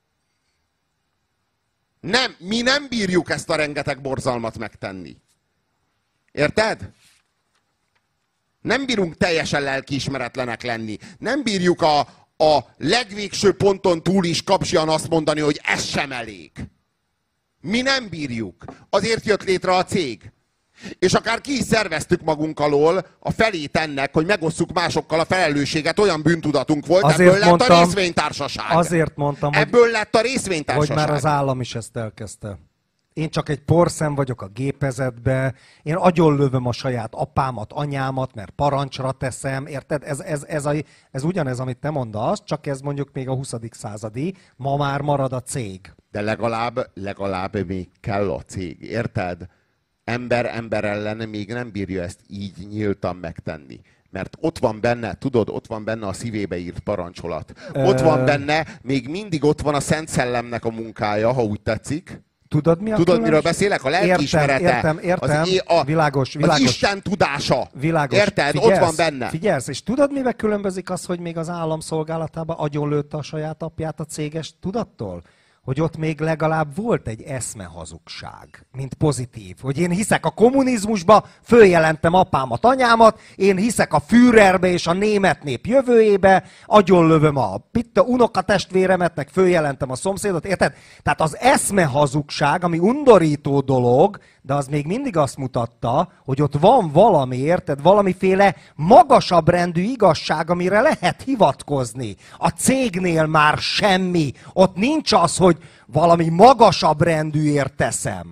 Mi nem bírjuk ezt a rengeteg borzalmat megtenni. Érted? Nem bírunk teljesen lelkiismeretlenek lenni. Nem bírjuk a legvégső ponton túl is kapcsian azt mondani, hogy ez sem elég. Mi nem bírjuk. Azért jött létre a cég. És akár ki is szerveztük magunk alól a felét ennek, hogy megosszuk másokkal a felelősséget, olyan bűntudatunk volt, azért ebből lett a részvénytársaság. Azért mondtam, ebből lett a részvénytársaság. Hogy már az állam is ezt elkezdte. Én csak egy porszem vagyok a gépezetbe, én agyonlövöm a saját apámat, anyámat, mert parancsra teszem, érted? Ez ugyanez, amit te mondasz, csak ez mondjuk még a 20. századi, ma már marad a cég. De legalább még kell a cég, érted? Ember ellen még nem bírja ezt így nyíltan megtenni. Mert ott van benne, tudod, ott van benne a szívébe írt parancsolat. Ott van benne, még mindig ott van a Szent Szellemnek a munkája, ha úgy tetszik. Tudod, miről beszélek? A lelkiismerete. Értem. Világos. Az Isten tudása. Világos. Érted? Figyelsz, ott van benne. Figyelsz, és tudod, mivel különbözik az, hogy még az állam szolgálatában agyonlőtte a saját apját a céges tudattól? Hogy ott még legalább volt egy eszmehazugság, mint pozitív. Hogy én hiszek a kommunizmusba, följelentem apámat, anyámat, én hiszek a Führerbe és a német nép jövőjébe, agyonlövöm a unokatestvéremet, meg följelentem a szomszédot, érted? Tehát az eszmehazugság, ami undorító dolog, de az még mindig azt mutatta, hogy ott van valami, érted? Valamiféle magasabb rendű igazság, amire lehet hivatkozni. A cégnél már semmi. Ott nincs az, hogy valami magasabb rendűért teszem.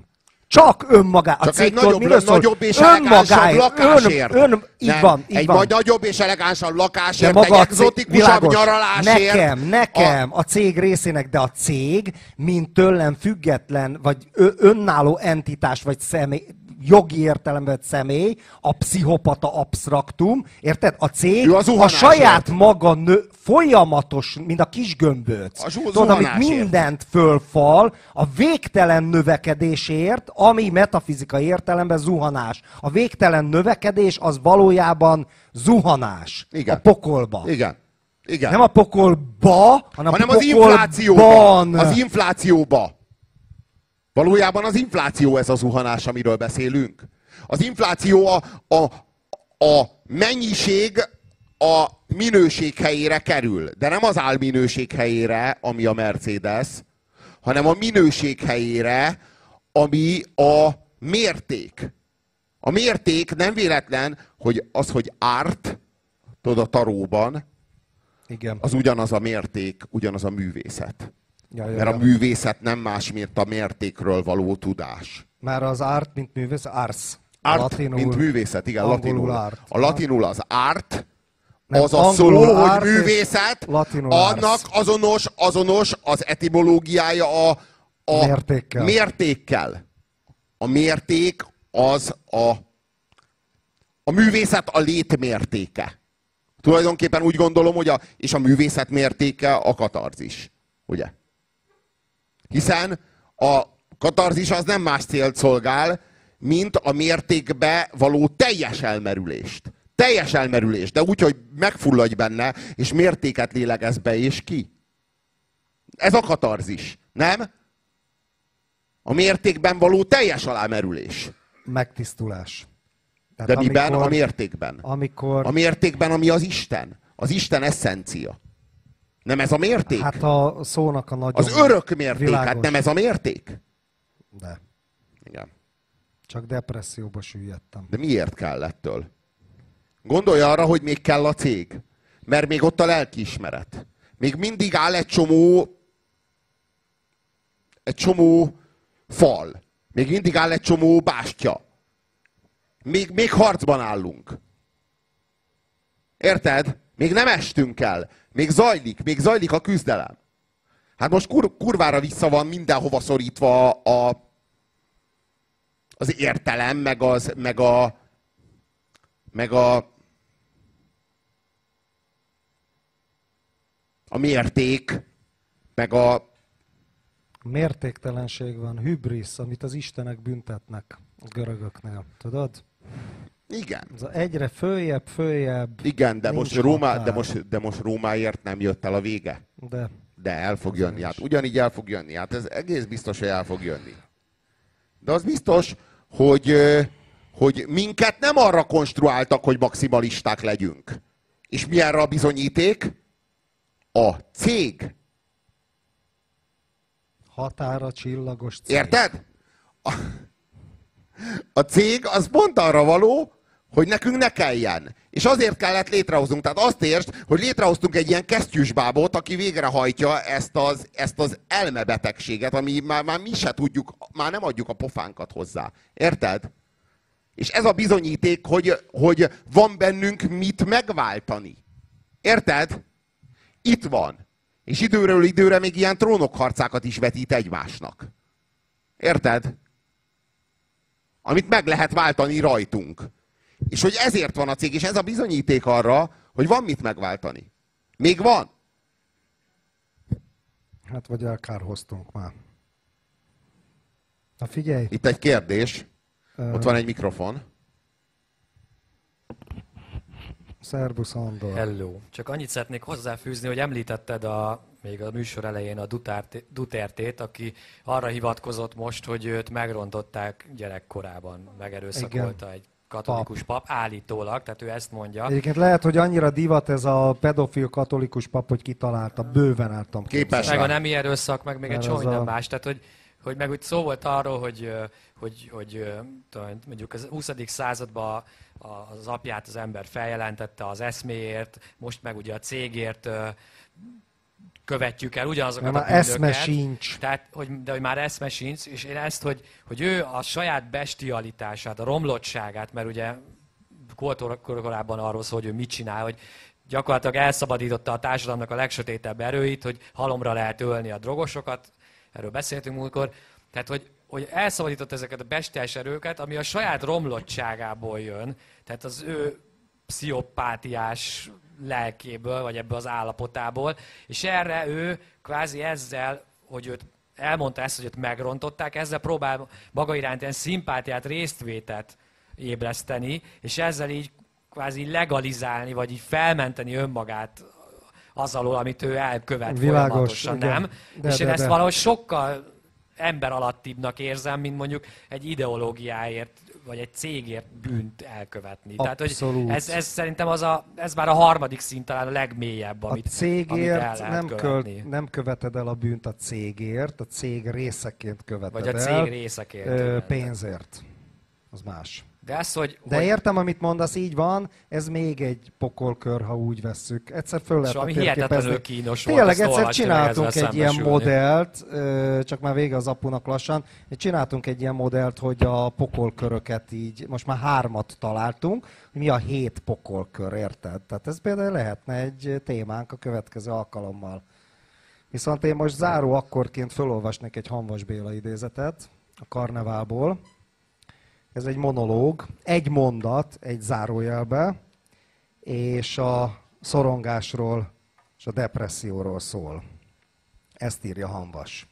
Csak önmagá. Csak egy nagyobb és elegánsabb lakásért. Így van. Vagy nagyobb és elegánsabb lakásért, egy egzotikusabb nyaralásért. Nekem, a cég részének, de a cég, mint tőlem független, vagy önálló entitás, vagy személy, jogi értelemben személy, a pszichopata absztraktum, érted? A cég a saját maga folyamatos, mint a kis gömböc. Tudod, amit mindent fölfal, a végtelen növekedésért, ami metafizikai értelemben zuhanás. A végtelen növekedés az valójában zuhanás. Igen. A pokolba. Igen. Nem a pokolba, hanem a az inflációban. Az inflációba. Valójában az infláció ez a zuhanás, amiről beszélünk. Az infláció a mennyiség a minőség helyére kerül. De nem az álminőség helyére, ami a Mercedes, hanem a minőség helyére, ami a mérték. A mérték nem véletlen, hogy az, hogy árt, tudod, a taróban, igen, az ugyanaz a mérték, ugyanaz a művészet. Ja. Mert a művészet nem más, mint a mértékről való tudás. Már az art, mint művész, ars. Art, latinul, mint művészet, igen, latinul. Art. A latinul az art, nem, az a szó, art, hogy művészet, annak azonos az etimológiája a mértékkel. A mérték az a művészet a létmértéke. Tulajdonképpen úgy gondolom, hogy és a művészet mértéke a katarzis. Ugye? Hiszen a katarzis az nem más célt szolgál, mint a mértékbe való teljes elmerülést. Teljes elmerülést, de úgy, hogy megfulladj benne, és mértéket lélegez be és ki. Ez a katarzis, nem? A mértékben való teljes alámerülés. Megtisztulás. Tehát de miben? A mértékben. Amikor... A mértékben, ami az Isten. Az Isten eszencia. Nem ez a mérték? Hát a szónak a nagyon az örök mérték, világos. Hát nem ez a mérték? De. Igen. Csak depresszióba süllyedtem. De miért kell ettől? Gondolj arra, hogy még kell a cég. Mert még ott a lelkiismeret. Még mindig áll egy csomó fal. Még mindig áll egy csomó bástya. Még harcban állunk. Érted? Még nem estünk el. Még zajlik a küzdelem. Hát most kurvára vissza van mindenhova szorítva az értelem, meg a mérték, meg a... Mértéktelenség van, hübrisz, amit az istenek büntetnek a görögöknél. Tudod? Igen. Ez egyre följebb. Igen, de most Rómáért nem jött el a vége. De el fog jönni. Hát ugyanígy el fog jönni. Hát ez egész biztos, hogy el fog jönni. De az biztos, hogy minket nem arra konstruáltak, hogy maximalisták legyünk. És mi erre a bizonyíték? A cég. Határa csillagos cég. Érted? A cég az pont arra való, hogy nekünk ne kelljen. És azért kellett létrehoznunk. Tehát azt értsd, hogy létrehoztunk egy ilyen kesztyűsbábot, aki végrehajtja ezt az elmebetegséget, ami már mi se tudjuk, már nem adjuk a pofánkat hozzá. Érted? És ez a bizonyíték, hogy van bennünk mit megváltani. Érted? Itt van. És időről időre még ilyen trónokharcákat is vetít egymásnak. Érted? Amit meg lehet váltani rajtunk. És hogy ezért van a cég, és ez a bizonyíték arra, hogy van mit megváltani. Még van. Hát vagy elkárhoztunk már. Na figyelj. Itt egy kérdés. Ott van egy mikrofon. Szerbusz Andor. Hello. Csak annyit szeretnék hozzáfűzni, hogy említetted még a műsor elején a Dutertét, aki arra hivatkozott most, hogy őt megrontották gyerekkorában, megerőszakolta egy katolikus pap, állítólag, tehát ő ezt mondja. Egyébként lehet, hogy annyira divat ez a pedofil katolikus pap, hogy kitalálta, bőven álltam. Képes meg a nemi erőszak, meg még egy csomó minden más. Tehát, hogy meg úgy szó volt arról, hogy mondjuk az 20. században az apját az ember feljelentette az eszméért, most meg ugye a cégért követjük el ugyanazokat már a bűnöket. eszme sincs. Tehát, hogy már eszme sincs, és én ezt, hogy ő a saját bestialitását, a romlottságát, mert ugye korábban arról szól, hogy ő mit csinál, hogy gyakorlatilag elszabadította a társadalomnak a legsötétebb erőit, hogy halomra lehet ölni a drogosokat, erről beszéltünk múltkor, tehát hogy elszabadított ezeket a bestiális erőket, ami a saját romlottságából jön, tehát az ő pszichopátiás lelkéből, vagy ebből az állapotából, és erre ő kvázi ezzel, hogy őt elmondta ezt, hogy őt megrontották, ezzel próbál maga iránt ilyen szimpátiát, résztvétet ébreszteni, és ezzel így kvázi legalizálni, vagy így felmenteni önmagát az alól, amit ő elkövet folyamatosan, nem? És én ezt valahogy sokkal emberalattibbnak érzem, mint mondjuk egy ideológiáért, vagy egy cégért bűnt elkövetni. Abszolút. Tehát, hogy ez szerintem ez már a harmadik szint, talán a legmélyebb, amit, a cégért amit el lehet követni. nem követed el a bűnt a cégért, a cég részeként követed vagy a el. cég részeként. Pénzért. Az más. De értem, amit mondasz, így van, ez még egy pokolkör, ha úgy vesszük. Egyszer föl lehetne hihetetlenül kínos volt. Tényleg, egyszer csináltunk egy ilyen modellt, csak már vége az apunak lassan, csináltunk egy ilyen modellt, hogy a pokolköröket így, most már 3 találtunk, mi a 7 pokolkör, érted? Tehát ez például lehetne egy témánk a következő alkalommal. Viszont én most záró akkorként felolvasnék egy Hamvas Béla idézetet a Karneválból. Ez egy monológ, egy mondat, egy zárójelbe, és a szorongásról és a depresszióról szól. Ezt írja Hamvas.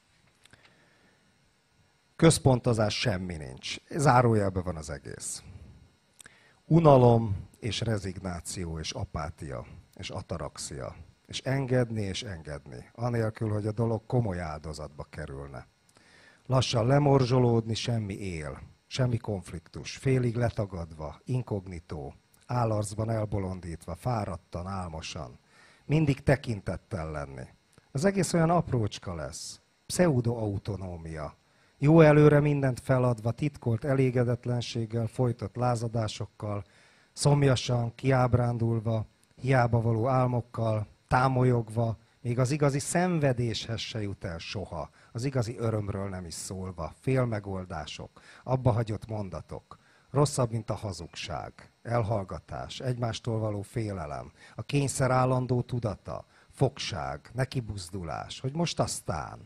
Központozás semmi nincs. Zárójelben van az egész. Unalom és rezignáció és apátia és ataraxia. És engedni, anélkül, hogy a dolog komoly áldozatba kerülne. Lassan lemorzsolódni, semmi él. Semmi konfliktus, félig letagadva, inkognitó, állarcban elbolondítva, fáradtan, álmosan. Mindig tekintettel lenni. Az egész olyan aprócska lesz. Pseudo-autonómia. Jó előre mindent feladva, titkolt elégedetlenséggel, folytott lázadásokkal, szomjasan, kiábrándulva, hiába való álmokkal, támolyogva, még az igazi szenvedéshez se jut el soha, az igazi örömről nem is szólva, félmegoldások, abbahagyott mondatok, rosszabb, mint a hazugság, elhallgatás, egymástól való félelem, a kényszer állandó tudata, fogság, nekibuzdulás, hogy most aztán.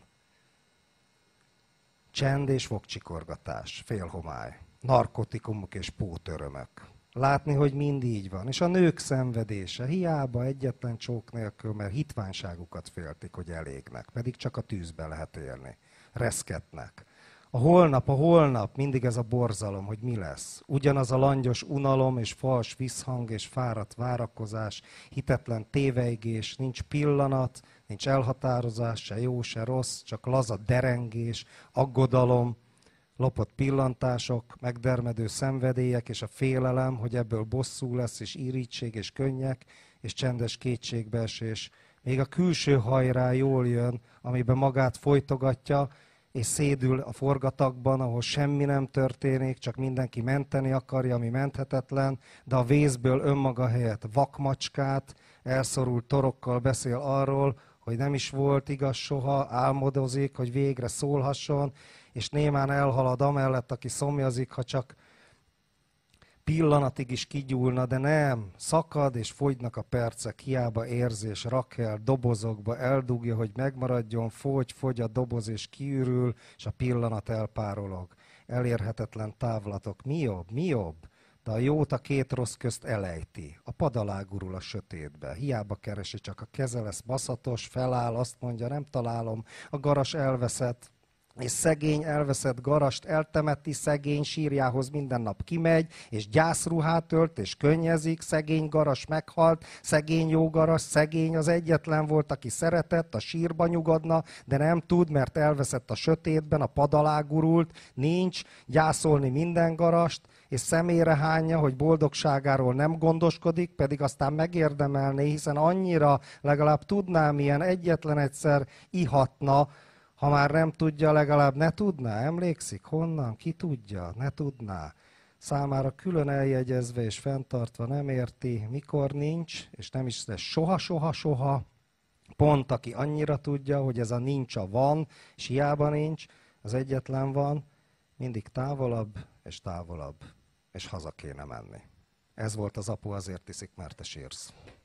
Csend és fogcsikorgatás, félhomály, narkotikumok és pótörömök. Látni, hogy mind így van. És a nők szenvedése, hiába egyetlen csók nélkül, mert hitványságukat féltik, hogy elégnek, pedig csak a tűzben lehet élni. Reszketnek. A holnap, mindig ez a borzalom, hogy mi lesz. Ugyanaz a langyos unalom és fals visszhang és fáradt várakozás, hitetlen téveigés, nincs pillanat, nincs elhatározás, se jó, se rossz, csak laza derengés, aggodalom, lopott pillantások, megdermedő szenvedélyek és a félelem, hogy ebből bosszú lesz, és irítség és könnyek, és csendes kétségbeesés. Még a külső hajrá jól jön, amiben magát folytogatja, és szédül a forgatagban, ahol semmi nem történik, csak mindenki menteni akarja, ami menthetetlen, de a vészből önmaga helyett vakmacskát, elszorult torokkal beszél arról, hogy nem is volt igaz soha, álmodozik, hogy végre szólhasson, és némán elhalad amellett, aki szomjazik, ha csak pillanatig is kigyúlna, de nem, szakad és fogynak a percek, hiába érzés, rak el, dobozokba, eldugja, hogy megmaradjon, fogy a doboz és kiürül, és a pillanat elpárolog. Elérhetetlen távlatok, mi jobb? De a jót a 2 rossz közt elejti. A pad alá gurul a sötétbe. Hiába keresi, csak a keze lesz baszatos, feláll, azt mondja, nem találom, a garas elveszett, és szegény elveszett garast eltemeti, szegény sírjához minden nap kimegy, és gyászruhát ölt, és könnyezik, szegény garas meghalt, szegény jó garas, szegény az egyetlen volt, aki szeretett, a sírba nyugodna, de nem tud, mert elveszett a sötétben, a pad alá gurult, nincs, gyászolni minden garast, és szemére hányja, hogy boldogságáról nem gondoskodik, pedig aztán megérdemelné, hiszen annyira legalább tudná, milyen egyetlen egyszer ihatna, ha már nem tudja, legalább ne tudná. Emlékszik? Honnan? Ki tudja? Ne tudná. Számára külön eljegyezve és fenntartva nem érti, mikor nincs, és nem is lesz soha. Pont aki annyira tudja, hogy ez a nincs a van, és hiába nincs, az egyetlen van, mindig távolabb, és haza kéne menni. Ez volt az Apu azért iszik, mert te sírsz.